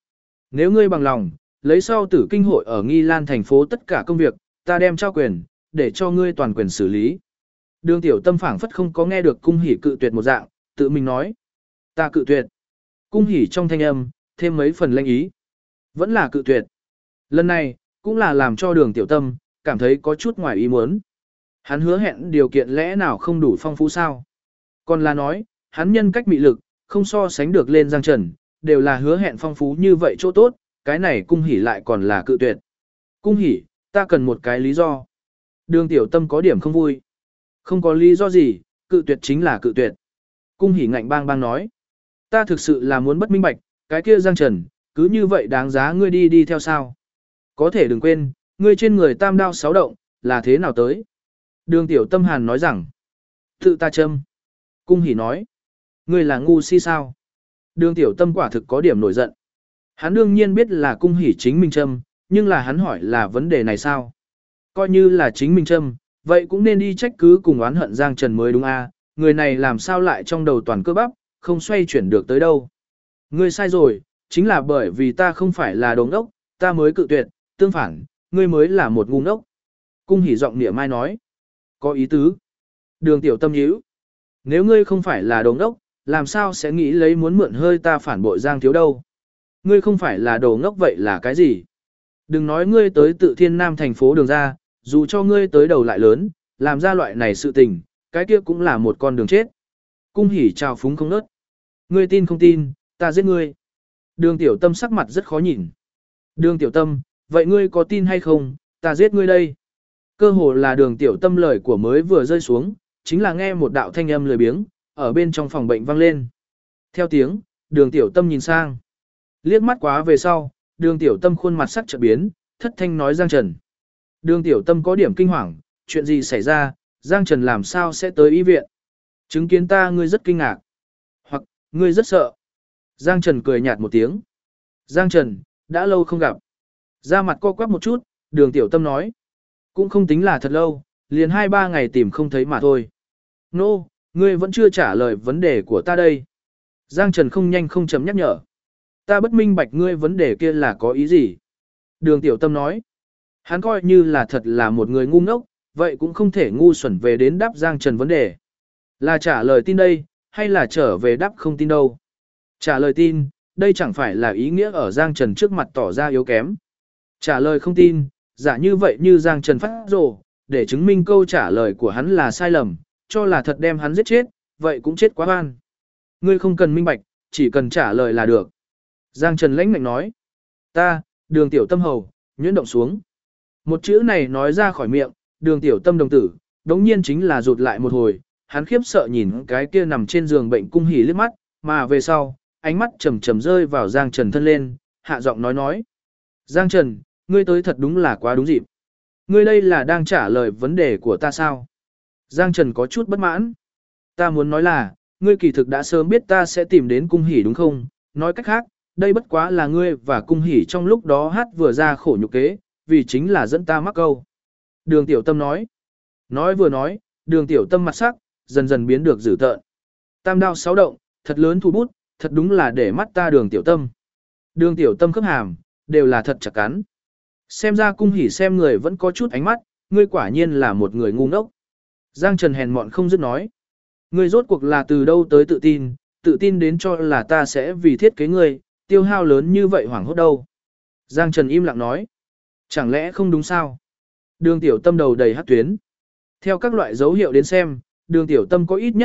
Nếu ngươi bằng lòng, lấy sau tử kinh hội ở Nghi Lan thành phố tất cả công việc, ta đem trao quyền, để cho ngươi toàn quyền xử lý. Đường Tiểu Tâm phảng phất không có nghe được Cung Hỉ cự tuyệt một dạng, tự mình nói. Ta cự tuyệt. Cung Hỉ trong thanh âm, thêm mấy phần lanh ý. Vẫn là cự tuyệt. Lần này, cũng là làm cho Đường Tiểu Tâm, cảm thấy có chút ngoài ý muốn. Hắn hứa hẹn điều kiện lẽ nào không đủ phong phú sao? Còn là nói, hắn nhân cách mị lực, không so sánh được lên Giang Trần, đều là hứa hẹn phong phú như vậy chỗ tốt, cái này Cung Hỉ lại còn là cự tuyệt. Cung Hỉ, ta cần một cái lý do. Đường Tiểu Tâm có điểm không vui. Không có lý do gì, cự tuyệt chính là cự tuyệt. Cung Hỉ ngạnh bang bang nói. Ta thực sự là muốn bất minh bạch, cái kia Giang Trần, cứ như vậy đáng giá ngươi đi theo sao. Có thể đừng quên, ngươi trên người tam đao sáu động, là thế nào tới. Đường Tiểu Tâm hàn nói rằng. Tự ta châm. Cung Hỉ nói. Ngươi là ngu si sao. Đường Tiểu Tâm quả thực có điểm nổi giận. Hắn đương nhiên biết là Cung Hỉ chính mình châm, nhưng là hắn hỏi là vấn đề này sao. Coi như là chính mình châm, vậy cũng nên đi trách cứ cùng oán hận Giang Trần mới đúng a, người này làm sao lại trong đầu toàn cơ bắp, không xoay chuyển được tới đâu. Ngươi sai rồi, chính là bởi vì ta không phải là đồ ngốc, ta mới cự tuyệt, tương phản, ngươi mới là một ngu ngốc. Cung Hỉ giọng niệm mai nói. Có ý tứ. Đường Tiểu Tâm nhíu. Nếu ngươi không phải là đồ ngốc, làm sao sẽ nghĩ lấy muốn mượn hơi ta phản bội Giang Thiếu đâu. Ngươi không phải là đồ ngốc vậy là cái gì? Đừng nói ngươi tới tự Thiên Nam thành phố đường ra, dù cho ngươi tới đầu lại lớn, làm ra loại này sự tình, cái kia cũng là một con đường chết. Cung Hỉ trào phúng không nớt. Ngươi tin không tin, ta giết ngươi. Đường Tiểu Tâm sắc mặt rất khó nhìn. Đường Tiểu Tâm, vậy ngươi có tin hay không, ta giết ngươi đây. Cơ hồ là Đường Tiểu Tâm lời của mới vừa rơi xuống, chính là nghe một đạo thanh âm lười biếng, ở bên trong phòng bệnh vang lên. Theo tiếng, Đường Tiểu Tâm nhìn sang. Liếc mắt quá về sau, Đường Tiểu Tâm khuôn mặt sắc chợt biến, thất thanh nói Giang Trần. Đường Tiểu Tâm có điểm kinh hoàng, chuyện gì xảy ra, Giang Trần làm sao sẽ tới y viện? Chứng kiến ta ngươi rất kinh ngạc, hoặc ngươi rất sợ. Giang Trần cười nhạt một tiếng. Giang Trần, đã lâu không gặp. Ra mặt co quắp một chút, Đường Tiểu Tâm nói. Cũng không tính là thật lâu, liền 2-3 ngày tìm không thấy mà thôi. Nô, ngươi vẫn chưa trả lời vấn đề của ta đây. Giang Trần không nhanh không chấm nhắc nhở. Ta bất minh bạch ngươi vấn đề kia là có ý gì? Đường Tiểu Tâm nói. Hắn coi như là thật là một người ngu ngốc, vậy cũng không thể ngu xuẩn về đến đáp Giang Trần vấn đề. Là trả lời tin đây, hay là trở về đáp không tin đâu? Trả lời tin, đây chẳng phải là ý nghĩa ở Giang Trần trước mặt tỏ ra yếu kém. Trả lời không tin, giả như vậy như Giang Trần phát rồ, để chứng minh câu trả lời của hắn là sai lầm, cho là thật đem hắn giết chết, vậy cũng chết quá oan. Ngươi không cần minh bạch, chỉ cần trả lời là được. Giang Trần lãnh ngạnh nói. Ta, Đường Tiểu Tâm hầu, nhuyễn động xuống. Một chữ này nói ra khỏi miệng, Đường Tiểu Tâm đồng tử, đống nhiên chính là rụt lại một hồi, hắn khiếp sợ nhìn cái kia nằm trên giường bệnh Cung Hỉ liếc mắt, mà về sau, ánh mắt trầm trầm rơi vào Giang Trần thân lên, hạ giọng nói. Giang Trần, ngươi tới thật đúng là quá đúng dịp. Ngươi đây là đang trả lời vấn đề của ta sao? Giang Trần có chút bất mãn. Ta muốn nói là, ngươi kỳ thực đã sớm biết ta sẽ tìm đến Cung Hỉ đúng không? Nói cách khác, đây bất quá là ngươi và Cung Hỉ trong lúc đó hát vừa ra khổ nhục kế, vì chính là dẫn ta mắc câu. Đường Tiểu Tâm nói. Nói vừa nói, Đường Tiểu Tâm mặt sắc, dần dần biến được dữ tợn. Tam đao sáu động, thật lớn thủ bút, thật đúng là để mắt ta Đường Tiểu Tâm. Đường Tiểu Tâm khớp hàm, đều là thật chặt cắn. Xem ra Cung Hỉ xem người vẫn có chút ánh mắt, ngươi quả nhiên là một người ngu ngốc. Giang Trần hèn mọn không dứt nói. Ngươi rốt cuộc là từ đâu tới tự tin đến cho là ta sẽ vì thiết kế ngươi, tiêu hao lớn như vậy hoảng hốt đâu. Giang Trần im lặng nói. Chẳng lẽ không đúng sao? Đường Tiểu Tâm đầu đầy hắc tuyến. Theo các loại dấu hiệu đến xem, Đường Tiểu Tâm có ít nhất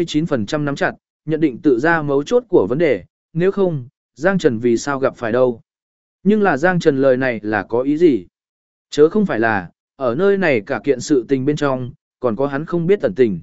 99% nắm chặt, nhận định tự ra mấu chốt của vấn đề, nếu không, Giang Trần vì sao gặp phải đâu. Nhưng là Giang Trần lời này là có ý gì? Chớ không phải là, ở nơi này cả kiện sự tình bên trong, còn có hắn không biết ẩn tình.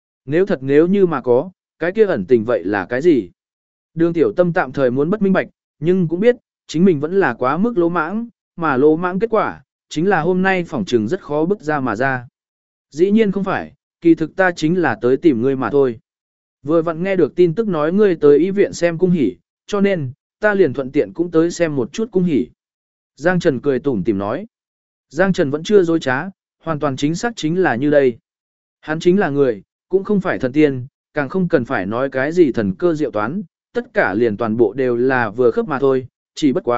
Nếu như mà có, cái kia ẩn tình vậy là cái gì? Đường Tiểu Tâm tạm thời muốn bất minh bạch, nhưng cũng biết, chính mình vẫn là quá mức lỗ mãng, mà lỗ mãng kết quả, chính là hôm nay phỏng trừng rất khó bứt ra mà ra. Dĩ nhiên không phải, kỳ thực ta chính là tới tìm ngươi mà thôi. Vừa vặn nghe được tin tức nói ngươi tới y viện xem Cung Hỉ, cho nên, ta liền thuận tiện cũng tới xem một chút Cung Hỉ. Giang Trần cười tủm tỉm nói. Giang Trần vẫn chưa dối trá, hoàn toàn chính xác chính là như đây. Hắn chính là người, cũng không phải thần tiên, càng không cần phải nói cái gì thần cơ diệu toán, tất cả liền toàn bộ đều là vừa khớp mà thôi, chỉ bất quá,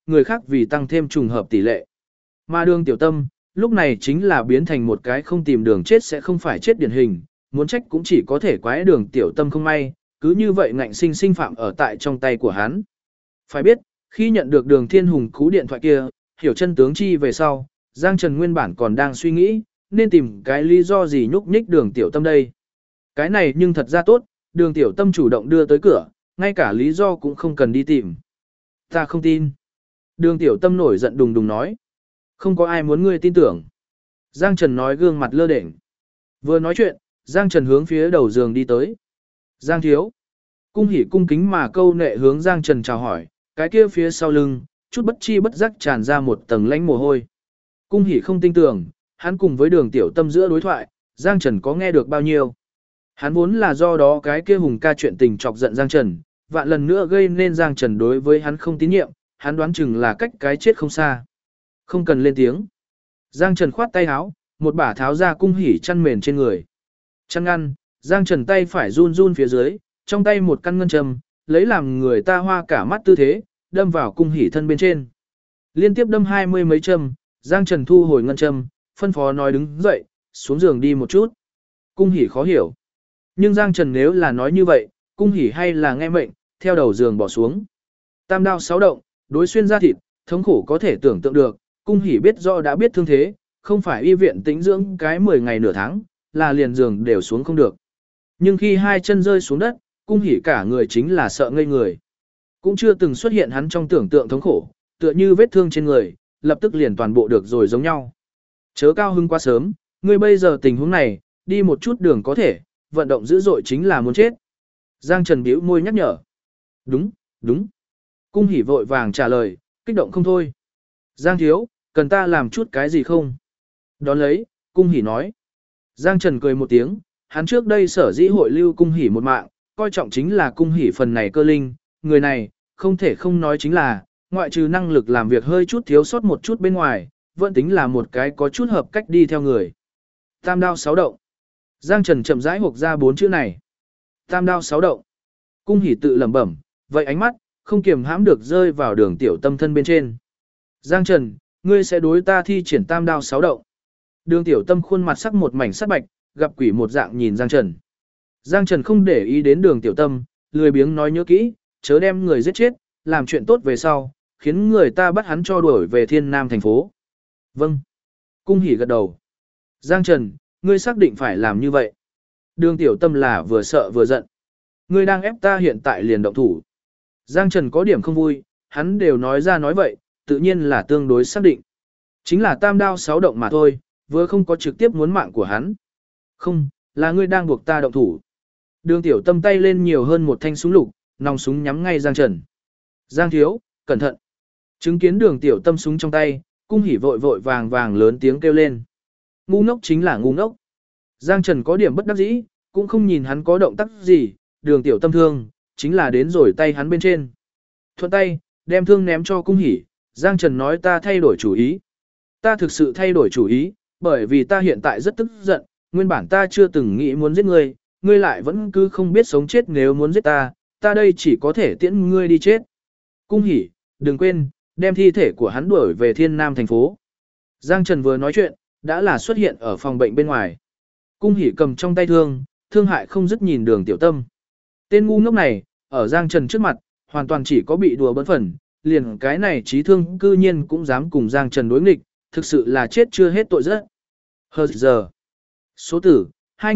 người khác vì tăng thêm trùng hợp tỷ lệ. Mà Đường Tiểu Tâm, lúc này chính là biến thành một cái không tìm đường chết sẽ không phải chết điển hình, muốn trách cũng chỉ có thể quái Đường Tiểu Tâm không may, cứ như vậy ngạnh sinh sinh phạm ở tại trong tay của hắn. Phải biết, khi nhận được Đường Thiên Hùng cú điện thoại kia, hiểu chân tướng chi về sau, Giang Trần nguyên bản còn đang suy nghĩ, nên tìm cái lý do gì nhúc nhích Đường Tiểu Tâm đây. Cái này nhưng thật ra tốt, Đường Tiểu Tâm chủ động đưa tới cửa, ngay cả lý do cũng không cần đi tìm. Ta không tin. Đường Tiểu Tâm nổi giận đùng đùng nói. Không có ai muốn ngươi tin tưởng. Giang Trần nói gương mặt lơ đễnh. Vừa nói chuyện, Giang Trần hướng phía đầu giường đi tới. Giang thiếu. Cung Hỉ cung kính mà câu nệ hướng Giang Trần chào hỏi, cái kia phía sau lưng, chút bất chi bất giác tràn ra một tầng lãnh mồ hôi. Cung Hỉ không tin tưởng, hắn cùng với Đường Tiểu Tâm giữa đối thoại, Giang Trần có nghe được bao nhiêu. Hắn vốn là do đó cái kia Hùng ca chuyện tình chọc giận Giang Trần, vạn lần nữa gây nên Giang Trần đối với hắn không tín nhiệm, hắn đoán chừng là cách cái chết không xa. Không cần lên tiếng. Giang Trần khoát tay áo, một bả tháo ra Cung Hỉ chăn mền trên người. Chăn ngăn, Giang Trần tay phải run run phía dưới, trong tay một căn ngân châm, lấy làm người ta hoa cả mắt tư thế, đâm vào Cung Hỉ thân bên trên. Liên tiếp đâm 20 mấy châm, Giang Trần thu hồi ngân châm, phân phó nói đứng dậy, xuống giường đi một chút. Cung Hỉ khó hiểu. Nhưng Giang Trần nếu là nói như vậy, Cung Hỉ hay là nghe mệnh, theo đầu giường bỏ xuống. Tam đao sáu động, đối xuyên da thịt, thống khổ có thể tưởng tượng được, Cung Hỉ biết rõ đã biết thương thế, không phải y viện tĩnh dưỡng cái 10 ngày nửa tháng, là liền giường đều xuống không được. Nhưng khi hai chân rơi xuống đất, Cung Hỉ cả người chính là sợ ngây người. Cũng chưa từng xuất hiện hắn trong tưởng tượng thống khổ, tựa như vết thương trên người, lập tức liền toàn bộ được rồi giống nhau. Chớ cao hưng quá sớm, ngươi bây giờ tình huống này, đi một chút đường có thể, vận động dữ dội chính là muốn chết. Giang Trần bĩu môi nhắc nhở. Đúng, đúng. Cung Hỉ vội vàng trả lời, kích động không thôi. Giang thiếu, cần ta làm chút cái gì không? Đón lấy, Cung Hỉ nói. Giang Trần cười một tiếng, hắn trước đây sở dĩ hội lưu Cung Hỉ một mạng, coi trọng chính là Cung Hỉ phần này cơ linh, người này, không thể không nói chính là, ngoại trừ năng lực làm việc hơi chút thiếu sót một chút bên ngoài, vẫn tính là một cái có chút hợp cách đi theo người. Tam đao sáu động. Giang Trần chậm rãi hộc ra 4 chữ này. Tam đao sáu động. Cung Hỉ tự lẩm bẩm, vậy ánh mắt, không kiềm hãm được rơi vào Đường Tiểu Tâm thân bên trên. Giang Trần, ngươi sẽ đối ta thi triển tam đao sáu động. Đường Tiểu Tâm khuôn mặt sắc một mảnh sắc bạch, gặp quỷ một dạng nhìn Giang Trần. Giang Trần không để ý đến Đường Tiểu Tâm, lười biếng nói nhớ kỹ, chớ đem người giết chết, làm chuyện tốt về sau, khiến người ta bắt hắn cho đuổi về Thiên Nam thành phố. Vâng. Cung Hỉ gật đầu. Giang Trần, ngươi xác định phải làm như vậy. Đường Tiểu Tâm là vừa sợ vừa giận. Ngươi đang ép ta hiện tại liền động thủ. Giang Trần có điểm không vui, hắn đều nói ra nói vậy, tự nhiên là tương đối xác định. Chính là tam đao sáu động mà thôi, vừa không có trực tiếp muốn mạng của hắn. Không, là ngươi đang buộc ta động thủ. Đường Tiểu Tâm tay lên nhiều hơn một thanh súng lục, nòng súng nhắm ngay Giang Trần. Giang thiếu, cẩn thận. Chứng kiến Đường Tiểu Tâm súng trong tay, Cung Hỉ vội vội vàng vàng lớn tiếng kêu lên. Ngu ngốc chính là ngu ngốc. Giang Trần có điểm bất đắc dĩ, cũng không nhìn hắn có động tác gì, Đường Tiểu Tâm thương, chính là đến rồi tay hắn bên trên. Thuận tay, đem thương ném cho Cung Hỉ, Giang Trần nói ta thay đổi chủ ý. Ta thực sự thay đổi chủ ý, bởi vì ta hiện tại rất tức giận, nguyên bản ta chưa từng nghĩ muốn giết ngươi, ngươi lại vẫn cứ không biết sống chết nếu muốn giết ta, ta đây chỉ có thể tiễn ngươi đi chết. Cung Hỉ, đừng quên, đem thi thể của hắn đuổi về Thiên Nam thành phố. Giang Trần vừa nói chuyện, đã là xuất hiện ở phòng bệnh bên ngoài. Cung Hỉ cầm trong tay thương, thương hại không dứt nhìn Đường Tiểu Tâm. Tên ngu ngốc này, ở Giang Trần trước mặt, hoàn toàn chỉ có bị đùa bỡn phần, liền cái này trí thương cư nhiên cũng dám cùng Giang Trần đối nghịch, thực sự là chết chưa hết tội rất. Hờ giờ. Số tử,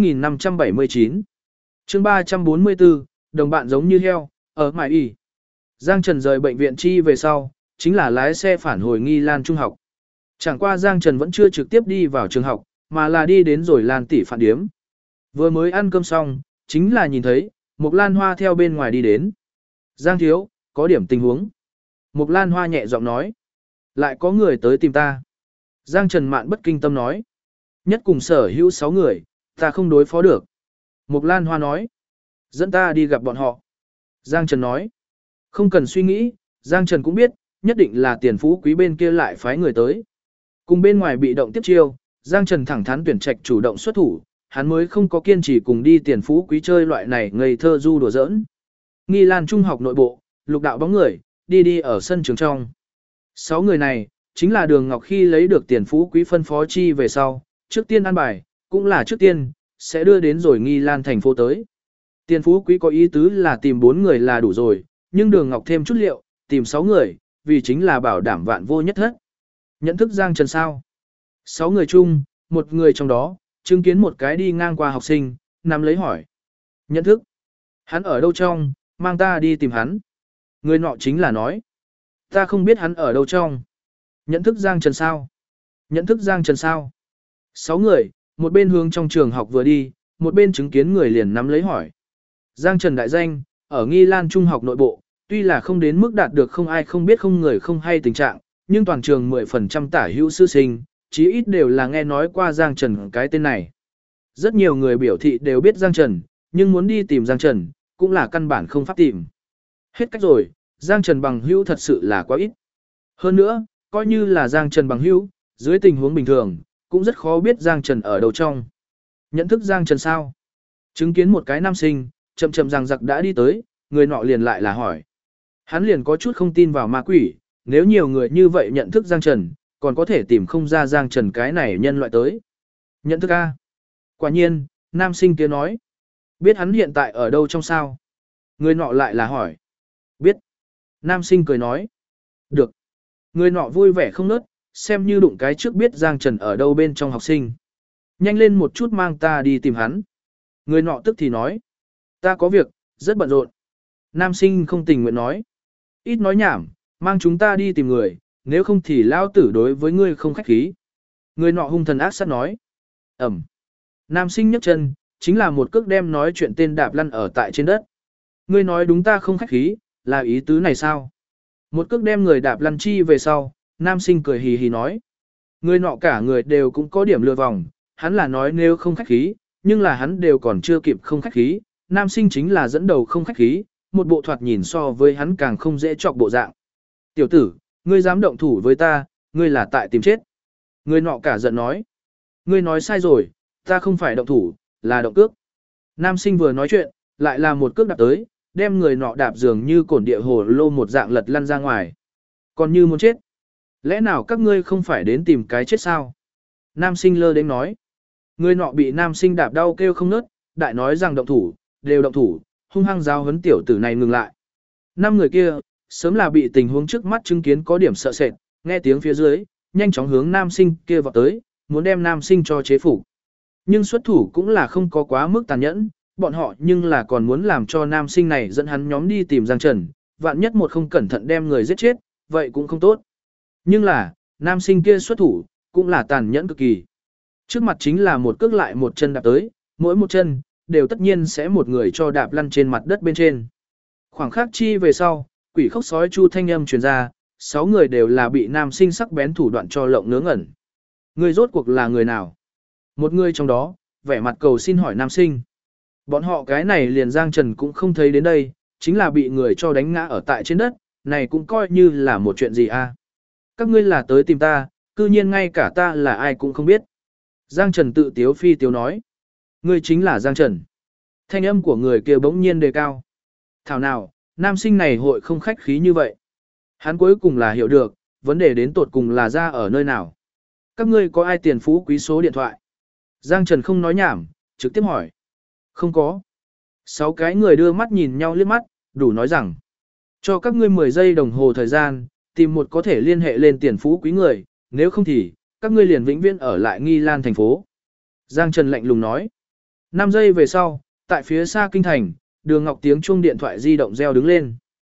2579. Chương 344, đồng bạn giống như heo, ở Mại Y. Giang Trần rời bệnh viện chi về sau, chính là lái xe phản hồi Nghi Lan Trung học. Chẳng qua Giang Trần vẫn chưa trực tiếp đi vào trường học, mà là đi đến rồi Lan tỷ phản điếm. Vừa mới ăn cơm xong, chính là nhìn thấy, Mộc Lan Hoa theo bên ngoài đi đến. Giang thiếu, có điểm tình huống. Mộc Lan Hoa nhẹ giọng nói. Lại có người tới tìm ta. Giang Trần Mạn bất kinh tâm nói. Nhất cùng sở hữu 6 người, ta không đối phó được. Mộc Lan Hoa nói. Dẫn ta đi gặp bọn họ. Giang Trần nói. Không cần suy nghĩ, Giang Trần cũng biết, nhất định là Tiền Phú Quý bên kia lại phái người tới. Cùng bên ngoài bị động tiếp chiêu, Giang Trần thẳng thắn tuyển trạch chủ động xuất thủ, hắn mới không có kiên trì cùng đi Tiền Phú Quý chơi loại này ngây thơ du đùa giỡn. Nghi Lan Trung học nội bộ, lục đạo bóng người, đi ở sân trường trong. 6 người này, chính là Đường Ngọc khi lấy được tiền phú quý phân phó chi về sau, trước tiên ăn bài, cũng là trước tiên, sẽ đưa đến rồi Nghi Lan thành phố tới. Tiền phú quý có ý tứ là tìm 4 người là đủ rồi, nhưng Đường Ngọc thêm chút liệu, tìm 6 người, vì chính là bảo đảm vạn vô nhất thất. Nhận thức Giang Trần sao? 6 người chung, một người trong đó, chứng kiến một cái đi ngang qua học sinh, nắm lấy hỏi. Nhận thức. Hắn ở đâu trong, mang ta đi tìm hắn. Người nọ chính là nói. Ta không biết hắn ở đâu trong. Nhận thức Giang Trần sao? Nhận thức Giang Trần sao? 6 người, một bên hướng trong trường học vừa đi, một bên chứng kiến người liền nắm lấy hỏi. Giang Trần đại danh, ở Nghi Lan Trung học nội bộ, tuy là không đến mức đạt được không ai không biết không người không hay tình trạng, nhưng toàn trường 10% tả hữu sư sinh, chí ít đều là nghe nói qua Giang Trần cái tên này. Rất nhiều người biểu thị đều biết Giang Trần, nhưng muốn đi tìm Giang Trần, cũng là căn bản không pháp tìm. Hết cách rồi, Giang Trần bằng hữu thật sự là quá ít. Hơn nữa, coi như là Giang Trần bằng hữu, dưới tình huống bình thường, cũng rất khó biết Giang Trần ở đâu trong. Nhận thức Giang Trần sao? Chứng kiến một cái nam sinh, chậm chậm rằng giặc đã đi tới, người nọ liền lại là hỏi. Hắn liền có chút không tin vào ma quỷ, nếu nhiều người như vậy nhận thức Giang Trần, còn có thể tìm không ra Giang Trần cái này nhân loại tới. Nhận thức A. Quả nhiên, nam sinh kia nói. Biết hắn hiện tại ở đâu trong sao? Người nọ lại là hỏi. Biết. Nam sinh cười nói. Được. Người nọ vui vẻ không nớt, xem như đụng cái trước biết Giang Trần ở đâu bên trong học sinh. Nhanh lên một chút mang ta đi tìm hắn. Người nọ tức thì nói. Ta có việc, rất bận rộn. Nam sinh không tình nguyện nói. Ít nói nhảm, mang chúng ta đi tìm người, nếu không thì lao tử đối với ngươi không khách khí. Người nọ hung thần ác sát nói. Ẩm. Nam sinh nhấc chân, chính là một cước đem nói chuyện tên đạp lăn ở tại trên đất. Ngươi nói đúng ta không khách khí, là ý tứ này sao? Một cước đem người đạp lăn chi về sau, nam sinh cười hì hì nói. Người nọ cả người đều cũng có điểm lừa vòng, hắn là nói nếu không khách khí, nhưng là hắn đều còn chưa kịp không khách khí, nam sinh chính là dẫn đầu không khách khí, một bộ thoạt nhìn so với hắn càng không dễ chọc bộ dạng. Tiểu tử, ngươi dám động thủ với ta, ngươi là tại tìm chết. Người nọ cả giận nói. Ngươi nói sai rồi, ta không phải động thủ, là động cước. Nam sinh vừa nói chuyện, lại là một cước đạp tới, đem người nọ đạp dường như cổn địa hồ lô một dạng lật lăn ra ngoài. Còn như muốn chết. Lẽ nào các ngươi không phải đến tìm cái chết sao? Nam sinh lơ đến nói. Người nọ bị nam sinh đạp đau kêu không nớt, đại nói rằng động thủ, đều động thủ, hung hăng giáo huấn tiểu tử này ngừng lại. 5 người kia, sớm là bị tình huống trước mắt chứng kiến có điểm sợ sệt, nghe tiếng phía dưới, nhanh chóng hướng nam sinh kia vọt tới, muốn đem nam sinh cho chế phục. Nhưng xuất thủ cũng là không có quá mức tàn nhẫn, bọn họ nhưng là còn muốn làm cho nam sinh này dẫn hắn nhóm đi tìm Giang Trần, vạn nhất một không cẩn thận đem người giết chết, vậy cũng không tốt. Nhưng là, nam sinh kia xuất thủ, cũng là tàn nhẫn cực kỳ. Trước mặt chính là một cước lại một chân đạp tới, mỗi một chân, đều tất nhiên sẽ một người cho đạp lăn trên mặt đất bên trên. Khoảng khắc chi về sau, quỷ khóc sói chu thanh âm truyền ra, 6 người đều là bị nam sinh sắc bén thủ đoạn cho lộng ngớ ngẩn. Người rốt cuộc là người nào? Một người trong đó, vẻ mặt cầu xin hỏi nam sinh. Bọn họ cái này liền Giang Trần cũng không thấy đến đây, chính là bị người cho đánh ngã ở tại trên đất, này cũng coi như là một chuyện gì a? Các ngươi là tới tìm ta, cư nhiên ngay cả ta là ai cũng không biết. Giang Trần tự tiếu phi tiếu nói. Ngươi chính là Giang Trần. Thanh âm của người kia bỗng nhiên đề cao. Thảo nào, nam sinh này hội không khách khí như vậy. Hắn cuối cùng là hiểu được, vấn đề đến tột cùng là ra ở nơi nào. Các ngươi có ai tiền phú quý số điện thoại? Giang Trần không nói nhảm, trực tiếp hỏi. Không có. 6 cái người đưa mắt nhìn nhau liếc mắt, đủ nói rằng. Cho các ngươi 10 giây đồng hồ thời gian, tìm một có thể liên hệ lên tiền phú quý người, nếu không thì, các ngươi liền vĩnh viễn ở lại Nghi Lan thành phố. Giang Trần lạnh lùng nói. 5 giây về sau, tại phía xa kinh thành, Đường Ngọc tiếng chuông điện thoại di động reo đứng lên.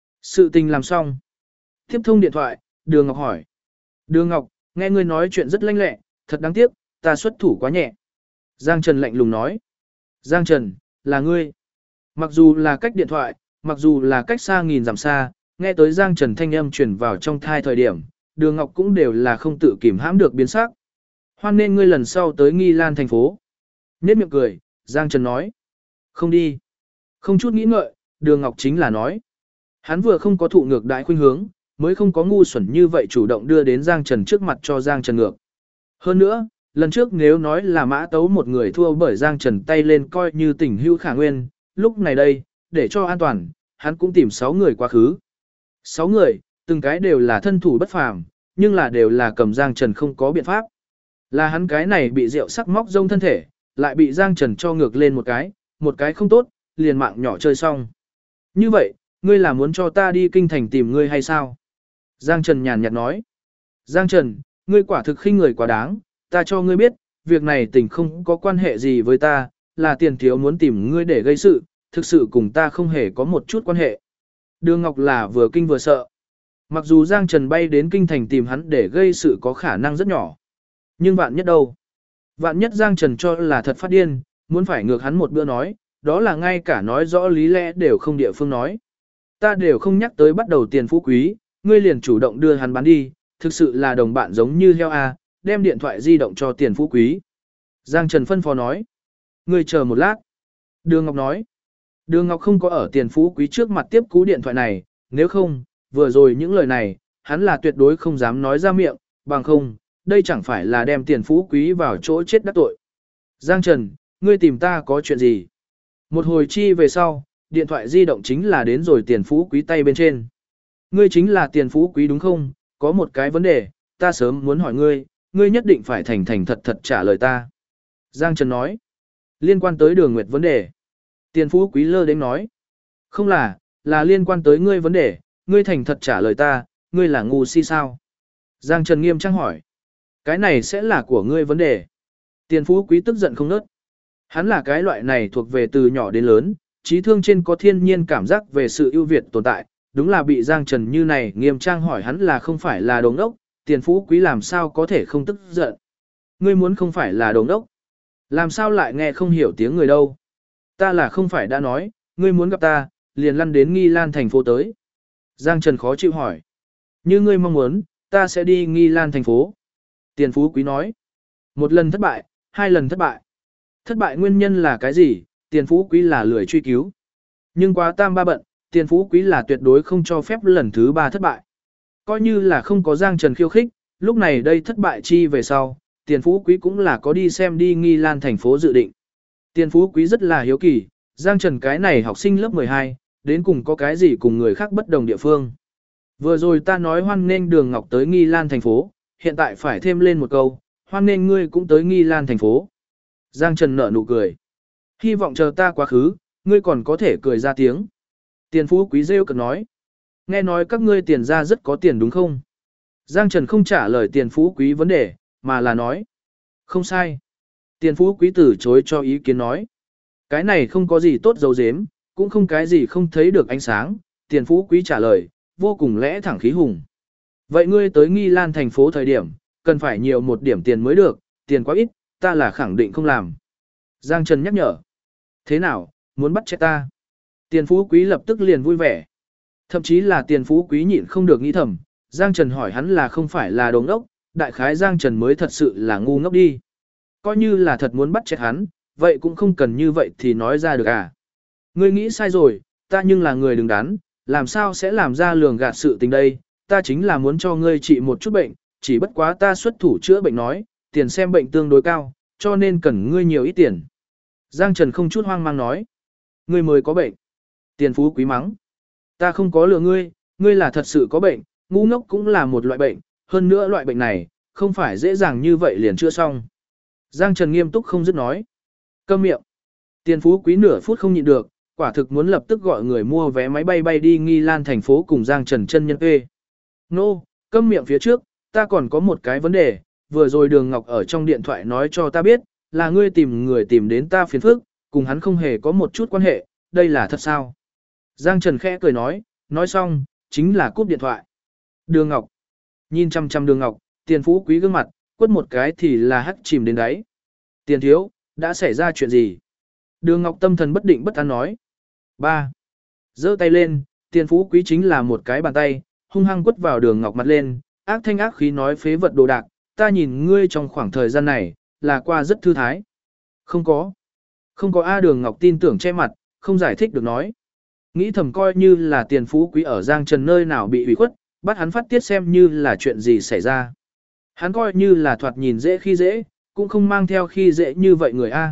Sự tình làm xong. Tiếp thông điện thoại, Đường Ngọc hỏi. Đường Ngọc, nghe ngươi nói chuyện rất lanh lẹ, thật đáng tiếc, ta xuất thủ quá nhẹ. Giang Trần lạnh lùng nói. Giang Trần, là ngươi. Mặc dù là cách điện thoại, mặc dù là cách xa nghìn dặm xa, nghe tới Giang Trần thanh âm truyền vào trong thai thời điểm, Đường Ngọc cũng đều là không tự kìm hãm được biến sắc. Hoan nên ngươi lần sau tới Nghi Lan thành phố. Nhết miệng cười, Giang Trần nói. Không đi. Không chút nghĩ ngợi, Đường Ngọc chính là nói. Hắn vừa không có thụ ngược đại khuynh hướng, mới không có ngu xuẩn như vậy chủ động đưa đến Giang Trần trước mặt cho Giang Trần ngược. Hơn nữa, lần trước nếu nói là Mã Tấu một người thua bởi Giang Trần tay lên coi như tình hữu khả nguyên, lúc này đây, để cho an toàn, hắn cũng tìm 6 người quá khứ. 6 người, Từng cái đều là thân thủ bất phàm, nhưng là đều là cầm Giang Trần không có biện pháp. Là hắn cái này bị rượu sắc móc rông thân thể, lại bị Giang Trần cho ngược lên một cái không tốt, liền mạng nhỏ chơi xong. Như vậy, ngươi là muốn cho ta đi kinh thành tìm ngươi hay sao? Giang Trần nhàn nhạt nói. Giang Trần, ngươi quả thực khinh người quá đáng, ta cho ngươi biết, việc này tình không có quan hệ gì với ta, là tiền thiếu muốn tìm ngươi để gây sự, thực sự cùng ta không hề có một chút quan hệ. Đường Ngọc là vừa kinh vừa sợ. Mặc dù Giang Trần bay đến kinh thành tìm hắn để gây sự có khả năng rất nhỏ. Nhưng vạn nhất đâu? Vạn nhất Giang Trần cho là thật phát điên, muốn phải ngược hắn một bữa nói, đó là ngay cả nói rõ lý lẽ đều không địa phương nói. Ta đều không nhắc tới bắt đầu tiền phú quý, ngươi liền chủ động đưa hắn bán đi, thực sự là đồng bạn giống như heo a, đem điện thoại di động cho tiền phú quý. Giang Trần phân phó nói. Ngươi chờ một lát. Đường Ngọc nói. Đường Ngọc không có ở tiền phú quý trước mặt tiếp cú điện thoại này, nếu không, vừa rồi những lời này, hắn là tuyệt đối không dám nói ra miệng, bằng không, đây chẳng phải là đem tiền phú quý vào chỗ chết đắc tội. Giang Trần, ngươi tìm ta có chuyện gì? Một hồi chi về sau, điện thoại di động chính là đến rồi tiền phú quý tay bên trên. Ngươi chính là tiền phú quý đúng không? Có một cái vấn đề, ta sớm muốn hỏi ngươi, ngươi nhất định phải thành thành thật thật trả lời ta. Giang Trần nói, liên quan tới Đường Nguyệt vấn đề. Tiền phú quý lơ đến nói, không là liên quan tới ngươi vấn đề, ngươi thành thật trả lời ta, ngươi là ngu si sao? Giang Trần nghiêm trang hỏi, cái này sẽ là của ngươi vấn đề. Tiền phú quý tức giận không nớt. Hắn là cái loại này thuộc về từ nhỏ đến lớn, trí thương trên có thiên nhiên cảm giác về sự ưu việt tồn tại, đúng là bị Giang Trần như này nghiêm trang hỏi hắn là không phải là đồ ngốc, tiền phú quý làm sao có thể không tức giận. Ngươi muốn không phải là đồ ngốc, làm sao lại nghe không hiểu tiếng người đâu. Ta là không phải đã nói, ngươi muốn gặp ta, liền lăn đến Nghi Lan thành phố tới. Giang Trần khó chịu hỏi. Như ngươi mong muốn, ta sẽ đi Nghi Lan thành phố. Tiền phú quý nói. Một lần thất bại, hai lần thất bại. Thất bại nguyên nhân là cái gì, tiền phú quý là lười truy cứu. Nhưng quá tam ba bận, tiền phú quý là tuyệt đối không cho phép lần thứ ba thất bại. Coi như là không có Giang Trần khiêu khích, lúc này đây thất bại chi về sau, tiền phú quý cũng là có đi xem đi Nghi Lan thành phố dự định. Tiền phú quý rất là hiếu kỳ, Giang Trần cái này học sinh lớp 12, đến cùng có cái gì cùng người khác bất đồng địa phương. Vừa rồi ta nói hoan nghênh Đường Ngọc tới Nghi Lan thành phố, hiện tại phải thêm lên một câu, hoan nghênh ngươi cũng tới Nghi Lan thành phố. Giang Trần nở nụ cười. Hy vọng chờ ta quá khứ, ngươi còn có thể cười ra tiếng. Tiền phú quý rêu cực nói. Nghe nói các ngươi tiền ra rất có tiền đúng không? Giang Trần không trả lời tiền phú quý vấn đề, mà là nói. Không sai. Tiền phú quý từ chối cho ý kiến nói. Cái này không có gì tốt dấu dếm, cũng không cái gì không thấy được ánh sáng. Tiền phú quý trả lời, vô cùng lẽ thẳng khí hùng. Vậy ngươi tới Nghi Lan thành phố thời điểm, cần phải nhiều một điểm tiền mới được, tiền quá ít, ta là khẳng định không làm. Giang Trần nhắc nhở. Thế nào, muốn bắt chết ta? Tiền phú quý lập tức liền vui vẻ. Thậm chí là tiền phú quý nhịn không được nghĩ thầm, Giang Trần hỏi hắn là không phải là đồ ngốc, đại khái Giang Trần mới thật sự là ngu ngốc đi. Coi như là thật muốn bắt chết hắn, vậy cũng không cần như vậy thì nói ra được à. Ngươi nghĩ sai rồi, ta nhưng là người đứng đắn, làm sao sẽ làm ra lường gạt sự tình đây, ta chính là muốn cho ngươi trị một chút bệnh, chỉ bất quá ta xuất thủ chữa bệnh nói, tiền xem bệnh tương đối cao, cho nên cần ngươi nhiều ít tiền. Giang Trần không chút hoang mang nói, ngươi mới có bệnh. Tiền phú quý mắng, ta không có lừa ngươi, ngươi là thật sự có bệnh, ngu ngốc cũng là một loại bệnh, hơn nữa loại bệnh này, không phải dễ dàng như vậy liền chữa xong. Giang Trần nghiêm túc không dứt nói, câm miệng. Tiền phú quý nửa phút không nhịn được, quả thực muốn lập tức gọi người mua vé máy bay bay đi Nghi Lan thành phố cùng Giang Trần chân nhân ê. Nô, câm miệng phía trước, ta còn có một cái vấn đề, vừa rồi Đường Ngọc ở trong điện thoại nói cho ta biết, là ngươi tìm người tìm đến ta phiền phức, cùng hắn không hề có một chút quan hệ, đây là thật sao? Giang Trần khẽ cười nói xong, chính là cúp điện thoại. Đường Ngọc, nhìn chăm chăm Đường Ngọc, tiền phú quý gương mặt, quất một cái thì là hắt chìm đến đáy. Tiền thiếu, đã xảy ra chuyện gì? Đường Ngọc tâm thần bất định bất an nói. 3. Giơ tay lên, tiền phú quý chính là một cái bàn tay, hung hăng quất vào Đường Ngọc mặt lên, ác thanh ác khí nói phế vật đồ đạc, ta nhìn ngươi trong khoảng thời gian này, là qua rất thư thái. Không có A. Đường Ngọc tin tưởng che mặt, không giải thích được nói. Nghĩ thầm coi như là tiền phú quý ở Giang Trần nơi nào bị ủy khuất, bắt hắn phát tiết xem như là chuyện gì xảy ra. Hắn coi như là thoạt nhìn dễ khi dễ, cũng không mang theo khi dễ như vậy người A.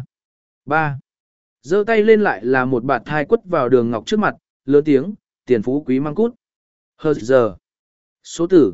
3. Giơ tay lên lại là một bạt thai quất vào Đường Ngọc trước mặt, lớn tiếng, tiền phú quý mang cút. Hờ giờ. Số tử,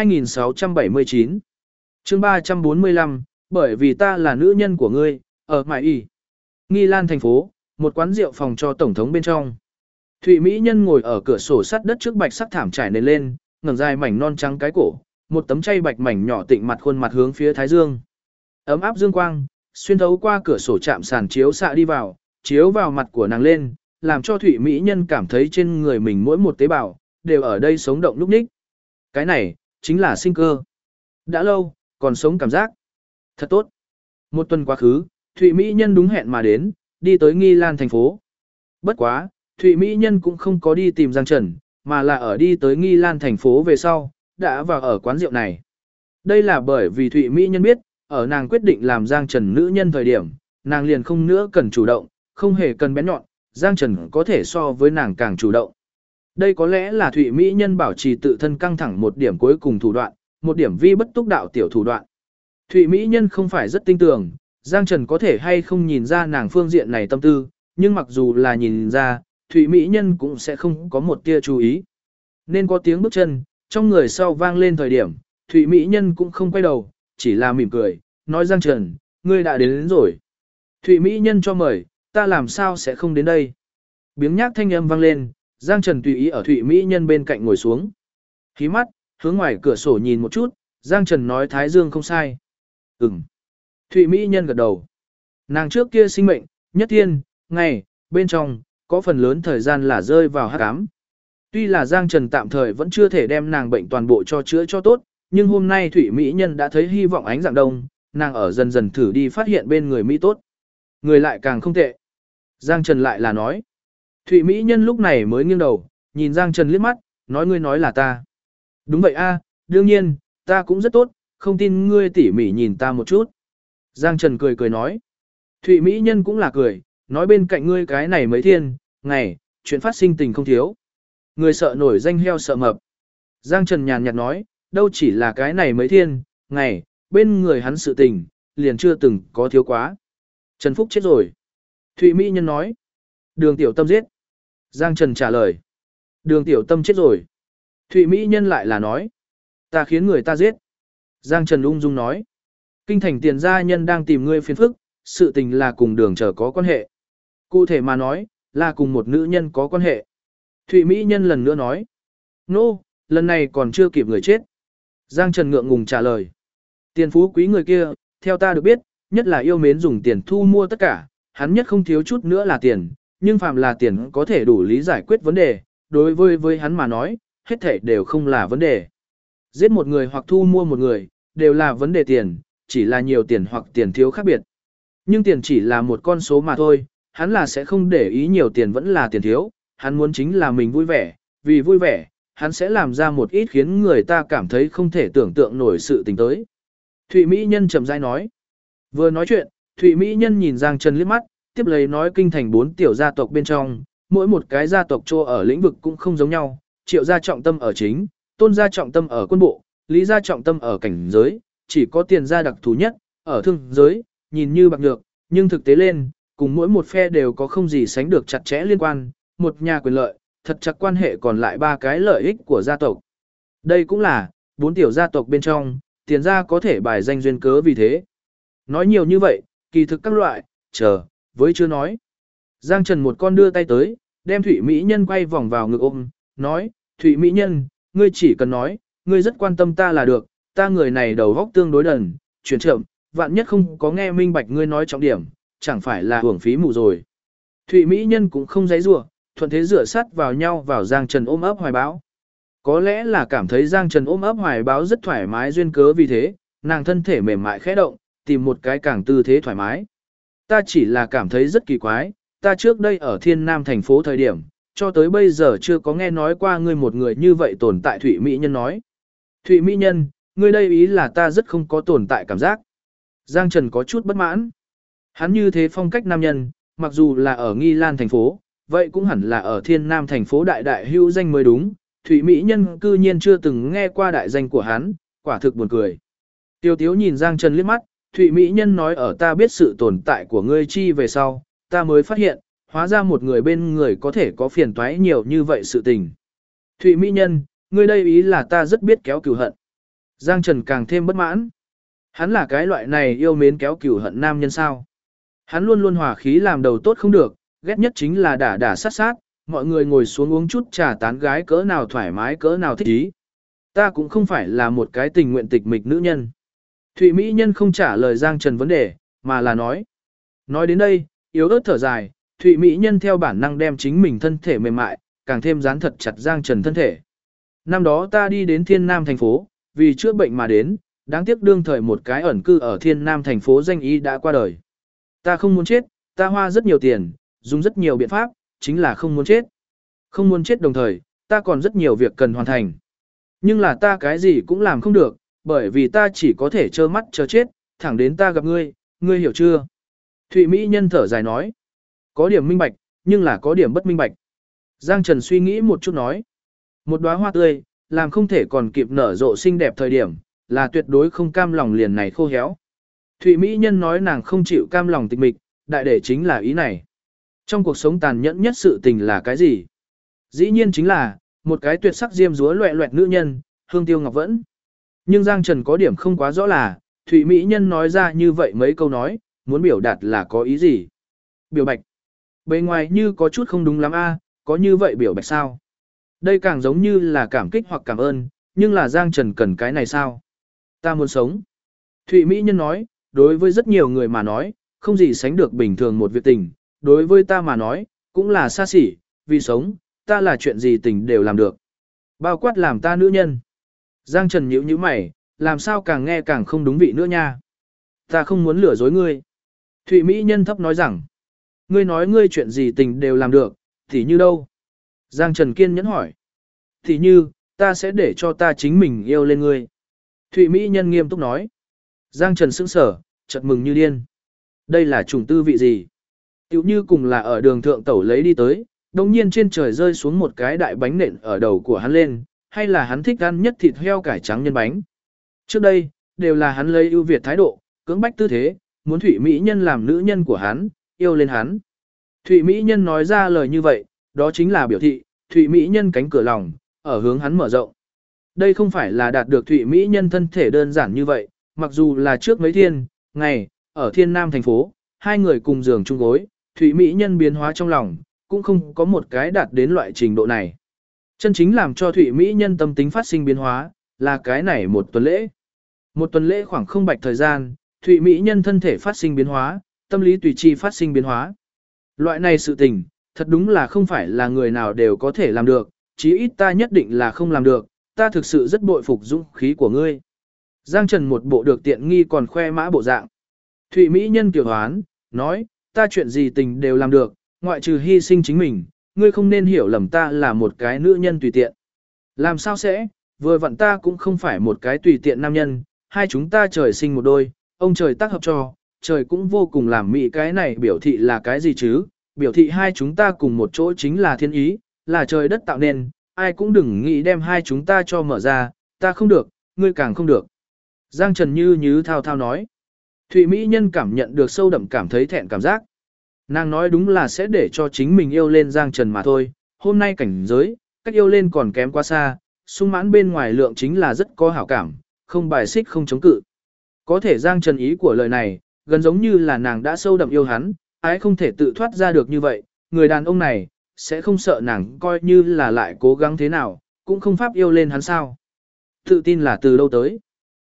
2679. Chương 345, bởi vì ta là nữ nhân của ngươi, ở Mại Y. Nghi Lan thành phố, một quán rượu phòng cho tổng thống bên trong. Thụy Mỹ nhân ngồi ở cửa sổ sắt đất trước bạch sắc thảm trải nền lên, ngẩng dài mảnh non trắng cái cổ, một tấm chay bạch mảnh nhỏ tịnh mặt khuôn mặt hướng phía thái dương. Ấm áp dương quang, xuyên thấu qua cửa sổ chạm sàn chiếu xạ đi vào, chiếu vào mặt của nàng lên, làm cho Thụy Mỹ nhân cảm thấy trên người mình mỗi một tế bào đều ở đây sống động lúc ních. Cái này chính là sinh cơ. Đã lâu, còn sống cảm giác. Thật tốt. Một tuần quá khứ, Thụy Mỹ nhân đúng hẹn mà đến, đi tới Nghi Lan thành phố. Bất quá, Thụy Mỹ nhân cũng không có đi tìm Giang Trần, mà là ở đi tới Nghi Lan thành phố về sau, đã vào ở quán rượu này. Đây là bởi vì Thụy Mỹ nhân biết, ở nàng quyết định làm Giang Trần nữ nhân thời điểm, nàng liền không nữa cần chủ động, không hề cần bén nhọn, Giang Trần có thể so với nàng càng chủ động. Đây có lẽ là Thụy Mỹ nhân bảo trì tự thân căng thẳng một điểm cuối cùng thủ đoạn, một điểm vi bất túc đạo tiểu thủ đoạn. Thụy Mỹ nhân không phải rất tin tưởng, Giang Trần có thể hay không nhìn ra nàng phương diện này tâm tư, nhưng mặc dù là nhìn ra, Thụy Mỹ nhân cũng sẽ không có một tia chú ý. Nên có tiếng bước chân, trong người sau vang lên thời điểm, Thụy Mỹ nhân cũng không quay đầu, chỉ là mỉm cười, nói Giang Trần, ngươi đã đến rồi. Thụy Mỹ nhân cho mời, ta làm sao sẽ không đến đây. Biếng nhác thanh âm vang lên, Giang Trần tùy ý ở Thụy Mỹ nhân bên cạnh ngồi xuống. Hí mắt, hướng ngoài cửa sổ nhìn một chút, Giang Trần nói Thái Dương không sai. Ừm. Thụy Mỹ nhân gật đầu. Nàng trước kia sinh mệnh, nhất thiên, ngày, bên trong, có phần lớn thời gian là rơi vào hắc ám. Tuy là Giang Trần tạm thời vẫn chưa thể đem nàng bệnh toàn bộ cho chữa cho tốt, nhưng hôm nay Thụy Mỹ nhân đã thấy hy vọng ánh dạng đông, nàng ở dần dần thử đi phát hiện bên người Mỹ tốt. Người lại càng không tệ. Giang Trần lại là nói. Thụy Mỹ nhân lúc này mới nghiêng đầu, nhìn Giang Trần liếc mắt, nói ngươi nói là ta. Đúng vậy a, đương nhiên, ta cũng rất tốt, không tin ngươi tỉ mỉ nhìn ta một chút. Giang Trần cười cười nói. Thụy Mỹ nhân cũng là cười, nói bên cạnh ngươi cái này mấy thiên, ngày, chuyện phát sinh tình không thiếu. Người sợ nổi danh heo sợ mập. Giang Trần nhàn nhạt nói, đâu chỉ là cái này mấy thiên, ngày, bên người hắn sự tình, liền chưa từng có thiếu quá. Trần Phúc chết rồi. Thụy Mỹ nhân nói. Đường Tiểu Tâm giết. Giang Trần trả lời. Đường Tiểu Tâm chết rồi. Thụy Mỹ nhân lại là nói. Ta khiến người ta giết. Giang Trần ung dung nói. Kinh thành tiền gia nhân đang tìm ngươi phiền phức, sự tình là cùng đường trở có quan hệ. Cụ thể mà nói, là cùng một nữ nhân có quan hệ. Thụy Mỹ nhân lần nữa nói. Nô, lần này còn chưa kịp người chết. Giang Trần ngượng ngùng trả lời. Tiền phú quý người kia, theo ta được biết, nhất là yêu mến dùng tiền thu mua tất cả, hắn nhất không thiếu chút nữa là tiền, nhưng phàm là tiền có thể đủ lý giải quyết vấn đề, đối với hắn mà nói, hết thảy đều không là vấn đề. Giết một người hoặc thu mua một người, đều là vấn đề tiền, chỉ là nhiều tiền hoặc tiền thiếu khác biệt. Nhưng tiền chỉ là một con số mà thôi, hắn là sẽ không để ý nhiều tiền vẫn là tiền thiếu, hắn muốn chính là mình vui vẻ, vì vui vẻ, hắn sẽ làm ra một ít khiến người ta cảm thấy không thể tưởng tượng nổi sự tình tới. Thụy Mỹ nhân chậm rãi nói. Vừa nói chuyện, Thụy Mỹ nhân nhìn Giang Trần liếc mắt, tiếp lấy nói kinh thành 4 tiểu gia tộc bên trong, mỗi một cái gia tộc cho ở lĩnh vực cũng không giống nhau, Triệu gia trọng tâm ở chính, Tôn gia trọng tâm ở quân bộ, Lý gia trọng tâm ở cảnh giới, chỉ có Tiền gia đặc thù nhất, ở thương giới, nhìn như bạc nhược, nhưng thực tế lên, cùng mỗi một phe đều có không gì sánh được chặt chẽ liên quan, một nhà quyền lợi, thật chặt quan hệ còn lại ba cái lợi ích của gia tộc. Đây cũng là, 4 tiểu gia tộc bên trong, Tiền gia có thể bài danh duyên cớ vì thế. Nói nhiều như vậy, kỳ thực các loại, với chưa nói. Giang Trần một con đưa tay tới, đem Thụy Mỹ nhân quay vòng vào ngực ôm, nói, Thụy Mỹ nhân, ngươi chỉ cần nói, ngươi rất quan tâm ta là được, ta người này đầu góc tương đối đần, chuyển chậm, vạn nhất không có nghe minh bạch ngươi nói trọng điểm, chẳng phải là hưởng phí mù rồi. Thụy Mỹ nhân cũng không giấy rủa, thuận thế rửa sắt vào nhau vào Giang Trần ôm ấp hoài báo. Có lẽ là cảm thấy Giang Trần ôm ấp hoài báo rất thoải mái duyên cớ vì thế, nàng thân thể mềm mại khẽ động, tìm một cái càng tư thế thoải mái. Ta chỉ là cảm thấy rất kỳ quái, ta trước đây ở Thiên Nam thành phố thời điểm, cho tới bây giờ chưa có nghe nói qua ngươi một người như vậy tồn tại. Thụy Mỹ nhân nói. Thụy Mỹ nhân, ngươi đây ý là ta rất không có tồn tại cảm giác. Giang Trần có chút bất mãn. Hắn như thế phong cách nam nhân, mặc dù là ở Nghi Lan thành phố, vậy cũng hẳn là ở Thiên Nam thành phố đại đại hữu danh mới đúng. Thụy Mỹ nhân cư nhiên chưa từng nghe qua đại danh của hắn, quả thực buồn cười. Tiêu Tiếu nhìn Giang Trần liếc mắt, Thụy Mỹ nhân nói ở ta biết sự tồn tại của ngươi chi về sau, ta mới phát hiện, hóa ra một người bên người có thể có phiền toái nhiều như vậy sự tình. Thụy Mỹ nhân, Ngươi đây ý là ta rất biết kéo cửu hận. Giang Trần càng thêm bất mãn. Hắn là cái loại này yêu mến kéo cửu hận nam nhân sao. Hắn luôn luôn hòa khí làm đầu tốt không được, ghét nhất chính là đả đả sát sát, mọi người ngồi xuống uống chút trà tán gái cỡ nào thoải mái cỡ nào thích ý. Ta cũng không phải là một cái tình nguyện tịch mịch nữ nhân. Thụy Mỹ Nhân không trả lời Giang Trần vấn đề, mà là nói. Nói đến đây, yếu ớt thở dài, Thụy Mỹ Nhân theo bản năng đem chính mình thân thể mềm mại, càng thêm dán thật chặt Giang Trần thân thể. Năm đó ta đi đến Thiên Nam thành phố, vì chữa bệnh mà đến, đáng tiếc đương thời một cái ẩn cư ở Thiên Nam thành phố danh y đã qua đời. Ta không muốn chết, ta hoa rất nhiều tiền, dùng rất nhiều biện pháp, chính là không muốn chết. Không muốn chết đồng thời, ta còn rất nhiều việc cần hoàn thành. Nhưng là ta cái gì cũng làm không được, bởi vì ta chỉ có thể trơ mắt chờ chết, thẳng đến ta gặp ngươi, ngươi hiểu chưa? Thụy Mỹ Nhân thở dài nói. Có điểm minh bạch, nhưng là có điểm bất minh bạch. Giang Trần suy nghĩ một chút nói. Một đóa hoa tươi, làm không thể còn kịp nở rộ xinh đẹp thời điểm, là tuyệt đối không cam lòng liền này khô héo. Thụy Mỹ Nhân nói nàng không chịu cam lòng tịch mịch, đại để chính là ý này. Trong cuộc sống tàn nhẫn nhất sự tình là cái gì? Dĩ nhiên chính là, một cái tuyệt sắc diêm dúa loẹ loẹt nữ nhân, hương tiêu ngọc vẫn. Nhưng Giang Trần có điểm không quá rõ là, Thụy Mỹ Nhân nói ra như vậy mấy câu nói, muốn biểu đạt là có ý gì? Biểu bạch. Bề ngoài như có chút không đúng lắm a, có như vậy biểu bạch sao? Đây càng giống như là cảm kích hoặc cảm ơn, nhưng là Giang Trần cần cái này sao? Ta muốn sống. Thụy Mỹ Nhân nói, đối với rất nhiều người mà nói, không gì sánh được bình thường một việc tình, đối với ta mà nói, cũng là xa xỉ, vì sống, ta là chuyện gì tình đều làm được. Bao quát làm ta nữ nhân. Giang Trần nhíu nhíu mày, làm sao càng nghe càng không đúng vị nữa nha. Ta không muốn lừa dối ngươi. Thụy Mỹ Nhân thấp nói rằng, ngươi nói ngươi chuyện gì tình đều làm được, thì như đâu? Giang Trần kiên nhẫn hỏi. Thì như, ta sẽ để cho ta chính mình yêu lên ngươi. Thụy Mỹ Nhân nghiêm túc nói. Giang Trần sững sở, chợt mừng như điên. Đây là chủng tư vị gì? Tiểu như cùng là ở đường thượng tẩu lấy đi tới, đồng nhiên trên trời rơi xuống một cái đại bánh nện ở đầu của hắn lên, hay là hắn thích ăn nhất thịt heo cải trắng nhân bánh. Trước đây, đều là hắn lấy ưu việt thái độ, cưỡng bách tư thế, muốn Thụy Mỹ Nhân làm nữ nhân của hắn, yêu lên hắn. Thụy Mỹ Nhân nói ra lời như vậy, đó chính là biểu thị, Thụy Mỹ Nhân cánh cửa lòng, ở hướng hắn mở rộng. Đây không phải là đạt được Thụy Mỹ Nhân thân thể đơn giản như vậy, mặc dù là trước mấy thiên, ngày, ở Thiên Nam thành phố, hai người cùng giường chung gối, Thụy Mỹ Nhân biến hóa trong lòng, cũng không có một cái đạt đến loại trình độ này. Chân chính làm cho Thụy Mỹ Nhân tâm tính phát sinh biến hóa, là cái này một tuần lễ. Một tuần lễ khoảng không bạch thời gian, Thụy Mỹ Nhân thân thể phát sinh biến hóa, tâm lý tùy chi phát sinh biến hóa. Loại này sự tình, thật đúng là không phải là người nào đều có thể làm được, chí ít ta nhất định là không làm được, ta thực sự rất bội phục dũng khí của ngươi. Giang Trần một bộ được tiện nghi còn khoe mã bộ dạng. Thụy Mỹ Nhân kiểu hoán, nói, ta chuyện gì tình đều làm được, ngoại trừ hy sinh chính mình, ngươi không nên hiểu lầm ta là một cái nữ nhân tùy tiện. Làm sao sẽ, vừa vặn ta cũng không phải một cái tùy tiện nam nhân, hai chúng ta trời sinh một đôi, ông trời tác hợp cho, trời cũng vô cùng làm mị, cái này biểu thị là cái gì chứ, biểu thị hai chúng ta cùng một chỗ chính là thiên ý, là trời đất tạo nên, ai cũng đừng nghĩ đem hai chúng ta cho mở ra, ta không được, ngươi càng không được. Giang Trần như thao thao nói. Thụy Mỹ Nhân cảm nhận được sâu đậm cảm thấy thẹn cảm giác. Nàng nói đúng là sẽ để cho chính mình yêu lên Giang Trần mà thôi, hôm nay cảnh giới, cách yêu lên còn kém quá xa, sung mãn bên ngoài lượng chính là rất có hảo cảm, không bài xích không chống cự. Có thể Giang Trần ý của lời này, gần giống như là nàng đã sâu đậm yêu hắn, ái không thể tự thoát ra được như vậy, người đàn ông này, sẽ không sợ nàng coi như là lại cố gắng thế nào, cũng không pháp yêu lên hắn sao. Tự tin là từ đâu tới?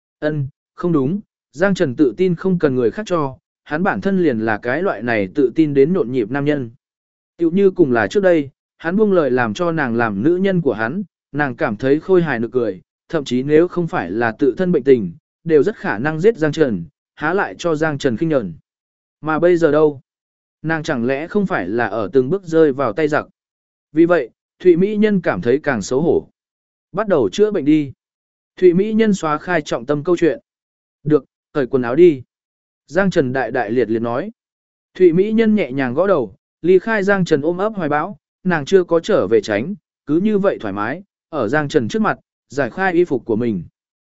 Không đúng, Giang Trần tự tin không cần người khác cho, hắn bản thân liền là cái loại này tự tin đến nhộn nhịp nam nhân. Tiểu như cùng là trước đây, hắn buông lời làm cho nàng làm nữ nhân của hắn, nàng cảm thấy khôi hài nực cười, thậm chí nếu không phải là tự thân bệnh tình, đều rất khả năng giết Giang Trần, há lại cho Giang Trần khinh nhẫn. Mà bây giờ đâu? Nàng chẳng lẽ không phải là ở từng bước rơi vào tay giặc. Vì vậy, Thụy Mỹ Nhân cảm thấy càng xấu hổ. Bắt đầu chữa bệnh đi. Thụy Mỹ Nhân xóa khai trọng tâm câu chuyện. Được, cởi quần áo đi. Giang Trần đại đại liệt liệt nói. Thụy Mỹ Nhân nhẹ nhàng gõ đầu, ly khai Giang Trần ôm ấp hoài bão, nàng chưa có trở về tránh, cứ như vậy thoải mái, ở Giang Trần trước mặt, giải khai y phục của mình.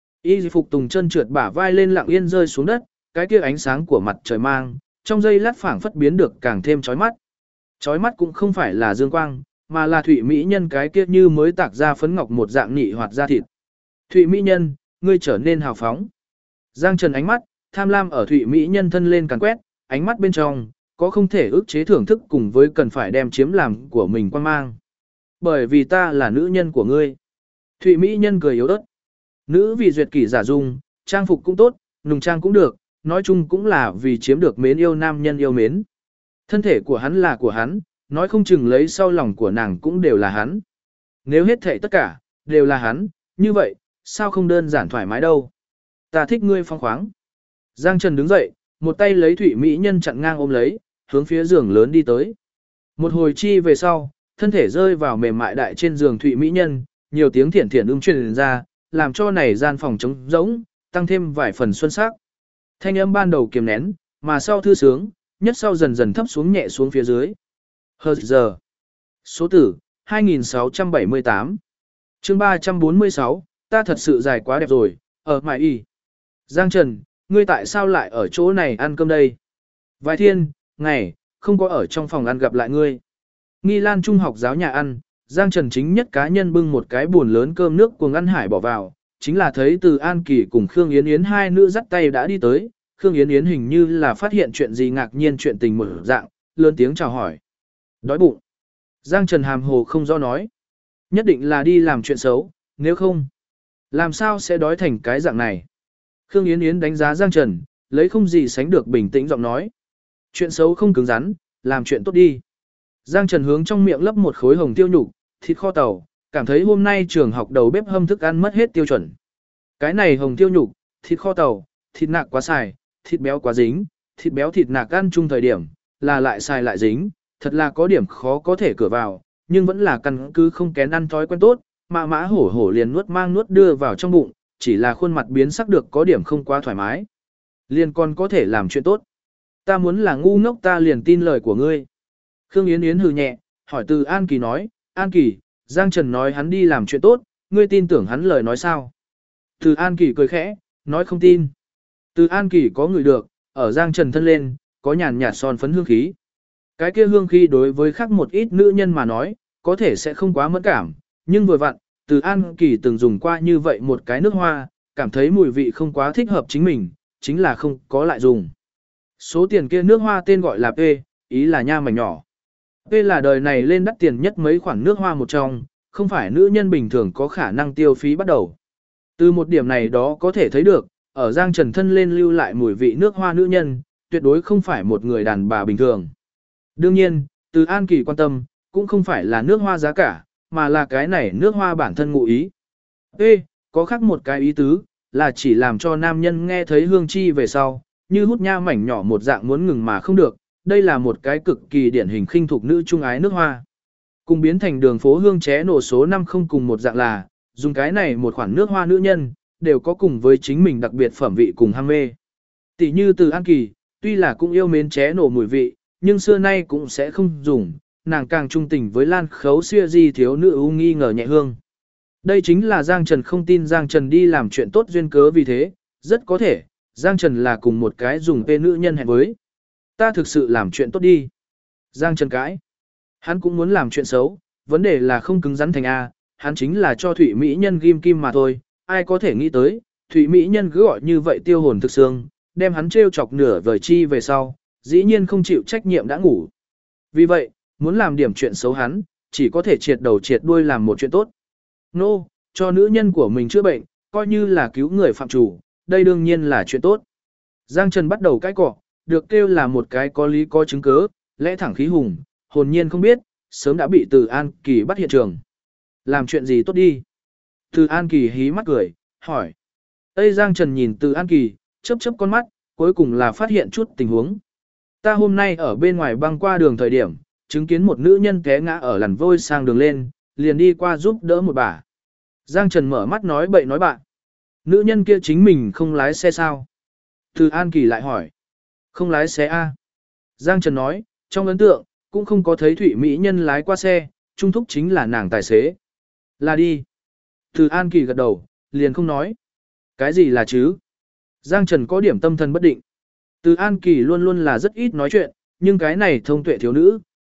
Y phục tùng chân trượt bả vai lên lặng yên rơi xuống đất, cái kia ánh sáng của mặt trời mang, trong giây lát phảng phất biến được càng thêm chói mắt. Chói mắt cũng không phải là dương quang, mà là Thụy Mỹ Nhân cái kia như mới tạc ra phấn ngọc một dạng nị hoạt da thịt. Thụy Mỹ Nhân, ngươi trở nên hào phóng. Giang Trần ánh mắt, tham lam ở Thụy Mỹ Nhân thân lên càn quét, ánh mắt bên trong, có không thể ức chế thưởng thức cùng với cần phải đem chiếm làm của mình quan mang. Bởi vì ta là nữ nhân của ngươi. Thụy Mỹ Nhân cười yếu ớt. Nữ vì duyệt kỷ giả dung, trang phục cũng tốt, nùng trang cũng được, nói chung cũng là vì chiếm được mến yêu nam nhân yêu mến. Thân thể của hắn là của hắn, nói không chừng lấy sau lòng của nàng cũng đều là hắn. Nếu hết thảy tất cả, đều là hắn, như vậy, sao không đơn giản thoải mái đâu. Ta thích ngươi phong khoáng. Giang Trần đứng dậy, một tay lấy Thụy Mỹ Nhân chặn ngang ôm lấy, hướng phía giường lớn đi tới. Một hồi chi về sau, thân thể rơi vào mềm mại đại trên giường Thụy Mỹ Nhân, nhiều tiếng thiển thiển truyền ra, làm cho này gian phòng trống rỗng, tăng thêm vài phần xuân sắc. Thanh âm ban đầu kiềm nén, mà sau thư sướng, nhất sau dần dần thấp xuống nhẹ xuống phía dưới. Hờ giờ. Số tử, 2678. Chương 346, ta thật sự dài quá đẹp rồi, ở mại y. Giang Trần, ngươi tại sao lại ở chỗ này ăn cơm đây? Vài thiên, ngày, không có ở trong phòng ăn gặp lại ngươi. Nghi Lan Trung học giáo nhà ăn, Giang Trần chính nhất cá nhân bưng một cái buồn lớn cơm nước cuồng ăn hải bỏ vào, chính là thấy từ An Kỳ cùng Khương Yến Yến hai nữ dắt tay đã đi tới, Khương Yến Yến hình như là phát hiện chuyện gì ngạc nhiên chuyện tình một dạng, lớn tiếng chào hỏi. Đói bụng. Giang Trần hàm hồ không rõ nói. Nhất định là đi làm chuyện xấu, nếu không, làm sao sẽ đói thành cái dạng này? Khương Yến Yến đánh giá Giang Trần, lấy không gì sánh được bình tĩnh giọng nói. Chuyện xấu không cứng rắn, làm chuyện tốt đi. Giang Trần hướng trong miệng lấp một khối hồng tiêu nhục, thịt kho tàu, cảm thấy hôm nay trường học đầu bếp hâm thức ăn mất hết tiêu chuẩn. Cái này hồng tiêu nhục, thịt kho tàu, thịt nạc quá xài, thịt béo quá dính, thịt béo thịt nạc ăn chung thời điểm, là lại xài lại dính, thật là có điểm khó có thể cửa vào, nhưng vẫn là căn cứ không kén ăn thói quen tốt, mã mã hổ hổ liền nuốt đưa vào trong bụng, chỉ là khuôn mặt biến sắc được có điểm không quá thoải mái. Liền còn có thể làm chuyện tốt. Ta muốn là ngu ngốc ta liền tin lời của ngươi. Khương Yến Yến hừ nhẹ, hỏi từ An Kỳ nói, An Kỳ, Giang Trần nói hắn đi làm chuyện tốt, ngươi tin tưởng hắn lời nói sao? Từ An Kỳ cười khẽ, nói không tin. Từ An Kỳ có người được, ở Giang Trần thân lên, có nhàn nhạt son phấn hương khí. Cái kia hương khí đối với khác một ít nữ nhân mà nói, có thể sẽ không quá mẫn cảm, nhưng vừa vặn, Từ An Kỳ từng dùng qua như vậy một cái nước hoa, cảm thấy mùi vị không quá thích hợp chính mình, chính là không có lại dùng. Số tiền kia nước hoa tên gọi là P, ý là nha mảnh nhỏ. P là đời này lên đắt tiền nhất mấy khoản nước hoa một trong, không phải nữ nhân bình thường có khả năng tiêu phí bắt đầu. Từ một điểm này đó có thể thấy được, ở Giang Trần thân lên lưu lại mùi vị nước hoa nữ nhân, tuyệt đối không phải một người đàn bà bình thường. Đương nhiên, Từ An Kỳ quan tâm, cũng không phải là nước hoa giá cả, mà là cái này nước hoa bản thân ngụ ý. Ê, có khác một cái ý tứ, là chỉ làm cho nam nhân nghe thấy hương chi về sau, như hút nha mảnh nhỏ một dạng muốn ngừng mà không được, đây là một cái cực kỳ điển hình khinh thục nữ trung ái nước hoa. Cùng biến thành đường phố hương ché nổ số 5 không cùng một dạng là, dùng cái này một khoản nước hoa nữ nhân, đều có cùng với chính mình đặc biệt phẩm vị cùng ham mê. Tỷ như Từ An Kỳ, tuy là cũng yêu mến ché nổ mùi vị, nhưng xưa nay cũng sẽ không dùng, nàng càng trung tình với Lan Khấu Xưa Di thiếu nữ ưu nghi ngờ nhẹ hương. Đây chính là Giang Trần không tin Giang Trần đi làm chuyện tốt duyên cớ vì thế, rất có thể, Giang Trần là cùng một cái dùng tên nữ nhân hẹn với. Ta thực sự làm chuyện tốt đi. Giang Trần cãi. Hắn cũng muốn làm chuyện xấu, vấn đề là không cứng rắn thành A, hắn chính là cho Thụy Mỹ Nhân ghim kim mà thôi, ai có thể nghĩ tới, Thụy Mỹ Nhân cứ gọi như vậy tiêu hồn thực xương, đem hắn trêu chọc nửa vời chi về sau, dĩ nhiên không chịu trách nhiệm đã ngủ. Vì vậy, muốn làm điểm chuyện xấu hắn, chỉ có thể triệt đầu triệt đuôi làm một chuyện tốt. Nô, cho nữ nhân của mình chữa bệnh, coi như là cứu người phạm chủ, đây đương nhiên là chuyện tốt. Giang Trần bắt đầu cãi cọ, được kêu là một cái có lý có chứng cớ, lẽ thẳng khí hùng, hồn nhiên không biết, sớm đã bị Từ An Kỳ bắt hiện trường. Làm chuyện gì tốt đi? Từ An Kỳ hí mắt cười, hỏi. Tây Giang Trần nhìn Từ An Kỳ, chớp chớp con mắt, cuối cùng là phát hiện chút tình huống. Ta hôm nay ở bên ngoài băng qua đường thời điểm, chứng kiến một nữ nhân té ngã ở làn vôi sang đường lên, liền đi qua giúp đỡ một bà. Giang Trần mở mắt nói bậy nói bạn. Nữ nhân kia chính mình không lái xe sao? Từ An Kỳ lại hỏi. Không lái xe A. Giang Trần nói, trong ấn tượng, cũng không có thấy Thụy Mỹ Nhân lái qua xe, trung thúc chính là nàng tài xế. Là đi. Từ An Kỳ gật đầu, liền không nói. Cái gì là chứ? Giang Trần có điểm tâm thần bất định. Từ An Kỳ luôn luôn là rất ít nói chuyện, nhưng cái này thông tuệ thiếu nữ,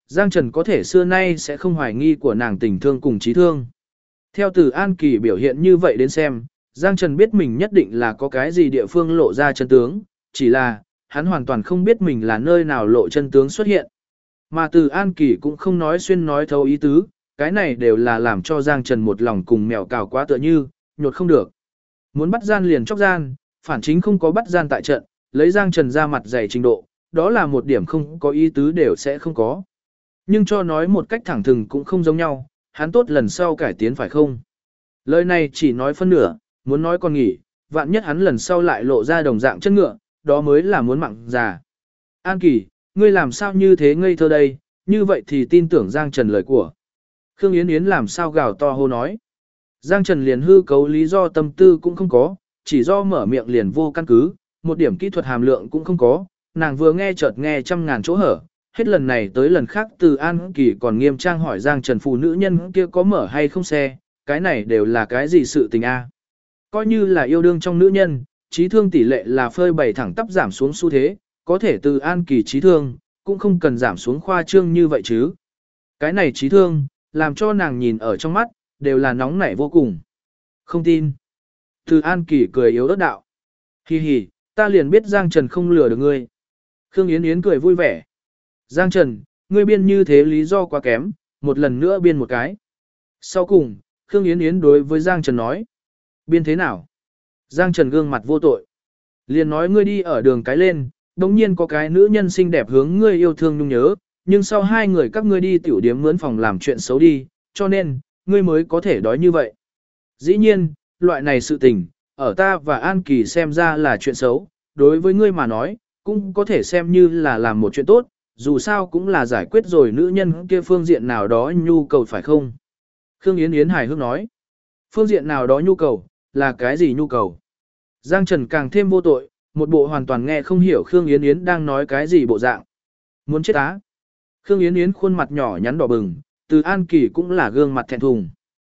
Giang Trần có thể xưa nay sẽ không hoài nghi của nàng tình thương cùng trí thương. Theo từ An Kỳ biểu hiện như vậy đến xem, Giang Trần biết mình nhất định là có cái gì địa phương lộ ra chân tướng, chỉ là, hắn hoàn toàn không biết mình là nơi nào lộ chân tướng xuất hiện. Mà từ An Kỳ cũng không nói xuyên nói thấu ý tứ, cái này đều là làm cho Giang Trần một lòng cùng mèo cào quá tựa như, nhột không được. Muốn bắt gian liền chóc gian, phản chính không có bắt gian tại trận, lấy Giang Trần ra mặt dày trình độ, đó là một điểm không có ý tứ đều sẽ không có. Nhưng cho nói một cách thẳng thừng cũng không giống nhau, hắn tốt lần sau cải tiến phải không? Lời này chỉ nói phân nửa, muốn nói còn nghỉ, vạn nhất hắn lần sau lại lộ ra đồng dạng chân ngựa, đó mới là muốn mặn già. An Kỳ, ngươi làm sao như thế ngây thơ đây, như vậy thì tin tưởng Giang Trần lời của. Khương Yến Yến làm sao gào to hô nói. Giang Trần liền hư cấu lý do tâm tư cũng không có, chỉ do mở miệng liền vô căn cứ, một điểm kỹ thuật hàm lượng cũng không có, nàng vừa nghe chợt nghe trăm ngàn chỗ hở, hết lần này tới lần khác từ An Kỳ còn nghiêm trang hỏi Giang Trần phụ nữ nhân kia có mở hay không xe, cái này đều là cái gì sự tình a? Coi như là yêu đương trong nữ nhân, trí thương tỷ lệ là phơi bày thẳng tắp giảm xuống xu thế, có thể từ An Kỳ trí thương, cũng không cần giảm xuống khoa trương như vậy chứ. Cái này trí thương, làm cho nàng nhìn ở trong mắt, đều là nóng nảy vô cùng. Không tin. Từ An Kỳ cười yếu ớt đạo. Hi hi, ta liền biết Giang Trần không lừa được ngươi. Khương Yến Yến cười vui vẻ. Giang Trần, ngươi biên như thế lý do quá kém, một lần nữa biên một cái. Sau cùng, Khương Yến Yến đối với Giang Trần nói. Biên thế nào? Giang Trần gương mặt vô tội. Liền nói ngươi đi ở đường cái lên, đồng nhiên có cái nữ nhân xinh đẹp hướng ngươi yêu thương nhung nhớ, nhưng sau hai người các ngươi đi tiểu điếm mướn phòng làm chuyện xấu đi, cho nên, ngươi mới có thể đói như vậy. Dĩ nhiên, loại này sự tình, ở ta và An Kỳ xem ra là chuyện xấu, đối với ngươi mà nói, cũng có thể xem như là làm một chuyện tốt, dù sao cũng là giải quyết rồi nữ nhân kia phương diện nào đó nhu cầu phải không? Khương Yến Yến hài hước nói, phương diện nào đó nhu cầu, là cái gì nhu cầu? Giang Trần càng thêm vô tội, một bộ hoàn toàn nghe không hiểu Khương Yến Yến đang nói cái gì bộ dạng. Muốn chết á? Khương Yến Yến khuôn mặt nhỏ nhắn đỏ bừng, từ An Kỳ cũng là gương mặt thẹn thùng.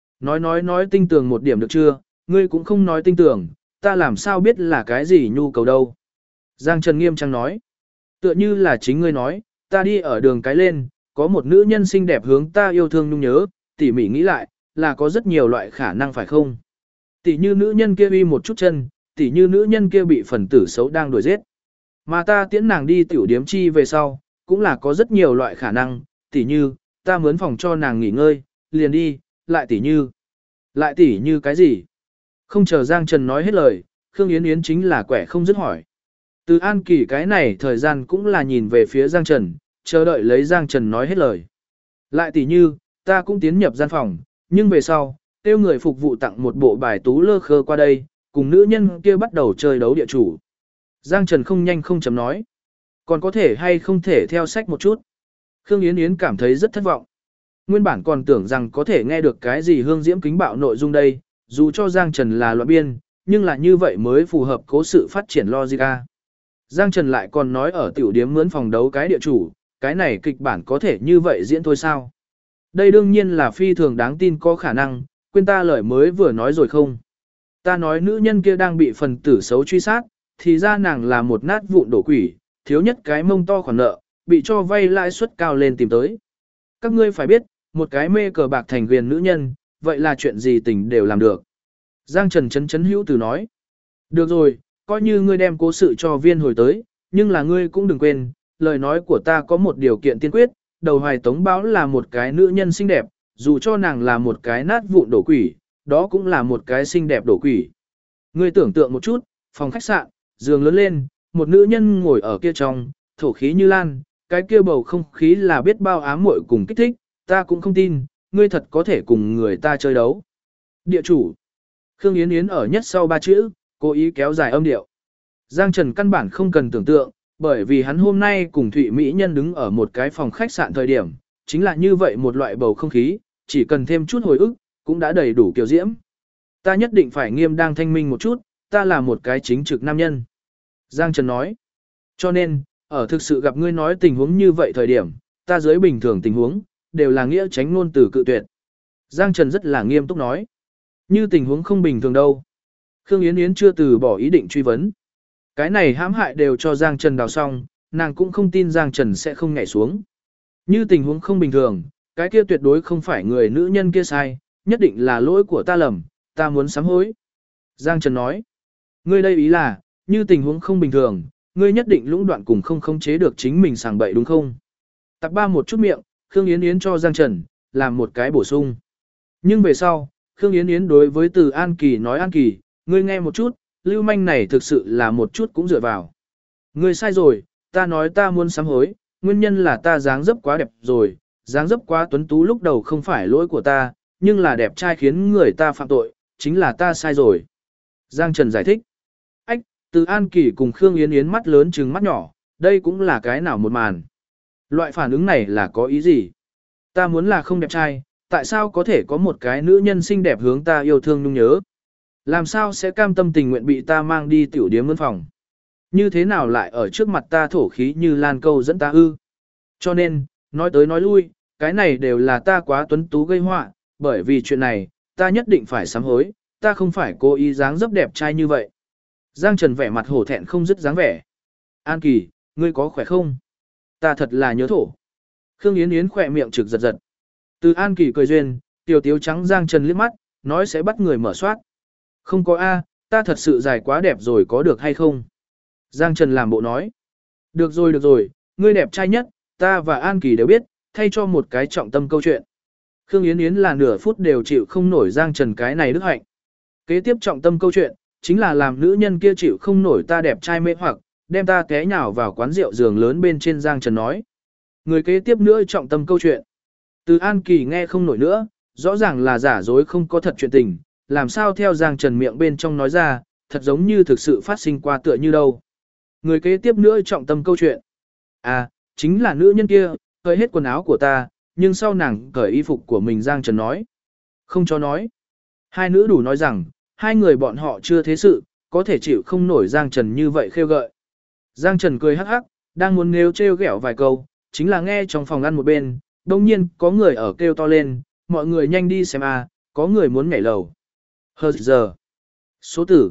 Nói tinh tường một điểm được chưa, ngươi cũng không nói tinh tường, ta làm sao biết là cái gì nhu cầu đâu. Giang Trần nghiêm trang nói, tựa như là chính ngươi nói, ta đi ở đường cái lên, có một nữ nhân xinh đẹp hướng ta yêu thương nhung nhớ, tỉ mỉ nghĩ lại, là có rất nhiều loại khả năng phải không? Tỉ như nữ nhân kia uy một chút chân, tỉ như nữ nhân kia bị phần tử xấu đang đuổi giết. Mà ta tiễn nàng đi tiểu điếm chi về sau, cũng là có rất nhiều loại khả năng, tỉ như, ta mướn phòng cho nàng nghỉ ngơi, liền đi, lại tỉ như cái gì? Không chờ Giang Trần nói hết lời, Khương Yến Yến chính là quẻ không dứt hỏi. Từ An Kỳ cái này thời gian cũng là nhìn về phía Giang Trần, chờ đợi lấy Giang Trần nói hết lời. Lại tỉ như, ta cũng tiến nhập gian phòng, nhưng về sau, tiêu người phục vụ tặng một bộ bài tú lơ khơ qua đây, cùng nữ nhân kia bắt đầu chơi đấu địa chủ. Giang Trần không nhanh không chấm nói. Còn có thể hay không thể theo sách một chút. Khương Yến Yến cảm thấy rất thất vọng. Nguyên bản còn tưởng rằng có thể nghe được cái gì hương diễm kính bạo nội dung đây, dù cho Giang Trần là loạn biên, nhưng là như vậy mới phù hợp cố sự phát triển logica. Giang Trần lại còn nói ở tiểu điếm mướn phòng đấu cái địa chủ, cái này kịch bản có thể như vậy diễn thôi sao? Đây đương nhiên là phi thường đáng tin có khả năng, quên ta lời mới vừa nói rồi không? Ta nói nữ nhân kia đang bị phần tử xấu truy sát, thì ra nàng là một nát vụn đổ quỷ, thiếu nhất cái mông to khoản nợ, bị cho vay lãi suất cao lên tìm tới. Các ngươi phải biết, một cái mê cờ bạc thành viên nữ nhân, vậy là chuyện gì tình đều làm được. Giang Trần chấn hữu từ nói. Được rồi, coi như ngươi đem cố sự cho viên hồi tới, nhưng là ngươi cũng đừng quên, lời nói của ta có một điều kiện tiên quyết, đầu hoài tống báo là một cái nữ nhân xinh đẹp, dù cho nàng là một cái nát vụn đổ quỷ, đó cũng là một cái xinh đẹp đổ quỷ. Ngươi tưởng tượng một chút, phòng khách sạn, giường lớn lên, một nữ nhân ngồi ở kia trong, thổ khí như lan, cái kia bầu không khí là biết bao ám muội cùng kích thích, ta cũng không tin, ngươi thật có thể cùng người ta chơi đấu. Địa chủ. Khương Yến Yến ở nhất sau ba chữ, cố ý kéo dài âm điệu. Giang Trần căn bản không cần tưởng tượng, bởi vì hắn hôm nay cùng Thụy Mỹ Nhân đứng ở một cái phòng khách sạn thời điểm, chính là như vậy một loại bầu không khí, chỉ cần thêm chút hồi ức, cũng đã đầy đủ kiều diễm. Ta nhất định phải nghiêm đang thanh minh một chút, ta là một cái chính trực nam nhân. Giang Trần nói. Cho nên, ở thực sự gặp ngươi nói tình huống như vậy thời điểm, ta dưới bình thường tình huống, đều là nghĩa tránh ngôn từ cự tuyệt. Giang Trần rất là nghiêm túc nói. Như tình huống không bình thường đâu. Khương Yến Yến chưa từ bỏ ý định truy vấn. Cái này hãm hại đều cho Giang Trần đào xong, nàng cũng không tin Giang Trần sẽ không nhảy xuống. Như tình huống không bình thường, cái kia tuyệt đối không phải người nữ nhân kia sai, nhất định là lỗi của ta lầm, ta muốn sám hối. Giang Trần nói, ngươi đây ý là, như tình huống không bình thường, ngươi nhất định lũng đoạn cùng không khống chế được chính mình sàng bậy đúng không? Tặc ba một chút miệng, Khương Yến Yến cho Giang Trần, làm một cái bổ sung. Nhưng về sau, Khương Yến Yến đối với Từ An Kỳ nói An Kỳ, ngươi nghe một chút, lưu manh này thực sự là một chút cũng dựa vào. Ngươi sai rồi, ta nói ta muốn sám hối, nguyên nhân là ta dáng dấp quá đẹp rồi, dáng dấp quá tuấn tú lúc đầu không phải lỗi của ta, nhưng là đẹp trai khiến người ta phạm tội, chính là ta sai rồi. Giang Trần giải thích. Ách, Từ An Kỳ cùng Khương Yến Yến mắt lớn trừng mắt nhỏ, đây cũng là cái nào một màn. Loại phản ứng này là có ý gì? Ta muốn là không đẹp trai, tại sao có thể có một cái nữ nhân xinh đẹp hướng ta yêu thương nhung nhớ? Làm sao sẽ cam tâm tình nguyện bị ta mang đi tiểu điếm mướn phòng? Như thế nào lại ở trước mặt ta thổ khí như lan câu dẫn ta ư? Cho nên, nói tới nói lui, cái này đều là ta quá tuấn tú gây họa, bởi vì chuyện này, ta nhất định phải sám hối, ta không phải cố ý dáng dấp đẹp trai như vậy. Giang Trần vẻ mặt hổ thẹn không dứt dáng vẻ. An Kỳ, ngươi có khỏe không? Ta thật là nhớ thổ. Khương Yến Yến khỏe miệng trực giật giật. Từ An Kỳ cười duyên, tiểu tiếu trắng Giang Trần liếc mắt, nói sẽ bắt người mở soát. Không có A, ta thật sự dài quá đẹp rồi có được hay không? Giang Trần làm bộ nói. Được rồi, ngươi đẹp trai nhất, ta và An Kỳ đều biết, thay cho một cái trọng tâm câu chuyện. Khương Yến Yến là nửa phút đều chịu không nổi Giang Trần cái này đức hạnh. Kế tiếp trọng tâm câu chuyện, chính là làm nữ nhân kia chịu không nổi ta đẹp trai mê hoặc, đem ta té nhào vào quán rượu giường lớn bên trên. Giang Trần nói. Người kế tiếp nữa trọng tâm câu chuyện. Từ An Kỳ nghe không nổi nữa, rõ ràng là giả dối không có thật chuyện tình, làm sao theo Giang Trần miệng bên trong nói ra, thật giống như thực sự phát sinh qua tựa như đâu. Người kế tiếp nữa trọng tâm câu chuyện. À, chính là nữ nhân kia, cởi hết quần áo của ta, nhưng sau nàng cởi y phục của mình. Giang Trần nói. Không cho nói. Hai nữ đủ nói rằng, hai người bọn họ chưa thế sự, có thể chịu không nổi Giang Trần như vậy khêu gợi. Giang Trần cười hắc hắc, đang muốn nêu trêu ghẹo vài câu, chính là nghe trong phòng ăn một bên, đông nhiên có người ở kêu to lên, mọi người nhanh đi xem a, có người muốn nhảy lầu. Hờ giờ. Số tử,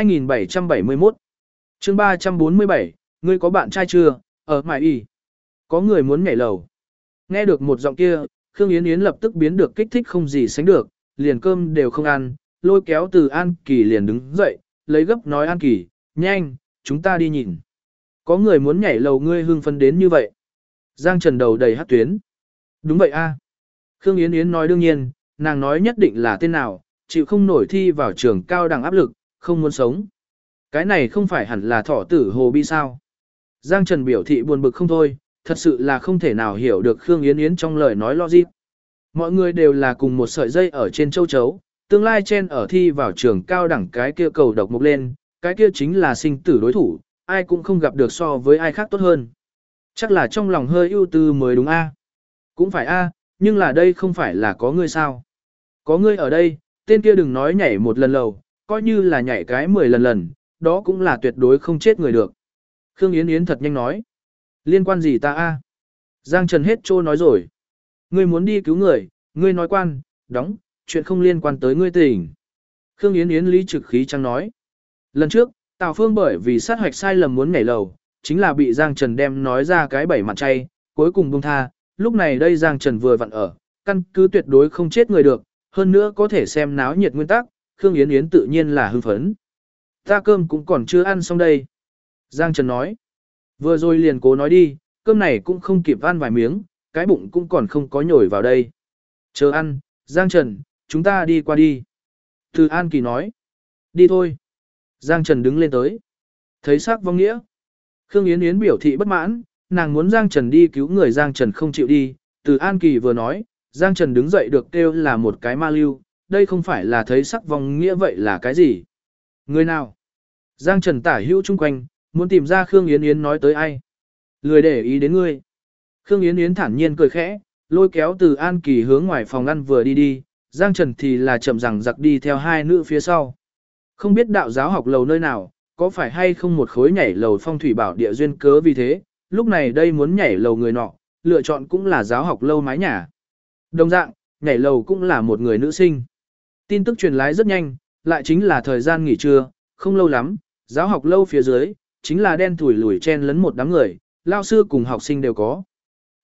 2771. Chương 347, ngươi có bạn trai chưa, ở mải y. Có người muốn nhảy lầu. Nghe được một giọng kia, Khương Yến Yến lập tức biến được kích thích không gì sánh được, liền cơm đều không ăn, lôi kéo Từ An Kỳ liền đứng dậy, lấy gấp nói An Kỳ, nhanh, chúng ta đi nhìn. Có người muốn nhảy lầu ngươi hưng phấn đến như vậy. Giang Trần đầu đầy hát tuyến. Đúng vậy a. Khương Yến Yến nói đương nhiên, nàng nói nhất định là tên nào, chịu không nổi thi vào trường cao đẳng áp lực, không muốn sống. Cái này không phải hẳn là Thỏ Tử Hồ Bi sao? Giang Trần biểu thị buồn bực không thôi, thật sự là không thể nào hiểu được Khương Yến Yến trong lời nói logic. Mọi người đều là cùng một sợi dây ở trên châu chấu, tương lai chen ở thi vào trường cao đẳng cái kia cầu độc mục lên, cái kia chính là sinh tử đối thủ, ai cũng không gặp được so với ai khác tốt hơn. Chắc là trong lòng hơi ưu tư mới đúng a. Cũng phải a, nhưng là đây không phải là có ngươi sao? Có ngươi ở đây, tên kia đừng nói nhảy một lần lầu, coi như là nhảy cái 10 lần, đó cũng là tuyệt đối không chết người được. Khương Yến Yến thật nhanh nói. Liên quan gì ta a? Giang Trần hết trô nói rồi. Ngươi muốn đi cứu người, ngươi nói quan, đóng, chuyện không liên quan tới ngươi tình. Khương Yến Yến lý trực khí trắng nói. Lần trước, Tào Phương bởi vì sát hoạch sai lầm muốn nhảy lầu, chính là bị Giang Trần đem nói ra cái bảy mặt chay, cuối cùng buông tha. Lúc này đây Giang Trần vừa vặn ở, căn cứ tuyệt đối không chết người được, hơn nữa có thể xem náo nhiệt nguyên tắc, Khương Yến Yến tự nhiên là hưng phấn. Ta cơm cũng còn chưa ăn xong đây. Giang Trần nói. Vừa rồi liền cố nói đi, cơm này cũng không kịp ăn vài miếng, cái bụng cũng còn không có nhồi vào đây. Chờ ăn, Giang Trần, chúng ta đi qua đi. Từ An Kỳ nói. Đi thôi. Giang Trần đứng lên tới. Thấy sắc vong nghĩa. Khương Yến Yến biểu thị bất mãn, nàng muốn Giang Trần đi cứu người. Giang Trần không chịu đi. Từ An Kỳ vừa nói, Giang Trần đứng dậy được kêu là một cái ma lưu. Đây không phải là thấy sắc vong nghĩa vậy là cái gì? Người nào? Giang Trần tả hữu chung quanh, muốn tìm ra Khương Yến Yến nói tới ai. Lười để ý đến ngươi. Khương Yến Yến thản nhiên cười khẽ, lôi kéo Từ An Kỳ hướng ngoài phòng ăn vừa đi đi, Giang Trần thì là chậm rằng giặc đi theo hai nữ phía sau. Không biết đạo giáo học lầu nơi nào, có phải hay không một khối nhảy lầu phong thủy bảo địa duyên cớ vì thế, lúc này đây muốn nhảy lầu người nọ, lựa chọn cũng là giáo học lâu mái nhà. Đồng dạng, nhảy lầu cũng là một người nữ sinh. Tin tức truyền lái rất nhanh, lại chính là thời gian nghỉ trưa, không lâu lắm, giáo học lâu phía dưới, chính là đen thủi lủi chen lấn một đám người, lao sư cùng học sinh đều có.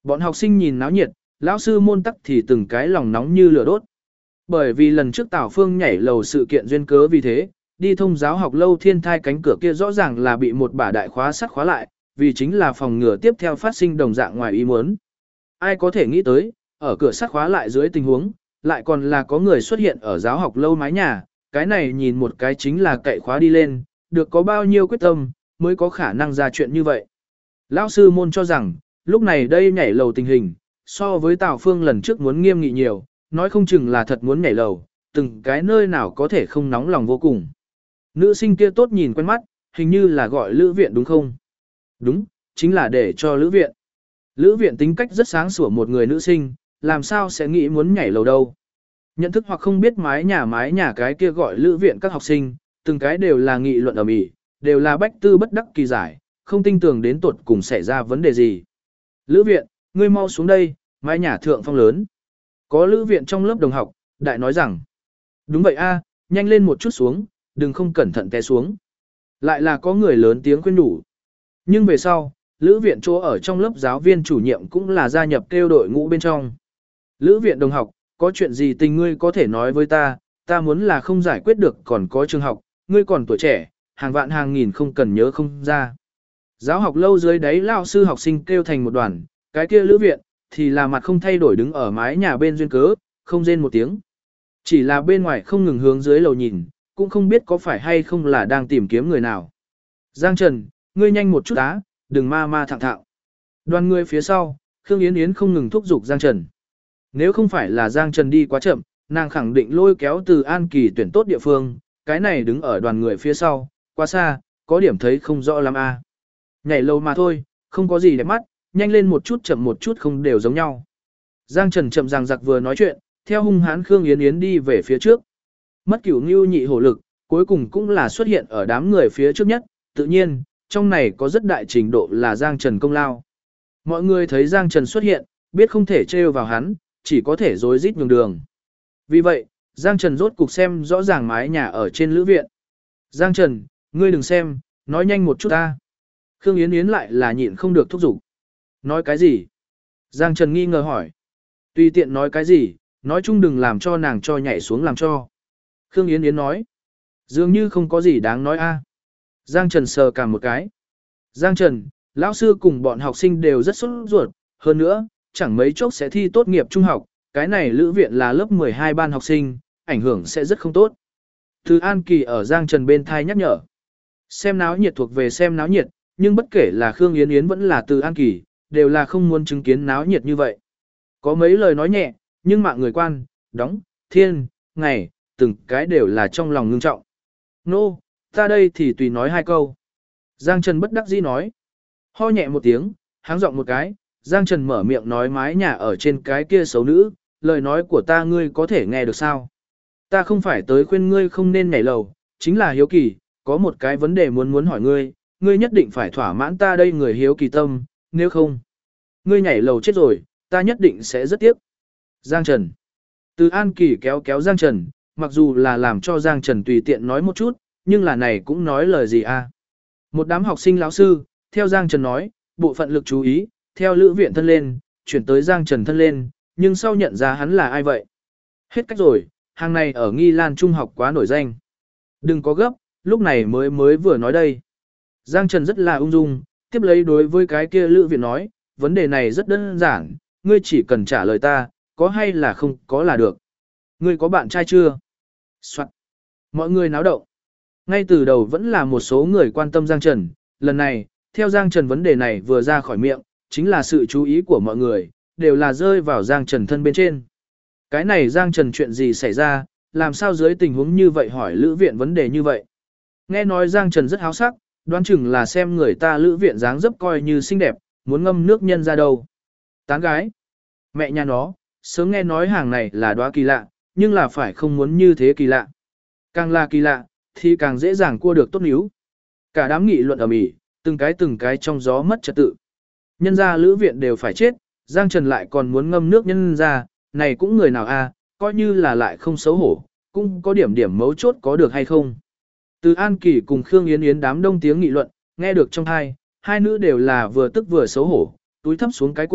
Bọn học sinh nhìn náo nhiệt, lão sư môn tắc thì từng cái lòng nóng như lửa đốt. Bởi vì lần trước Tào Phương nhảy lầu sự kiện duyên cớ vì thế, đi thông giáo học lâu thiên thai cánh cửa kia rõ ràng là bị một bả đại khóa sắt khóa lại, vì chính là phòng ngừa tiếp theo phát sinh đồng dạng ngoài ý muốn. Ai có thể nghĩ tới, ở cửa sắt khóa lại dưới tình huống, lại còn là có người xuất hiện ở giáo học lâu mái nhà, cái này nhìn một cái chính là cậy khóa đi lên, được có bao nhiêu quyết tâm, mới có khả năng ra chuyện như vậy. Lão sư môn cho rằng, lúc này đây nhảy lầu tình hình, so với Tào Phương lần trước muốn nghiêm nghị nhiều, nói không chừng là thật muốn nhảy lầu, từng cái nơi nào có thể không nóng lòng vô cùng. Nữ sinh kia tốt nhìn quen mắt, hình như là gọi Lữ Viện đúng không? Đúng, chính là để cho Lữ Viện. Lữ Viện tính cách rất sáng sủa một người nữ sinh, làm sao sẽ nghĩ muốn nhảy lầu đâu. Nhận thức hoặc không biết mái nhà cái kia gọi Lữ Viện các học sinh, từng cái đều là nghị luận ầm ĩ, đều là bách tư bất đắc kỳ giải, không tin tưởng đến tuột cùng xảy ra vấn đề gì. Lữ Viện, ngươi mau xuống đây, mái nhà thượng phong lớn. Có Lữ Viện trong lớp đồng học, đại nói rằng, đúng vậy a, nhanh lên một chút xuống, đừng không cẩn thận té xuống. Lại là có người lớn tiếng khuyên nhủ. Nhưng về sau, Lữ Viện chỗ ở trong lớp giáo viên chủ nhiệm cũng là gia nhập kêu đội ngũ bên trong. Lữ Viện đồng học, có chuyện gì tình ngươi có thể nói với ta muốn là không giải quyết được còn có trường học, ngươi còn tuổi trẻ, hàng vạn hàng nghìn không cần nhớ không ra. Giáo học lâu dưới đáy lao sư học sinh kêu thành một đoàn, cái kia Lữ Viện, thì là mặt không thay đổi đứng ở mái nhà bên duyên cớ, không rên một tiếng. Chỉ là bên ngoài không ngừng hướng dưới lầu nhìn, cũng không biết có phải hay không là đang tìm kiếm người nào. Giang Trần, ngươi nhanh một chút á, đừng ma thẳng thạo. Đoàn người phía sau, Khương Yến Yến không ngừng thúc giục Giang Trần. Nếu không phải là Giang Trần đi quá chậm, nàng khẳng định lôi kéo từ An Kỳ tuyển tốt địa phương, cái này đứng ở đoàn người phía sau, quá xa, có điểm thấy không rõ lắm a. Nhảy lâu mà thôi, không có gì đẹp mắt, nhanh lên một chút chậm một chút không đều giống nhau. Giang Trần chậm ràng giặc vừa nói chuyện, theo hung hãn Khương Yến Yến đi về phía trước. Mất cửu ngưu nhị hổ lực, cuối cùng cũng là xuất hiện ở đám người phía trước nhất, tự nhiên, trong này có rất đại trình độ là Giang Trần công lao. Mọi người thấy Giang Trần xuất hiện, biết không thể trêu vào hắn, chỉ có thể rối rít nhường đường. Vì vậy, Giang Trần rốt cục xem rõ ràng mái nhà ở trên Lữ Viện. Giang Trần, ngươi đừng xem, nói nhanh một chút ta. Khương Yến Yến lại là nhịn không được thúc giục. Nói cái gì? Giang Trần nghi ngờ hỏi. Tùy tiện nói cái gì, nói chung đừng làm cho nàng cho nhảy xuống làm cho. Khương Yến Yến nói. Dường như không có gì đáng nói a. Giang Trần sờ cả một cái. Giang Trần, lão sư cùng bọn học sinh đều rất sốt ruột, hơn nữa, chẳng mấy chốc sẽ thi tốt nghiệp trung học, cái này Lữ Viện là lớp 12 ban học sinh, ảnh hưởng sẽ rất không tốt. Từ An Kỳ ở Giang Trần bên thai nhắc nhở. Xem náo nhiệt thuộc về xem náo nhiệt, nhưng bất kể là Khương Yến Yến vẫn là Từ An Kỳ, đều là không muốn chứng kiến náo nhiệt như vậy. Có mấy lời nói nhẹ, nhưng mạng người quan, đóng, thiên, ngày, từng cái đều là trong lòng ngưng trọng. Nô, ta đây thì tùy nói hai câu. Giang Trần bất đắc dĩ nói. Ho nhẹ một tiếng, háng giọng một cái, Giang Trần mở miệng nói mái nhà ở trên cái kia xấu nữ, lời nói của ta ngươi có thể nghe được sao? Ta không phải tới khuyên ngươi không nên nhảy lầu, chính là hiếu kỳ, có một cái vấn đề muốn hỏi ngươi, ngươi nhất định phải thỏa mãn ta đây người hiếu kỳ tâm, nếu không, ngươi nhảy lầu chết rồi, ta nhất định sẽ rất tiếc. Giang Trần. Từ An Kỳ kéo kéo Giang Trần, mặc dù là làm cho Giang Trần tùy tiện nói một chút, nhưng là này cũng nói lời gì à? Một đám học sinh lão sư, theo Giang Trần nói, bộ phận lực chú ý, theo Lữ Viện thân lên, chuyển tới Giang Trần thân lên, nhưng sau nhận ra hắn là ai vậy? Hết cách rồi, hàng này ở Nghi Lan Trung học quá nổi danh. Đừng có gấp, lúc này mới vừa nói đây. Giang Trần rất là ung dung, tiếp lấy đối với cái kia Lữ Viện nói, vấn đề này rất đơn giản, ngươi chỉ cần trả lời ta, có hay là không có là được. Ngươi có bạn trai chưa? Soạn. Mọi người náo động. Ngay từ đầu vẫn là một số người quan tâm Giang Trần, lần này, theo Giang Trần vấn đề này vừa ra khỏi miệng, chính là sự chú ý của mọi người, đều là rơi vào Giang Trần thân bên trên. Cái này Giang Trần chuyện gì xảy ra, làm sao dưới tình huống như vậy hỏi Lữ Viện vấn đề như vậy. Nghe nói Giang Trần rất háo sắc, đoán chừng là xem người ta Lữ Viện dáng dấp coi như xinh đẹp, muốn ngâm nước nhân ra đâu. Tán gái. Mẹ nhà nó, sớm nghe nói hàng này là đóa kỳ lạ, nhưng là phải không muốn như thế kỳ lạ. Càng là kỳ lạ, thì càng dễ dàng cua được tốt níu. Cả đám nghị luận ầm ĩ, từng cái trong gió mất trật tự. Nhân gia Lữ Viện đều phải chết, Giang Trần lại còn muốn ngâm nước nhân ra, này cũng người nào a, coi như là lại không xấu hổ, cũng có điểm mấu chốt có được hay không. Từ An Kỳ cùng Khương Yến Yến đám đông tiếng nghị luận, nghe được trong hai nữ đều là vừa tức vừa xấu hổ, túi thấp xuống cái cổ,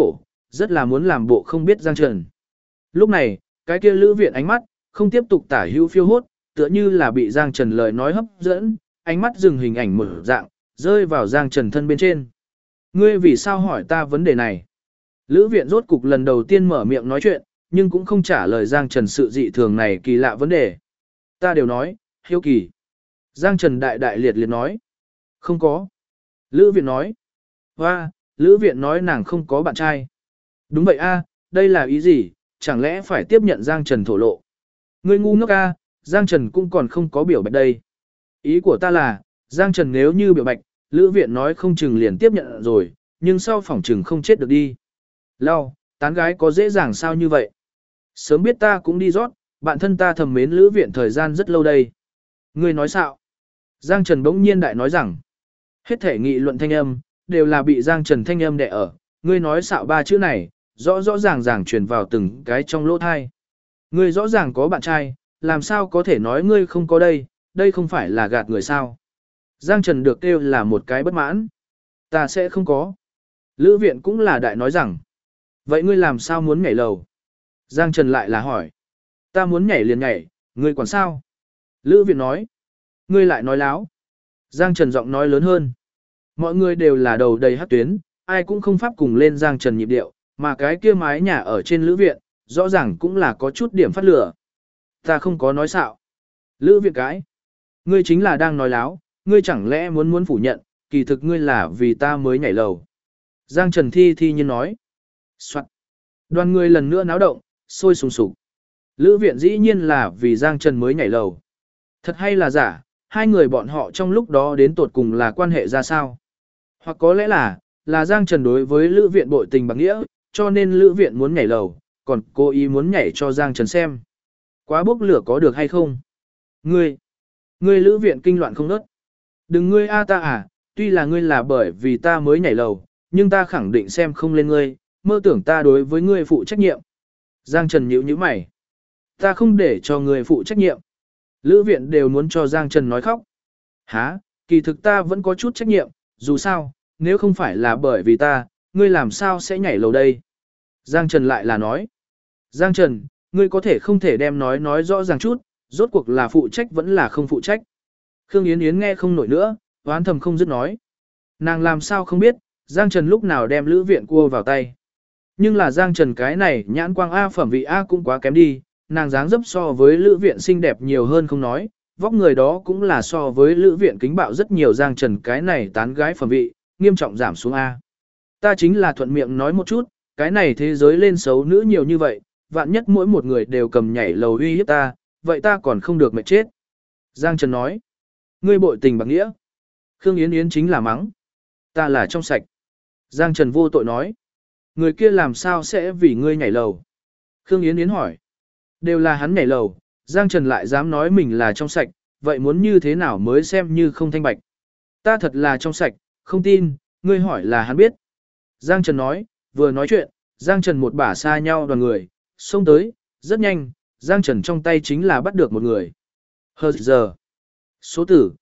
rất là muốn làm bộ không biết Giang Trần. Lúc này, cái kia Lữ Viện ánh mắt, không tiếp tục tả hữu phiêu hốt, tựa như là bị Giang Trần lời nói hấp dẫn, ánh mắt dừng hình ảnh mở dạng, rơi vào Giang Trần thân bên trên. Ngươi vì sao hỏi ta vấn đề này? Lữ Viện rốt cục lần đầu tiên mở miệng nói chuyện, nhưng cũng không trả lời Giang Trần sự dị thường này kỳ lạ vấn đề. Ta đều nói, hiếu kỳ. Giang Trần đại đại liệt liệt nói. Không có. Lữ Viện nói. Hoa, Lữ Viện nói nàng không có bạn trai. Đúng vậy a, đây là ý gì, chẳng lẽ phải tiếp nhận Giang Trần thổ lộ. Ngươi ngu ngốc a, Giang Trần cũng còn không có biểu bạch đây. Ý của ta là, Giang Trần nếu như biểu bạch, Lữ Viện nói không chừng liền tiếp nhận rồi, nhưng sau phỏng chừng không chết được đi. Lau, tán gái có dễ dàng sao như vậy? Sớm biết ta cũng đi rót, bạn thân ta thầm mến Lữ Viện thời gian rất lâu đây. Ngươi nói sao? Giang Trần bỗng nhiên đại nói rằng, hết thể nghị luận thanh âm, đều là bị Giang Trần thanh âm đè ở, ngươi nói xạo ba chữ này, rõ rõ ràng ràng truyền vào từng cái trong lỗ thai. Ngươi rõ ràng có bạn trai, làm sao có thể nói ngươi không có đây, đây không phải là gạt người sao. Giang Trần được kêu là một cái bất mãn. Ta sẽ không có. Lữ Viện cũng là đại nói rằng, vậy ngươi làm sao muốn nhảy lầu? Giang Trần lại là hỏi, ta muốn nhảy liền nhảy, ngươi quản sao? Lữ Viện nói, ngươi lại nói láo. Giang Trần giọng nói lớn hơn. Mọi người đều là đầu đầy hát tuyến, ai cũng không pháp cùng lên Giang Trần nhịp điệu, mà cái kia mái nhà ở trên Lữ Viện, rõ ràng cũng là có chút điểm phát lửa. Ta không có nói xạo. Lữ Viện cãi. Ngươi chính là đang nói láo, ngươi chẳng lẽ muốn phủ nhận, kỳ thực ngươi là vì ta mới nhảy lầu. Giang Trần thi nhiên nói. Soạn. Đoàn người lần nữa náo động, sôi sùng sục. Lữ Viện dĩ nhiên là vì Giang Trần mới nhảy lầu. Thật hay là giả, hai người bọn họ trong lúc đó đến tột cùng là quan hệ ra sao? Hoặc có lẽ là Giang Trần đối với Lữ Viện bội tình bạc nghĩa, cho nên Lữ Viện muốn nhảy lầu, còn cô ý muốn nhảy cho Giang Trần xem. Quá bốc lửa có được hay không? Ngươi Lữ Viện kinh loạn không nớt. Đừng ngươi a ta à, tuy là ngươi là bởi vì ta mới nhảy lầu, nhưng ta khẳng định xem không lên ngươi, mơ tưởng ta đối với ngươi phụ trách nhiệm. Giang Trần nhíu mày. Ta không để cho ngươi phụ trách nhiệm. Lữ Viện đều muốn cho Giang Trần nói khóc. Hả, kỳ thực ta vẫn có chút trách nhiệm, dù sao, nếu không phải là bởi vì ta, ngươi làm sao sẽ nhảy lầu đây? Giang Trần lại là nói. Giang Trần, ngươi có thể không thể đem nói rõ ràng chút, rốt cuộc là phụ trách vẫn là không phụ trách. Khương Yến Yến nghe không nổi nữa, oán thầm không dứt nói. Nàng làm sao không biết, Giang Trần lúc nào đem Lữ Viện cua vào tay. Nhưng là Giang Trần cái này nhãn quang A phẩm vị A cũng quá kém đi, nàng dáng dấp so với Lữ Viện xinh đẹp nhiều hơn không nói, vóc người đó cũng là so với Lữ Viện kính bạo rất nhiều. Giang Trần cái này tán gái phẩm vị, nghiêm trọng giảm xuống A. Ta chính là thuận miệng nói một chút, cái này thế giới lên xấu nữ nhiều như vậy, vạn nhất mỗi một người đều cầm nhảy lầu uy hiếp ta, vậy ta còn không được mệt chết. Giang Trần nói, ngươi bội tình bạc nghĩa. Khương Yến Yến chính là mắng. Ta là trong sạch. Giang Trần vô tội nói, người kia làm sao sẽ vì ngươi nhảy lầu? Khương Yến Yến hỏi, đều là hắn nhảy lầu, Giang Trần lại dám nói mình là trong sạch, vậy muốn như thế nào mới xem như không thanh bạch? Ta thật là trong sạch, không tin, ngươi hỏi là hắn biết. Giang Trần nói, vừa nói chuyện, Giang Trần một bả xa nhau đoàn người, xông tới, rất nhanh, Giang Trần trong tay chính là bắt được một người. Hờ giờ. Số tử,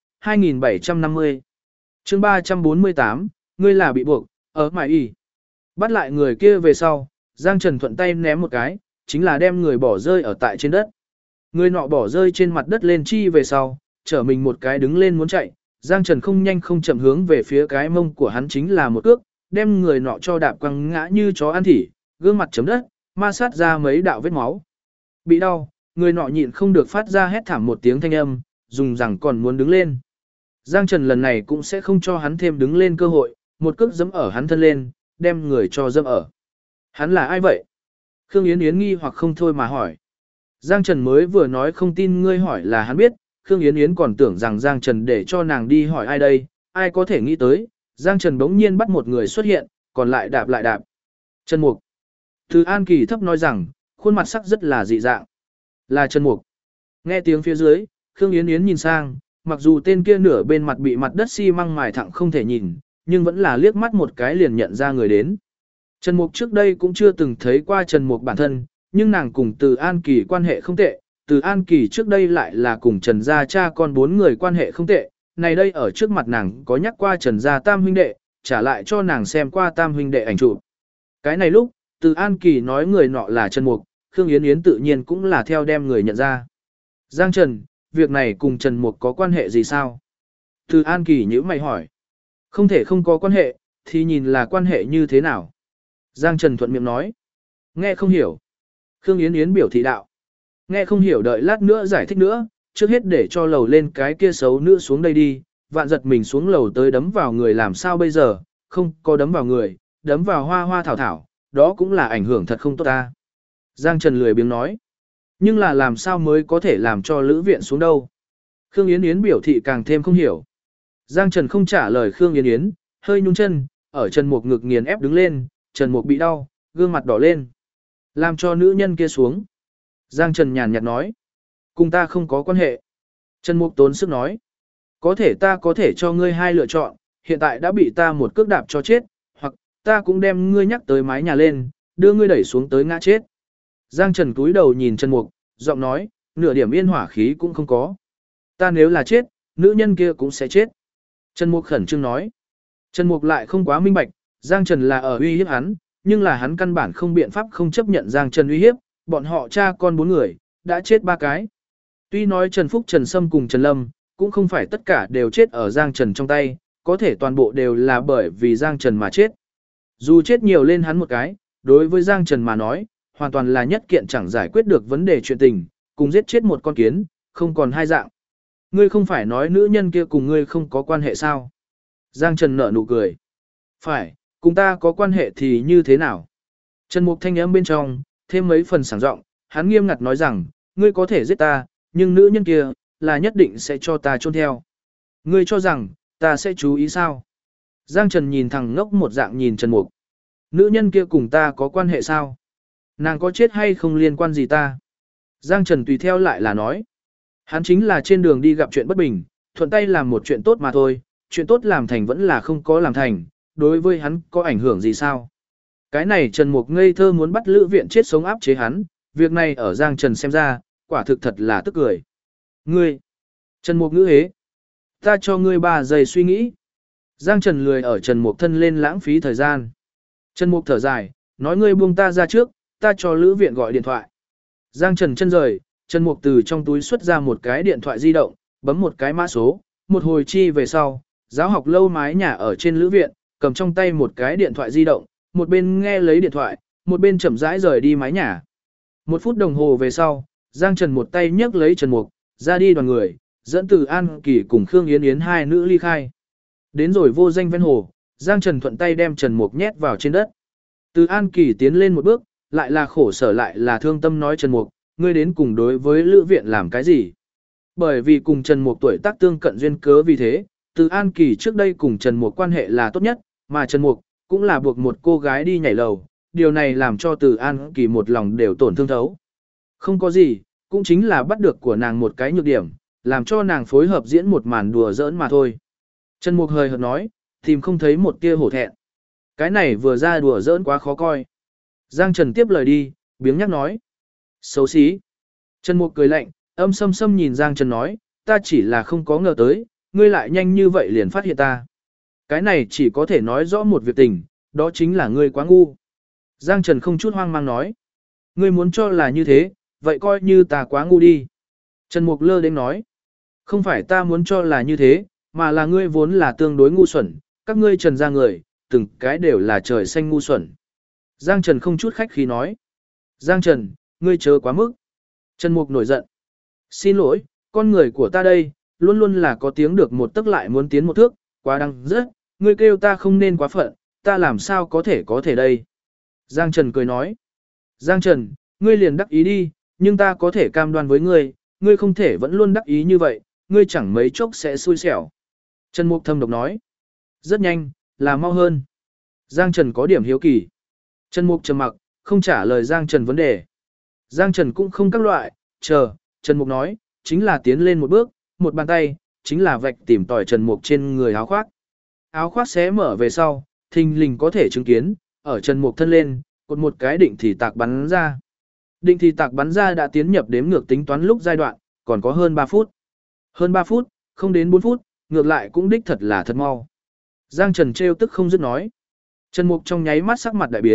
2750. chương 348, ngươi là bị buộc, ở mải y. Bắt lại người kia về sau, Giang Trần thuận tay ném một cái, chính là đem người bỏ rơi ở tại trên đất. Người nọ bỏ rơi trên mặt đất lên chi về sau, trở mình một cái đứng lên muốn chạy, Giang Trần không nhanh không chậm hướng về phía cái mông của hắn chính là một cước, đem người nọ cho đạp quăng ngã như chó ăn thỉ, gương mặt chấm đất, ma sát ra mấy đạo vết máu. Bị đau, người nọ nhịn không được phát ra hét thảm một tiếng thanh âm, dùng rằng còn muốn đứng lên. Giang Trần lần này cũng sẽ không cho hắn thêm đứng lên cơ hội, một cước giẫm ở hắn thân lên, đem người cho giẫm ở. Hắn là ai vậy? Khương Yến Yến nghi hoặc không thôi mà hỏi. Giang Trần mới vừa nói không tin ngươi hỏi là hắn biết, Khương Yến Yến còn tưởng rằng Giang Trần để cho nàng đi hỏi ai đây, ai có thể nghĩ tới, Giang Trần bỗng nhiên bắt một người xuất hiện, còn lại đạp. Trần Mục. Từ An Kỳ thấp nói rằng, khuôn mặt sắc rất là dị dạng. Là Trần Mục. Nghe tiếng phía dưới, Khương Yến Yến nhìn sang, mặc dù tên kia nửa bên mặt bị mặt đất xi măng mài thẳng không thể nhìn, nhưng vẫn là liếc mắt một cái liền nhận ra người đến. Trần Mục trước đây cũng chưa từng thấy qua Trần Mục bản thân, nhưng nàng cùng Từ An Kỳ quan hệ không tệ, Từ An Kỳ trước đây lại là cùng Trần gia cha con 4 người quan hệ không tệ, này đây ở trước mặt nàng có nhắc qua Trần gia tam huynh đệ, trả lại cho nàng xem qua tam huynh đệ ảnh chụp. Cái này lúc, Từ An Kỳ nói người nọ là Trần Mục, Khương Yến Yến tự nhiên cũng là theo đem người nhận ra. Giang Trần, việc này cùng Trần Mục có quan hệ gì sao? Từ An Kỳ nhíu mày hỏi. Không thể không có quan hệ, thì nhìn là quan hệ như thế nào? Giang Trần thuận miệng nói. Nghe không hiểu. Khương Yến Yến biểu thị đạo. Nghe không hiểu đợi lát nữa giải thích nữa, trước hết để cho lầu lên cái kia xấu nữ xuống đây đi, vạn giật mình xuống lầu tới đấm vào người làm sao bây giờ, không có đấm vào người, đấm vào hoa hoa thảo thảo, đó cũng là ảnh hưởng thật không tốt ta. Giang Trần lười biếng nói. Nhưng là làm sao mới có thể làm cho Lữ Viện xuống đâu? Khương Yến Yến biểu thị càng thêm không hiểu. Giang Trần không trả lời Khương Yến Yến, hơi nhún chân, ở Trần Mục ngực nghiền ép đứng lên, Trần Mục bị đau, gương mặt đỏ lên. Làm cho nữ nhân kia xuống. Giang Trần nhàn nhạt nói. Cùng ta không có quan hệ. Trần Mục tốn sức nói. Có thể ta có thể cho ngươi hai lựa chọn, hiện tại đã bị ta một cước đạp cho chết, hoặc ta cũng đem ngươi nhắc tới mái nhà lên, đưa ngươi đẩy xuống tới ngã chết. Giang Trần cúi đầu nhìn Trần Mục, giọng nói, nửa điểm yên hỏa khí cũng không có. Ta nếu là chết, nữ nhân kia cũng sẽ chết. Trần Mục khẩn trương nói. Trần Mục lại không quá minh bạch, Giang Trần là ở uy hiếp hắn, nhưng là hắn căn bản không biện pháp không chấp nhận Giang Trần uy hiếp, bọn họ cha con 4 người, đã chết 3 cái. Tuy nói Trần Phúc, Trần Sâm cùng Trần Lâm, cũng không phải tất cả đều chết ở Giang Trần trong tay, có thể toàn bộ đều là bởi vì Giang Trần mà chết. Dù chết nhiều lên hắn một cái, đối với Giang Trần mà nói, hoàn toàn là nhất kiện chẳng giải quyết được vấn đề chuyện tình, cùng giết chết một con kiến, không còn hai dạng. Ngươi không phải nói nữ nhân kia cùng ngươi không có quan hệ sao? Giang Trần nở nụ cười. Phải, cùng ta có quan hệ thì như thế nào? Trần Mục thanh âm bên trong, thêm mấy phần sảng giọng, hắn nghiêm ngặt nói rằng, ngươi có thể giết ta, nhưng nữ nhân kia, là nhất định sẽ cho ta chôn theo. Ngươi cho rằng, ta sẽ chú ý sao? Giang Trần nhìn thằng ngốc một dạng nhìn Trần Mục. Nữ nhân kia cùng ta có quan hệ sao? Nàng có chết hay không liên quan gì ta? Giang Trần tùy theo lại là nói. Hắn chính là trên đường đi gặp chuyện bất bình, thuận tay làm một chuyện tốt mà thôi, chuyện tốt làm thành vẫn là không có làm thành, đối với hắn có ảnh hưởng gì sao? Cái này Trần Mục ngây thơ muốn bắt Lữ Viện chết sống áp chế hắn, việc này ở Giang Trần xem ra, quả thực thật là tức cười. Ngươi! Trần Mục ngữ hế! Ta cho ngươi 3 giây suy nghĩ. Giang Trần lười ở Trần Mục thân lên lãng phí thời gian. Trần Mục thở dài, nói ngươi buông ta ra trước, ta cho Lữ Viện gọi điện thoại. Giang Trần chân rời, Trần Mục từ trong túi xuất ra một cái điện thoại di động, bấm một cái mã số, một hồi chi về sau, giáo học lâu mái nhà ở trên Lữ Viện, cầm trong tay một cái điện thoại di động, một bên nghe lấy điện thoại, một bên chậm rãi rời đi mái nhà. 1 phút đồng hồ về sau, Giang Trần một tay nhấc lấy Trần Mục, ra đi đoàn người, dẫn từ An Kỳ cùng Khương Yến Yến 2 nữ ly khai. Đến rồi vô danh ven hồ, Giang Trần thuận tay đem Trần Mục nhét vào trên đất. Từ An Kỳ tiến lên một bước, lại là khổ sở lại là thương tâm nói Trần Mục, ngươi đến cùng đối với Lữ Viện làm cái gì? Bởi vì cùng Trần Mục tuổi tác tương cận duyên cớ vì thế, Từ An Kỳ trước đây cùng Trần Mục quan hệ là tốt nhất, mà Trần Mục cũng là buộc một cô gái đi nhảy lầu, điều này làm cho Từ An Kỳ một lòng đều tổn thương thấu. Không có gì, cũng chính là bắt được của nàng một cái nhược điểm, làm cho nàng phối hợp diễn một màn đùa giỡn mà thôi. Trần Mục hơi hợt nói, tìm không thấy một tia hổ thẹn. Cái này vừa ra đùa giỡn quá khó coi. Giang Trần tiếp lời đi, biếng nhắc nói. Xấu xí. Trần Mục cười lạnh, âm sâm sâm nhìn Giang Trần nói, ta chỉ là không có ngờ tới, ngươi lại nhanh như vậy liền phát hiện ta. Cái này chỉ có thể nói rõ một việc tình, đó chính là ngươi quá ngu. Giang Trần không chút hoang mang nói. Ngươi muốn cho là như thế, vậy coi như ta quá ngu đi. Trần Mục lơ đến nói. Không phải ta muốn cho là như thế, mà là ngươi vốn là tương đối ngu xuẩn, các ngươi Trần gia người, từng cái đều là trời xanh ngu xuẩn. Giang Trần không chút khách khí nói. Giang Trần, ngươi chớ quá mức. Trần Mục nổi giận. Xin lỗi, con người của ta đây, luôn luôn là có tiếng được một tấc lại muốn tiến một thước, quá đăng rất, ngươi kêu ta không nên quá phận, ta làm sao có thể đây. Giang Trần cười nói. Giang Trần, ngươi liền đắc ý đi, nhưng ta có thể cam đoan với ngươi, ngươi không thể vẫn luôn đắc ý như vậy, ngươi chẳng mấy chốc sẽ xui xẻo. Trần Mục thâm độc nói. Rất nhanh, là mau hơn. Giang Trần có điểm hiếu kỳ. Trần Mục trầm mặc, không trả lời Giang Trần vấn đề. Giang Trần cũng không các loại, chờ, Trần Mục nói, chính là tiến lên một bước, một bàn tay, chính là vạch tìm tòi Trần Mục trên người áo khoác. Áo khoác xé mở về sau, thình lình có thể chứng kiến, ở Trần Mục thân lên, cột một cái định thì tạc bắn ra. Định thì tạc bắn ra đã tiến nhập đếm ngược tính toán lúc giai đoạn, còn có hơn 3 phút. Hơn 3 phút, không đến 4 phút, ngược lại cũng đích thật là thật mau. Giang Trần trêu tức không dứt nói. Trần Mục trong nháy mắt sắc mặt đại biến,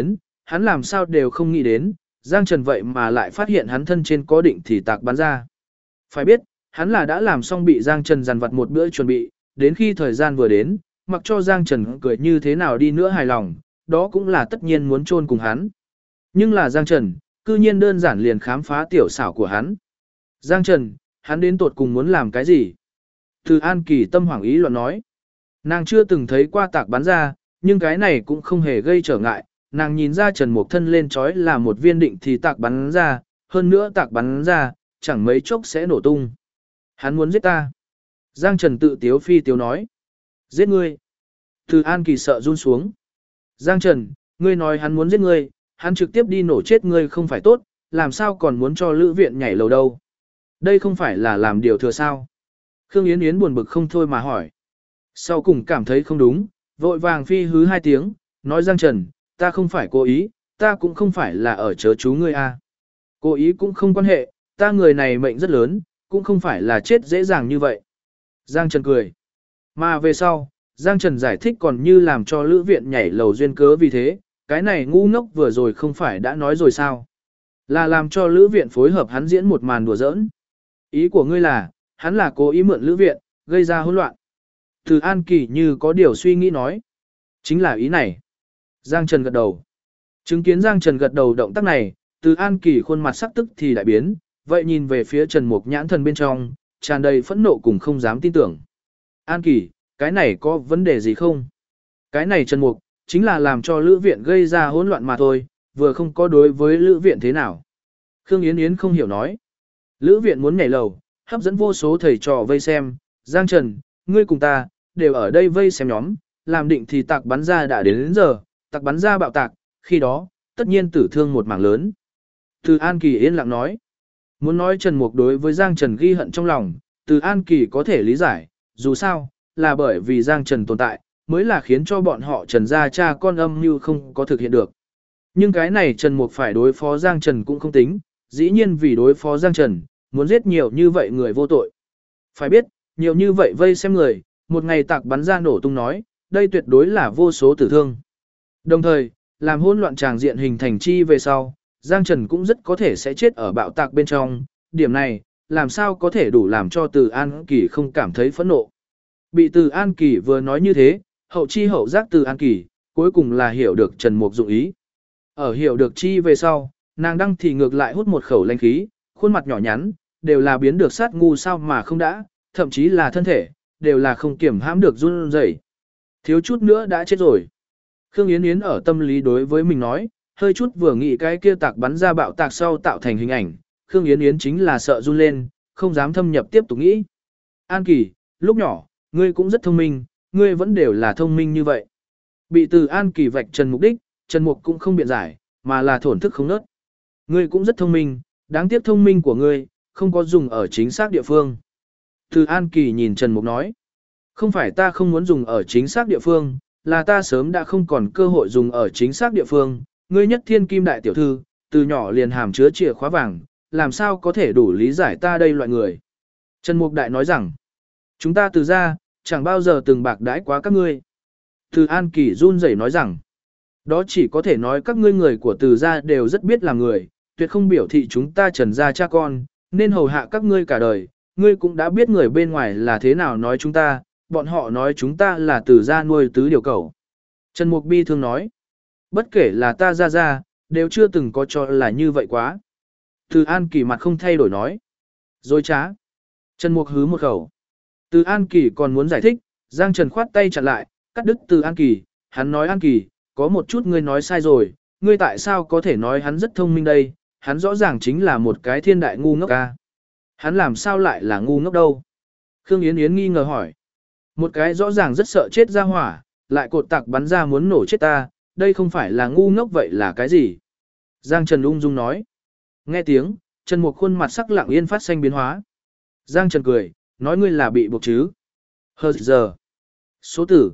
hắn làm sao đều không nghĩ đến, Giang Trần vậy mà lại phát hiện hắn thân trên có định thì tạc bắn ra. Phải biết, hắn là đã làm xong bị Giang Trần dằn vặt một bữa chuẩn bị, đến khi thời gian vừa đến, mặc cho Giang Trần cười như thế nào đi nữa hài lòng, đó cũng là tất nhiên muốn chôn cùng hắn. Nhưng là Giang Trần, cư nhiên đơn giản liền khám phá tiểu xảo của hắn. Giang Trần, hắn đến tột cùng muốn làm cái gì? Từ An Kỳ tâm hoảng ý luận nói. Nàng chưa từng thấy qua tạc bắn ra, nhưng cái này cũng không hề gây trở ngại. Nàng nhìn ra Trần Mục thân lên trói là một viên định thì tạc bắn ra, hơn nữa tạc bắn ra, chẳng mấy chốc sẽ nổ tung. Hắn muốn giết ta. Giang Trần tự tiếu phi tiếu nói. Giết ngươi. Từ An Kỳ sợ run xuống. Giang Trần, ngươi nói hắn muốn giết ngươi, hắn trực tiếp đi nổ chết ngươi không phải tốt, làm sao còn muốn cho Lữ Viện nhảy lầu đâu. Đây không phải là làm điều thừa sao. Khương Yến Yến buồn bực không thôi mà hỏi. Sau cùng cảm thấy không đúng, vội vàng phi hứ 2 tiếng, nói Giang Trần, ta không phải cố ý, ta cũng không phải là ở chớ chú ngươi a. Cố ý cũng không quan hệ, ta người này mệnh rất lớn, cũng không phải là chết dễ dàng như vậy. Giang Trần cười. Mà về sau, Giang Trần giải thích còn như làm cho Lữ Viện nhảy lầu duyên cớ vì thế, cái này ngu ngốc vừa rồi không phải đã nói rồi sao. Là làm cho Lữ Viện phối hợp hắn diễn một màn đùa giỡn. Ý của ngươi là, hắn là cố ý mượn Lữ Viện, gây ra hỗn loạn. Từ An Kỳ như có điều suy nghĩ nói. Chính là ý này. Giang Trần gật đầu. Chứng kiến Giang Trần gật đầu động tác này, Từ An Kỳ khuôn mặt sắc tức thì đại biến, vậy nhìn về phía Trần Mục nhãn thần bên trong, tràn đầy phẫn nộ cùng không dám tin tưởng. An Kỳ, cái này có vấn đề gì không? Cái này Trần Mục, chính là làm cho Lữ Viện gây ra hỗn loạn mà thôi, vừa không có đối với Lữ Viện thế nào. Khương Yến Yến không hiểu nói. Lữ Viện muốn nhảy lầu, hấp dẫn vô số thầy trò vây xem, Giang Trần, ngươi cùng ta, đều ở đây vây xem nhóm, làm định thì tạc bắn ra đã đến giờ, tạc bắn ra bạo tạc, khi đó, tất nhiên tử thương một mảng lớn. Từ An Kỳ yên lặng nói. Muốn nói Trần Mục đối với Giang Trần ghi hận trong lòng, Từ An Kỳ có thể lý giải, dù sao, là bởi vì Giang Trần tồn tại, mới là khiến cho bọn họ Trần gia cha con âm mưu không có thực hiện được. Nhưng cái này Trần Mục phải đối phó Giang Trần cũng không tính, dĩ nhiên vì đối phó Giang Trần, muốn giết nhiều như vậy người vô tội. Phải biết, nhiều như vậy vây xem người, một ngày tạc bắn ra nổ tung nói, đây tuyệt đối là vô số tử thương. Đồng thời, làm hỗn loạn tràng diện hình thành chi về sau, Giang Trần cũng rất có thể sẽ chết ở bạo tạc bên trong, điểm này, làm sao có thể đủ làm cho Từ An Kỳ không cảm thấy phẫn nộ. Bị Từ An Kỳ vừa nói như thế, hậu chi hậu giác Từ An Kỳ, cuối cùng là hiểu được Trần Mục dụng ý. Ở hiểu được chi về sau, nàng đăng thì ngược lại hút một khẩu lanh khí, khuôn mặt nhỏ nhắn, đều là biến được sát ngu sao mà không đã, thậm chí là thân thể, đều là không kiểm hãm được run rẩy. Thiếu chút nữa đã chết rồi. Khương Yến Yến ở tâm lý đối với mình nói, hơi chút vừa nghĩ cái kia tạc bắn ra bạo tạc sau tạo thành hình ảnh, Khương Yến Yến chính là sợ run lên, không dám thâm nhập tiếp tục nghĩ. An Kỳ, lúc nhỏ, ngươi cũng rất thông minh, ngươi vẫn đều là thông minh như vậy. Bị Từ An Kỳ vạch trần mục đích, Trần Mục cũng không biện giải, mà là thổn thức không nớt. Ngươi cũng rất thông minh, đáng tiếc thông minh của ngươi, không có dùng ở chính xác địa phương. Từ An Kỳ nhìn Trần Mục nói, không phải ta không muốn dùng ở chính xác địa phương, là ta sớm đã không còn cơ hội dùng ở chính xác địa phương. Ngươi nhất thiên kim đại tiểu thư, từ nhỏ liền hàm chứa chìa khóa vàng, làm sao có thể đủ lý giải ta đây loại người. Trần Mục Đại nói rằng, chúng ta Từ gia, chẳng bao giờ từng bạc đãi quá các ngươi. Từ An Kỳ run rẩy nói rằng, đó chỉ có thể nói các ngươi người của Từ gia đều rất biết làm người, tuyệt không biểu thị chúng ta Trần gia cha con, nên hầu hạ các ngươi cả đời. Ngươi cũng đã biết người bên ngoài là thế nào nói chúng ta, bọn họ nói chúng ta là Từ gia nuôi tứ điều cẩu. Trần Mục bi thương nói, bất kể là ta ra, đều chưa từng có cho là như vậy quá. Từ An Kỳ mặt không thay đổi nói, dối trá. Trần Mục hứ một khẩu. Từ An Kỳ còn muốn giải thích, Giang Trần khoát tay chặn lại, cắt đứt Từ An Kỳ, hắn nói An Kỳ, có một chút ngươi nói sai rồi, ngươi tại sao có thể nói hắn rất thông minh đây, hắn rõ ràng chính là một cái thiên đại ngu ngốc ca. Hắn làm sao lại là ngu ngốc đâu? Khương Yến Yến nghi ngờ hỏi. Một cái rõ ràng rất sợ chết ra hỏa, lại cột tạc bắn ra muốn nổ chết ta, đây không phải là ngu ngốc vậy là cái gì? Giang Trần ung dung nói. Nghe tiếng, Trần Mục khuôn mặt sắc lặng yên phát xanh biến hóa. Giang Trần cười, nói ngươi là bị buộc chứ. Hờ giờ. Số tử,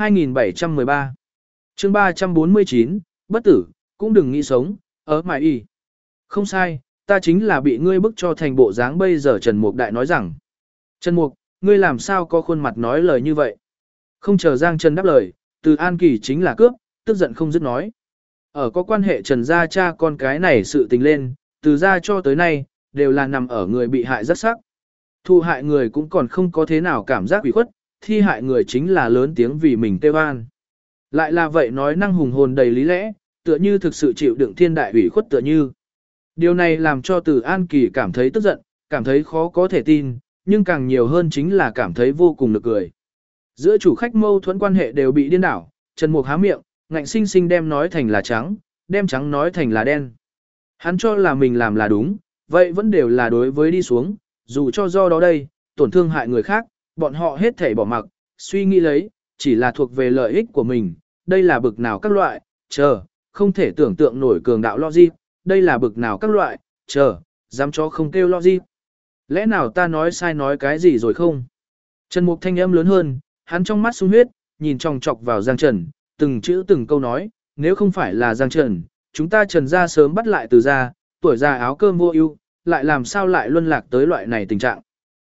2713. Chương 349, bất tử, cũng đừng nghĩ sống, ở mãi y. Không sai, ta chính là bị ngươi bức cho thành bộ dáng bây giờ. Trần Mục Đại nói rằng. Trần Mục, ngươi làm sao có khuôn mặt nói lời như vậy? Không chờ Giang Trần đáp lời, Từ An Kỳ chính là cướp, tức giận không dứt nói. Ở có quan hệ Trần gia cha con cái này sự tình lên, từ gia cho tới nay, đều là nằm ở người bị hại rất sắc. Thu hại người cũng còn không có thế nào cảm giác ủy khuất, thi hại người chính là lớn tiếng vì mình kêu an. Lại là vậy nói năng hùng hồn đầy lý lẽ, tựa như thực sự chịu đựng thiên đại ủy khuất tựa như. Điều này làm cho Từ An Kỳ cảm thấy tức giận, cảm thấy khó có thể tin, nhưng càng nhiều hơn chính là cảm thấy vô cùng nực cười. Giữa chủ khách mâu thuẫn quan hệ đều bị điên đảo, Trần Mục há miệng, ngạnh sinh sinh đem nói thành là trắng, đem trắng nói thành là đen. Hắn cho là mình làm là đúng, vậy vẫn đều là đối với đi xuống, dù cho do đó đây, tổn thương hại người khác, bọn họ hết thảy bỏ mặc, suy nghĩ lấy, chỉ là thuộc về lợi ích của mình, đây là bực nào các loại, không thể tưởng tượng nổi cường đạo logic, đây là bực nào các loại, dám cho không kêu logic. Lẽ nào ta nói sai nói cái gì rồi không? Trần Mục thanh âm lớn hơn, hắn trong mắt sung huyết, nhìn chòng chọc vào Giang Trần, từng chữ từng câu nói, nếu không phải là Giang Trần, chúng ta Trần gia sớm bắt lại Từ gia, tuổi già áo cơm vô ưu, lại làm sao lại luân lạc tới loại này tình trạng.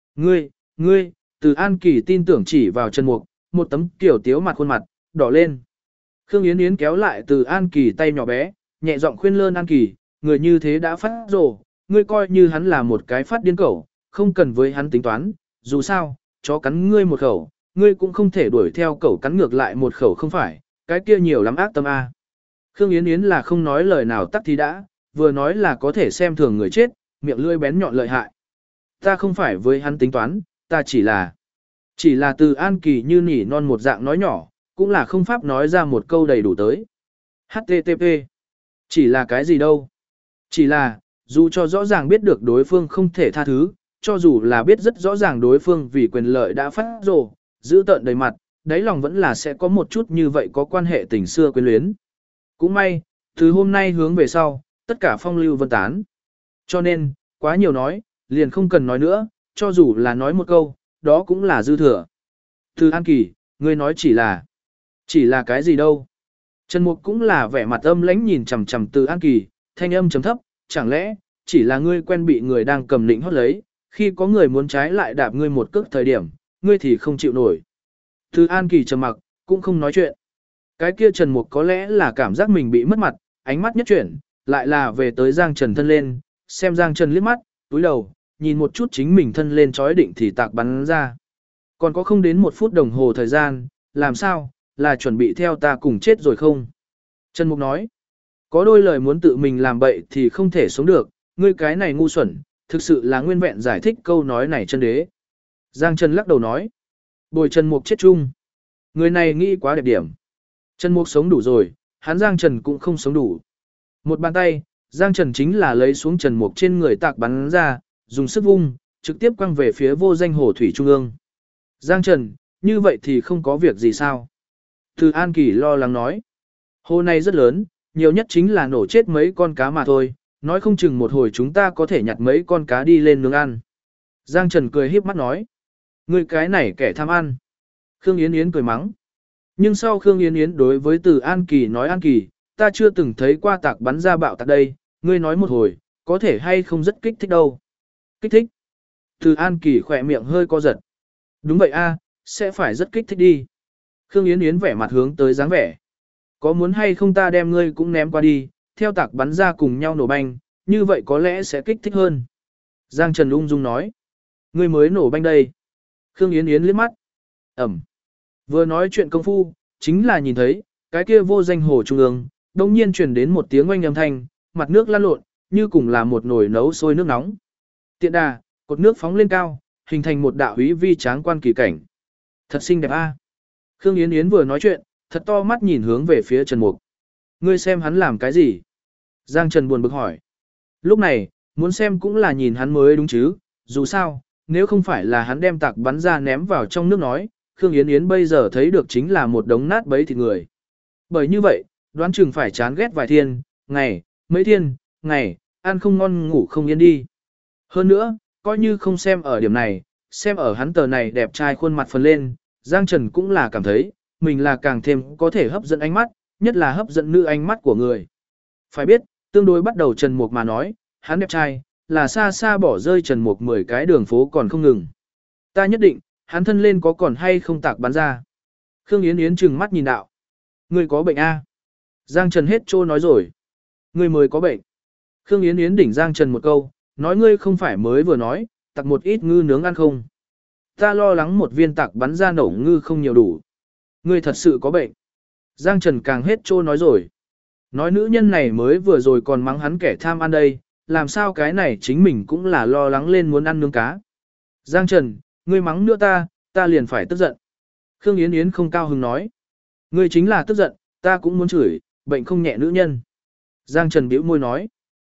Ngươi, Từ An Kỳ tin tưởng chỉ vào Trần Mục, một tấm kiểu tiếu mặt khuôn mặt, đỏ lên. Khương Yến Yến kéo lại Từ An Kỳ tay nhỏ bé, nhẹ giọng khuyên lơn An Kỳ, người như thế đã phát rồ, ngươi coi như hắn là một cái phát điên cẩu, không cần với hắn tính toán, dù sao, chó cắn ngươi một khẩu, ngươi cũng không thể đuổi theo cẩu cắn ngược lại một khẩu không phải, cái kia nhiều lắm ác tâm a. Khương Yến Yến là không nói lời nào tắc thì đã, vừa nói là có thể xem thường người chết, miệng lưỡi bén nhọn lợi hại. Ta không phải với hắn tính toán, ta chỉ là Từ An Kỳ như nỉ non một dạng nói nhỏ, cũng là không pháp nói ra một câu đầy đủ tới. HTTP. Chỉ là cái gì đâu? Chỉ là, dù cho rõ ràng biết được đối phương không thể tha thứ, cho dù là biết rất rõ ràng đối phương vì quyền lợi đã phát rồ, giữ tợn đầy mặt, đáy lòng vẫn là sẽ có một chút như vậy có quan hệ tình xưa quyến luyến. Cũng may, từ hôm nay hướng về sau, tất cả phong lưu vân tán. Cho nên, quá nhiều nói, liền không cần nói nữa, cho dù là nói một câu, đó cũng là dư thừa. Từ An Kỳ, ngươi nói chỉ là cái gì đâu? Trần Mục cũng là vẻ mặt âm lãnh nhìn chằm chằm Từ An Kỳ, thanh âm trầm thấp, chẳng lẽ chỉ là ngươi quen bị người đang cầm lĩnh hót lấy, khi có người muốn trái lại đạp ngươi một cước thời điểm, ngươi thì không chịu nổi. Từ An Kỳ trầm mặc, cũng không nói chuyện. Cái kia Trần Mục có lẽ là cảm giác mình bị mất mặt, ánh mắt nhất chuyển, lại là về tới Giang Trần thân lên, xem Giang Trần liếc mắt, túi đầu, nhìn một chút chính mình thân lên chói định thì tạc bắn ra. Còn có không đến 1 phút đồng hồ thời gian, làm sao, là chuẩn bị theo ta cùng chết rồi không? Trần Mục nói, có đôi lời muốn tự mình làm bậy thì không thể sống được, ngươi cái này ngu xuẩn, thực sự là nguyên vẹn giải thích câu nói này chân đế. Giang Trần lắc đầu nói, bồi Trần Mục chết chung. Người này nghĩ quá đẹp điểm. Trần Mục sống đủ rồi, hắn Giang Trần cũng không sống đủ. Một bàn tay, Giang Trần chính là lấy xuống Trần Mục trên người tạc bắn ra, dùng sức vung, trực tiếp quăng về phía vô danh hồ thủy trung ương. Giang Trần, như vậy thì không có việc gì sao? Từ An Kỳ lo lắng nói. Hồ này rất lớn, nhiều nhất chính là nổ chết mấy con cá mà thôi, nói không chừng một hồi chúng ta có thể nhặt mấy con cá đi lên nướng ăn. Giang Trần cười híp mắt nói. Ngươi cái này kẻ tham ăn. Khương Yến Yến cười mắng. Nhưng sau Khương Yến Yến đối với Từ An Kỳ nói An Kỳ, ta chưa từng thấy qua tạc bắn ra bạo tạc đây, ngươi nói một hồi, có thể hay không rất kích thích đâu. Kích thích. Từ An Kỳ khỏe miệng hơi co giật. Đúng vậy a, sẽ phải rất kích thích đi. Khương Yến Yến vẻ mặt hướng tới dáng vẻ. Có muốn hay không ta đem ngươi cũng ném qua đi, theo tạc bắn ra cùng nhau nổ banh, như vậy có lẽ sẽ kích thích hơn. Giang Trần ung dung nói. Ngươi mới nổ banh đây. Khương Yến Yến liếc mắt. Ẩm. Vừa nói chuyện công phu, chính là nhìn thấy, cái kia vô danh hồ trung ương, đồng nhiên truyền đến một tiếng oanh âm thanh, mặt nước lăn lộn, như cùng là một nồi nấu sôi nước nóng. Tiện đà, cột nước phóng lên cao, hình thành một đạo úy vi tráng quan kỳ cảnh. Thật xinh đẹp a. Khương Yến Yến vừa nói chuyện, thật to mắt nhìn hướng về phía Trần Mục. Ngươi xem hắn làm cái gì? Giang Trần buồn bực hỏi. Lúc này, muốn xem cũng là nhìn hắn mới đúng chứ, dù sao, nếu không phải là hắn đem tạc bắn ra ném vào trong nước nói, Khương Yến Yến bây giờ thấy được chính là một đống nát bấy thịt người. Bởi như vậy, đoán chừng phải chán ghét vài thiên, ngày, mấy thiên, ngày, ăn không ngon ngủ không yên đi. Hơn nữa, coi như không xem ở điểm này, xem ở hắn tờ này đẹp trai khuôn mặt phần lên, Giang Trần cũng là cảm thấy, mình là càng thêm có thể hấp dẫn ánh mắt, nhất là hấp dẫn nữ ánh mắt của người. Phải biết, tương đối bắt đầu Trần Mục mà nói, hắn đẹp trai, là xa xa bỏ rơi Trần Mục 10 cái đường phố còn không ngừng. Ta nhất định, hắn thân lên có còn hay không tạc bắn ra. Khương Yến Yến trừng mắt nhìn đạo. Ngươi có bệnh a? Giang Trần hết trô nói rồi. Ngươi mới có bệnh. Khương Yến Yến đỉnh Giang Trần một câu, nói ngươi không phải mới vừa nói, tặc một ít ngư nướng ăn không. Ta lo lắng một viên tặc bắn ra nổ ngư không nhiều đủ. Ngươi thật sự có bệnh. Giang Trần càng hết trô nói rồi. Nói nữ nhân này mới vừa rồi còn mắng hắn kẻ tham ăn đây, làm sao cái này chính mình cũng là lo lắng lên muốn ăn nướng cá. Giang Trần, ngươi mắng nữa ta liền phải tức giận. Khương Yến Yến không cao hứng nói. Ngươi chính là tức giận, ta cũng muốn chửi, bệnh không nhẹ nữ nhân. Giang Trần bĩu môi nói.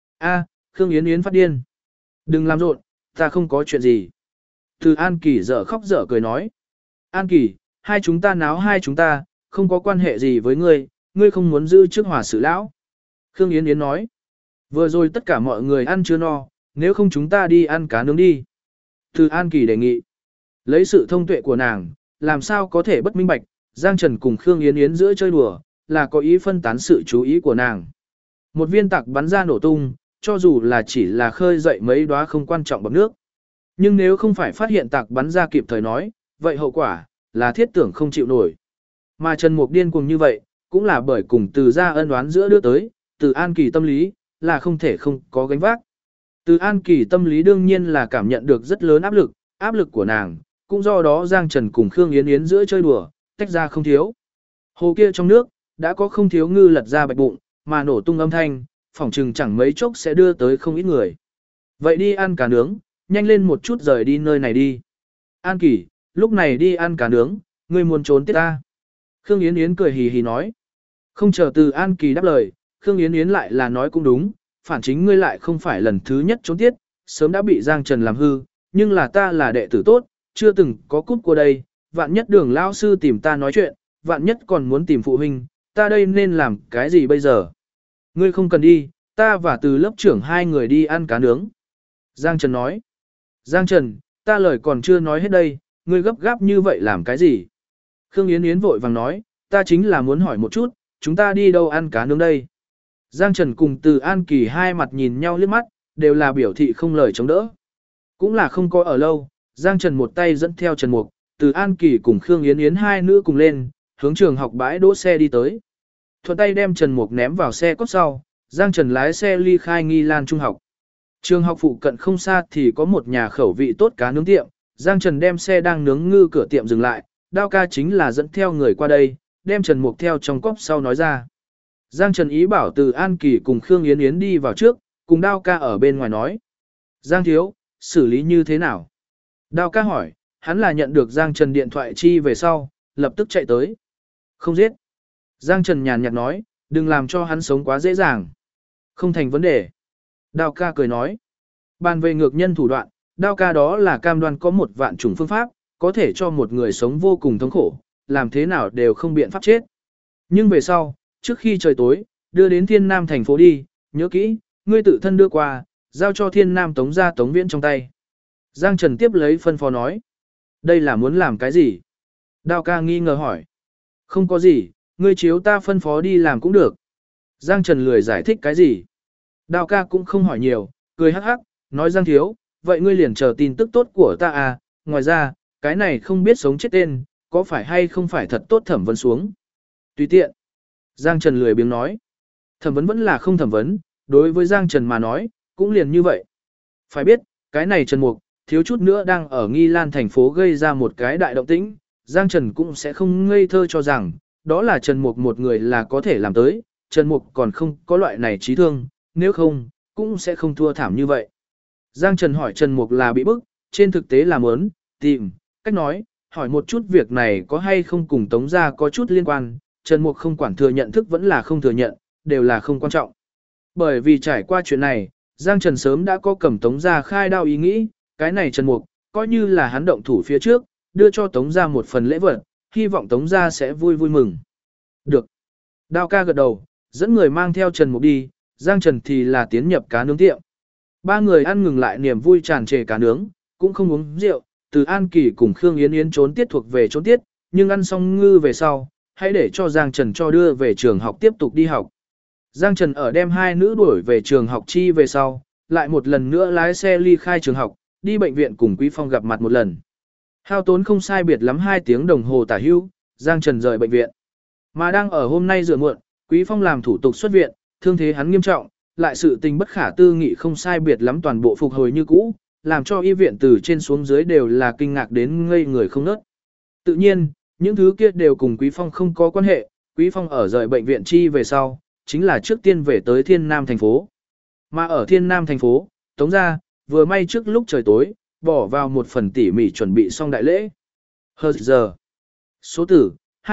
Khương Yến Yến phát điên. Đừng làm rộn, ta không có chuyện gì. Từ An Kỳ dở khóc dở cười nói. An Kỳ, hai chúng ta náo hai chúng ta, không có quan hệ gì với ngươi, ngươi không muốn giữ trước hòa sự lão. Khương Yến Yến nói. Vừa rồi tất cả mọi người ăn chưa no, nếu không chúng ta đi ăn cá nướng đi. Từ An Kỳ đề nghị. Lấy sự thông tuệ của nàng, làm sao có thể bất minh bạch, Giang Trần cùng Khương Yến Yến giữa chơi đùa, là có ý phân tán sự chú ý của nàng. Một viên tạc bắn ra nổ tung, cho dù là chỉ là khơi dậy mấy đóa không quan trọng bọt nước. Nhưng nếu không phải phát hiện tạc bắn ra kịp thời nói, vậy hậu quả là thiết tưởng không chịu nổi. Mà Trần Mục điên cuồng như vậy, cũng là bởi cùng Từ gia ân oán giữa đưa tới, Từ An Kỳ tâm lý, là không thể không có gánh vác. Từ An Kỳ tâm lý đương nhiên là cảm nhận được rất lớn áp lực của nàng, cũng do đó Giang Trần cùng Khương Yến Yến giữa chơi đùa, tách ra không thiếu. Hồ kia trong nước, đã có không thiếu ngư lật ra bạch bụng, mà nổ tung âm thanh, phỏng chừng chẳng mấy chốc sẽ đưa tới không ít người. Vậy đi ăn cá nướng, nhanh lên một chút rời đi nơi này đi. An Kỳ, lúc này đi ăn cá nướng, ngươi muốn trốn tiết ta. Khương Yến Yến cười hì hì nói. Không chờ Từ An Kỳ đáp lời, Khương Yến Yến lại là nói cũng đúng, phản chính ngươi lại không phải lần thứ nhất trốn tiết, sớm đã bị Giang Trần làm hư, nhưng là ta là đệ tử tốt, chưa từng có cút qua đây, vạn nhất Đường lão sư tìm ta nói chuyện, vạn nhất còn muốn tìm phụ huynh, ta đây nên làm cái gì bây giờ? Ngươi không cần đi, ta và Từ lớp trưởng hai người đi ăn cá nướng. Giang Trần nói. Giang Trần, ta lời còn chưa nói hết đây, ngươi gấp gáp như vậy làm cái gì? Khương Yến Yến vội vàng nói, ta chính là muốn hỏi một chút, chúng ta đi đâu ăn cá nướng đây? Giang Trần cùng Từ An Kỳ hai mặt nhìn nhau liếc mắt, đều là biểu thị không lời chống đỡ. Cũng là không có ở lâu, Giang Trần một tay dẫn theo Trần Mục, Từ An Kỳ cùng Khương Yến Yến hai nữ cùng lên, hướng trường học bãi đỗ xe đi tới. Thuận tay đem Trần Mục ném vào xe cốt sau, Giang Trần lái xe ly khai Nghi Lan Trung học. Trường học phụ cận không xa thì có một nhà khẩu vị tốt cá nướng tiệm, Giang Trần đem xe đang nướng ngư cửa tiệm dừng lại, Đao ca chính là dẫn theo người qua đây, đem Trần Mục theo trong cốc sau nói ra. Giang Trần ý bảo Từ An Kỳ cùng Khương Yến Yến đi vào trước, cùng Đao ca ở bên ngoài nói. Giang thiếu, xử lý như thế nào? Đao ca hỏi, hắn là nhận được Giang Trần điện thoại chi về sau, lập tức chạy tới. Không giết. Giang Trần nhàn nhạt nói, đừng làm cho hắn sống quá dễ dàng. Không thành vấn đề. Đao ca cười nói. Bàn về ngược nhân thủ đoạn, Đao ca đó là cam đoan có một vạn chủng phương pháp, có thể cho một người sống vô cùng thống khổ, làm thế nào đều không biện pháp chết. Nhưng về sau, trước khi trời tối, đưa đến Thiên Nam thành phố đi, nhớ kỹ, ngươi tự thân đưa qua, giao cho Thiên Nam Tống gia Tống Viễn trong tay. Giang Trần tiếp lấy phân phó nói. Đây là muốn làm cái gì? Đao ca nghi ngờ hỏi. Không có gì, ngươi chiếu ta phân phó đi làm cũng được. Giang Trần lười giải thích cái gì. Đao ca cũng không hỏi nhiều, cười hắc hắc, nói Giang thiếu, vậy ngươi liền chờ tin tức tốt của ta à, ngoài ra, cái này không biết sống chết tên, có phải hay không phải thật tốt thẩm vấn xuống. Tùy tiện. Giang Trần lười biếng nói. Thẩm vấn vẫn là không thẩm vấn, đối với Giang Trần mà nói, cũng liền như vậy. Phải biết, cái này Trần Mục, thiếu chút nữa đang ở Nghi Lan thành phố gây ra một cái đại động tĩnh, Giang Trần cũng sẽ không ngây thơ cho rằng, đó là Trần Mục một người là có thể làm tới, Trần Mục còn không có loại này trí thương, nếu không, cũng sẽ không thua thảm như vậy. Giang Trần hỏi Trần Mục là bị bức, trên thực tế là muốn tìm cách nói, hỏi một chút việc này có hay không cùng Tống gia có chút liên quan, Trần Mục không quản thừa nhận thức vẫn là không thừa nhận, đều là không quan trọng. Bởi vì trải qua chuyện này, Giang Trần sớm đã có cầm Tống gia khai đao ý nghĩ, cái này Trần Mục, coi như là hắn động thủ phía trước, đưa cho Tống gia một phần lễ vật, hy vọng Tống gia sẽ vui vui mừng. Được. Đao ca gật đầu, dẫn người mang theo Trần Mục đi, Giang Trần thì là tiến nhập cá nướng tiệm. Ba người ăn ngừng lại niềm vui tràn trề cá nướng, cũng không uống rượu, Từ An Kỳ cùng Khương Yến Yến trốn tiết thuộc về trốn tiết, nhưng ăn xong ngư về sau, hãy để cho Giang Trần cho đưa về trường học tiếp tục đi học. Giang Trần ở đem hai nữ đuổi về trường học chi về sau, lại một lần nữa lái xe ly khai trường học, đi bệnh viện cùng Quý Phong gặp mặt một lần. Hao tốn không sai biệt lắm 2 tiếng đồng hồ tả hưu, Giang Trần rời bệnh viện. Mà đang ở hôm nay rửa muộn, Quý Phong làm thủ tục xuất viện, thương thế hắn nghiêm trọng, lại sự tình bất khả tư nghị không sai biệt lắm toàn bộ phục hồi như cũ, làm cho y viện từ trên xuống dưới đều là kinh ngạc đến ngây người không nớt. Tự nhiên, những thứ kia đều cùng Quý Phong không có quan hệ, Quý Phong ở rời bệnh viện chi về sau, chính là trước tiên về tới Thiên Nam thành phố. Mà ở Thiên Nam thành phố, Tống gia vừa may trước lúc trời tối, bỏ vào một phần tỉ mỉ chuẩn bị xong đại lễ. Hờ giờ. Số tử,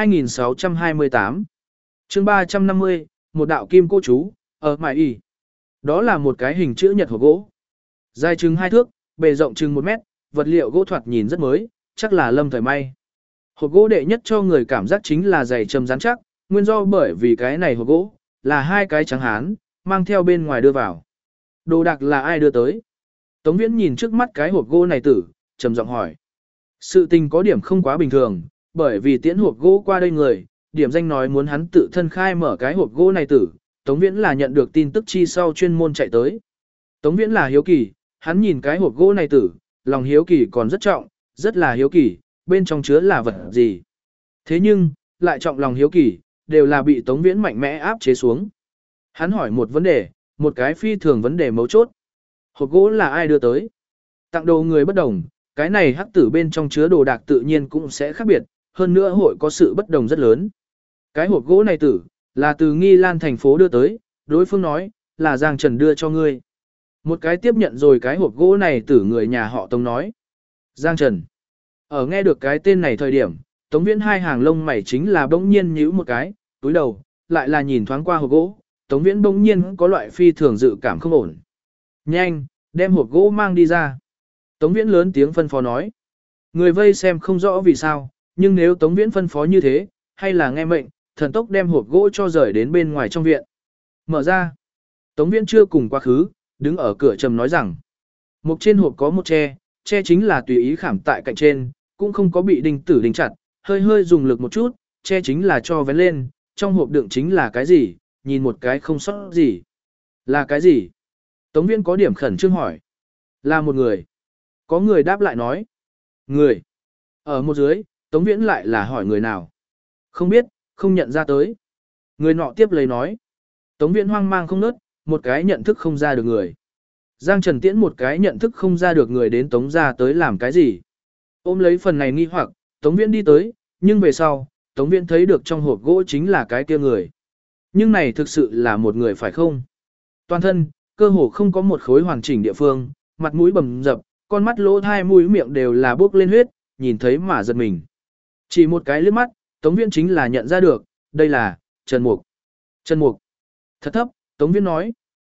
2628. Chương 350, một đạo kim cô chú, ở mài y. Đó là một cái hình chữ nhật hộp gỗ. Dài chừng 2 thước, bề rộng chừng 1 mét, vật liệu gỗ thoạt nhìn rất mới, chắc là lâm thời may. Hộp gỗ đệ nhất cho người cảm giác chính là dày trầm rắn chắc, nguyên do bởi vì cái này hộp gỗ, là 2 cái trắng hán, mang theo bên ngoài đưa vào. Đồ đạc là ai đưa tới? Tống Viễn nhìn trước mắt cái hộp gỗ này tử, trầm giọng hỏi. Sự tình có điểm không quá bình thường, bởi vì tiễn hộp gỗ qua đây người, điểm danh nói muốn hắn tự thân khai mở cái hộp gỗ này tử, Tống Viễn là nhận được tin tức chi sau chuyên môn chạy tới. Tống Viễn là hiếu kỳ, hắn nhìn cái hộp gỗ này tử, lòng hiếu kỳ còn rất trọng, rất là hiếu kỳ, bên trong chứa là vật gì. Thế nhưng, lại trọng lòng hiếu kỳ, đều là bị Tống Viễn mạnh mẽ áp chế xuống. Hắn hỏi một vấn đề, một cái phi thường vấn đề mấu chốt. Hộp gỗ là ai đưa tới? Tặng đồ người bất đồng, cái này hắc tử bên trong chứa đồ đạc tự nhiên cũng sẽ khác biệt, hơn nữa hội có sự bất đồng rất lớn. Cái hộp gỗ này tử, là từ Nghi Lan thành phố đưa tới, đối phương nói, là Giang Trần đưa cho ngươi. Một cái tiếp nhận rồi cái hộp gỗ này tử người nhà họ Tống nói. Giang Trần. Ở nghe được cái tên này thời điểm, Tống Viễn hai hàng lông mày chính là bỗng nhiên nhíu một cái, túi đầu, lại là nhìn thoáng qua hộp gỗ, Tống Viễn bỗng nhiên có loại phi thường dự cảm không ổn. Nhanh, đem hộp gỗ mang đi ra. Tống Viễn lớn tiếng phân phó nói. Người vây xem không rõ vì sao, nhưng nếu Tống Viễn phân phó như thế, hay là nghe mệnh, thần tốc đem hộp gỗ cho rời đến bên ngoài trong viện. Mở ra. Tống Viễn chưa cùng quá khứ, đứng ở cửa trầm nói rằng. Một trên hộp có một tre, tre chính là tùy ý khảm tại cạnh trên, cũng không có bị đinh tử đinh chặt, hơi hơi dùng lực một chút, tre chính là cho vén lên, trong hộp đựng chính là cái gì, nhìn một cái không sót gì. Là cái gì? Tống Viễn có điểm khẩn trương hỏi. Là một người. Có người đáp lại nói. Người. Ở một dưới, Tống Viễn lại là hỏi người nào. Không biết, không nhận ra tới. Người nọ tiếp lấy nói. Tống Viễn hoang mang không nớt, một cái nhận thức không ra được người. Giang Trần tiễn một cái nhận thức không ra được người đến Tống ra tới làm cái gì. Ôm lấy phần này nghi hoặc, Tống Viễn đi tới, nhưng về sau, Tống Viễn thấy được trong hộp gỗ chính là cái kia người. Nhưng này thực sự là một người phải không? Toàn thân, cơ hồ không có một khối hoàn chỉnh địa phương, mặt mũi bầm dập, con mắt lỗ tai mũi miệng đều là bốc lên huyết, nhìn thấy mà giật mình. Chỉ một cái liếc mắt, Tống Viễn chính là nhận ra được, đây là Trần Mục. Trần Mục. Thật thấp, Tống Viễn nói.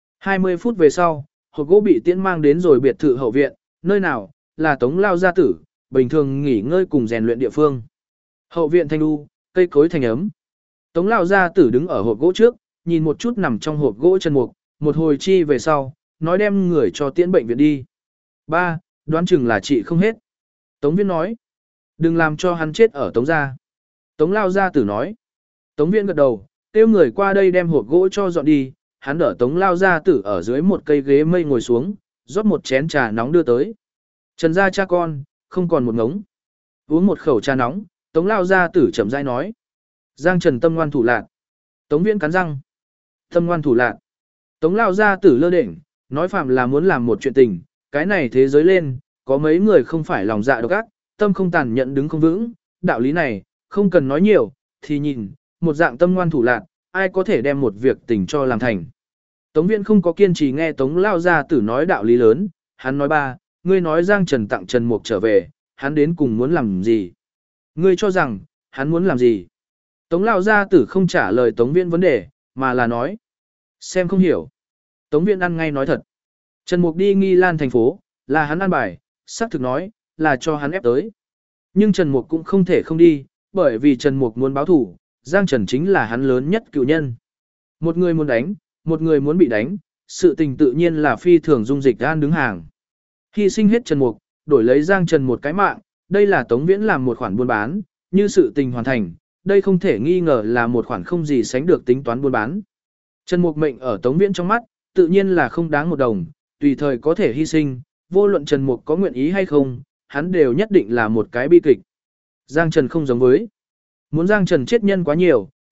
20 phút về sau, hộp gỗ bị tiễn mang đến rồi biệt thự hậu viện, nơi nào là Tống lao gia tử, bình thường nghỉ ngơi cùng rèn luyện địa phương. Hậu viện thanh u, cây cối thành ấm. Tống lao gia tử đứng ở hộp gỗ trước, nhìn một chút nằm trong hộp gỗ Trần Mục, một hồi chi về sau, nói đem người cho tiễn bệnh viện đi. Ba, đoán chừng là chị không hết. Tống Viễn nói. Đừng làm cho hắn chết ở Tống gia. Tống lao gia tử nói. Tống Viễn gật đầu, kêu người qua đây đem hộp gỗ cho dọn đi, hắn đỡ Tống lao gia tử ở dưới một cây ghế mây ngồi xuống, rót một chén trà nóng đưa tới. Trần gia cha con, không còn một ngống. Uống một khẩu trà nóng, Tống lao gia tử chậm rãi nói. Giang Trần tâm ngoan thủ lạn. Tống Viễn cắn răng. Tâm ngoan thủ lạn. Tống lao gia tử lơ đễnh, nói phạm là muốn làm một chuyện tình, cái này thế giới lên, có mấy người không phải lòng dạ độc ác, tâm không tàn nhẫn đứng không vững, đạo lý này, không cần nói nhiều, thì nhìn, một dạng tâm ngoan thủ lạn, ai có thể đem một việc tình cho làm thành. Tống Viễn không có kiên trì nghe Tống lao gia tử nói đạo lý lớn, hắn nói ba, ngươi nói Giang Trần tặng Trần Mục trở về, hắn đến cùng muốn làm gì? Ngươi cho rằng, hắn muốn làm gì? Tống lao gia tử không trả lời Tống Viễn vấn đề, mà là nói. Xem không hiểu. Tống Viễn ăn ngay nói thật. Trần Mục đi Nghi Lan thành phố, là hắn ăn bài, xác thực nói, là cho hắn ép tới. Nhưng Trần Mục cũng không thể không đi, bởi vì Trần Mục muốn báo thủ, Giang Trần chính là hắn lớn nhất cựu nhân. Một người muốn đánh, một người muốn bị đánh, sự tình tự nhiên là phi thường dung dịch an đứng hàng. Hy sinh hết Trần Mục, đổi lấy Giang Trần một cái mạng, đây là Tống Viễn làm một khoản buôn bán, như sự tình hoàn thành, đây không thể nghi ngờ là một khoản không gì sánh được tính toán buôn bán. Trần Mục mệnh ở Tống Viễn trong mắt, tự nhiên là không đáng một đồng, tùy thời có thể hy sinh, vô luận Trần Mục có nguyện ý hay không, hắn đều nhất định là một cái bi kịch. Giang Trần không giống với. Muốn Giang Trần chết nhân quá nhiều,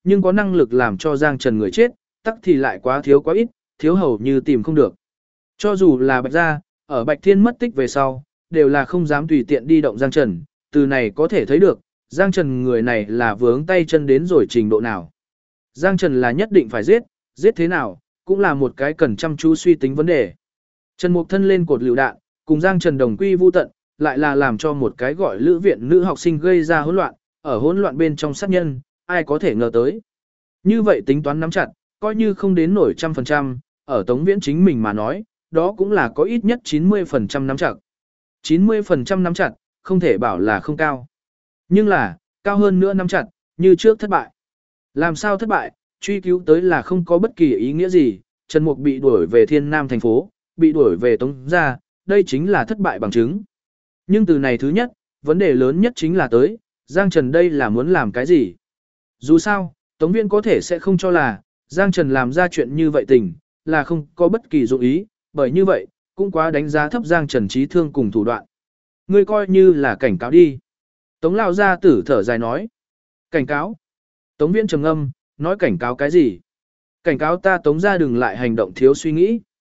nhưng có năng lực làm cho Giang Trần người chết, tắc thì lại quá thiếu quá ít, thiếu hầu như tìm không được. Cho dù là Bạch Gia, ở Bạch Thiên mất tích về sau, đều là không dám tùy tiện đi động Giang Trần, từ này có thể thấy được, Giang Trần người này là vướng tay chân đến rồi trình độ nào. Giang Trần là nhất định phải giết, giết thế nào, cũng là một cái cần chăm chú suy tính vấn đề. Trần Mục thân lên cột lựu đạn, cùng Giang Trần đồng quy vu tận, lại là làm cho một cái gọi lữ viện nữ học sinh gây ra hỗn loạn, ở hỗn loạn bên trong sát nhân, ai có thể ngờ tới. Như vậy tính toán nắm chặt, coi như không đến nổi 100%, ở Tống Viễn chính mình mà nói, đó cũng là có ít nhất 90% nắm chặt. 90% nắm chặt, không thể bảo là không cao. Nhưng là, cao hơn nữa nắm chặt, như trước thất bại. Làm sao thất bại, truy cứu tới là không có bất kỳ ý nghĩa gì, Trần Mục bị đuổi về Thiên Nam thành phố, bị đuổi về Tống gia, đây chính là thất bại bằng chứng. Nhưng từ này thứ nhất, vấn đề lớn nhất chính là tới, Giang Trần đây là muốn làm cái gì? Dù sao, Tống Viễn có thể sẽ không cho là, Giang Trần làm ra chuyện như vậy tình, là không có bất kỳ dụng ý, bởi như vậy, cũng quá đánh giá thấp Giang Trần trí thương cùng thủ đoạn. Ngươi coi như là cảnh cáo đi. Tống lão gia tử thở dài nói. Cảnh cáo. Tống Viễn trầm ngâm, nói cảnh cáo cái gì? Cảnh cáo ta Tống gia đừng lại hành động thiếu suy nghĩ.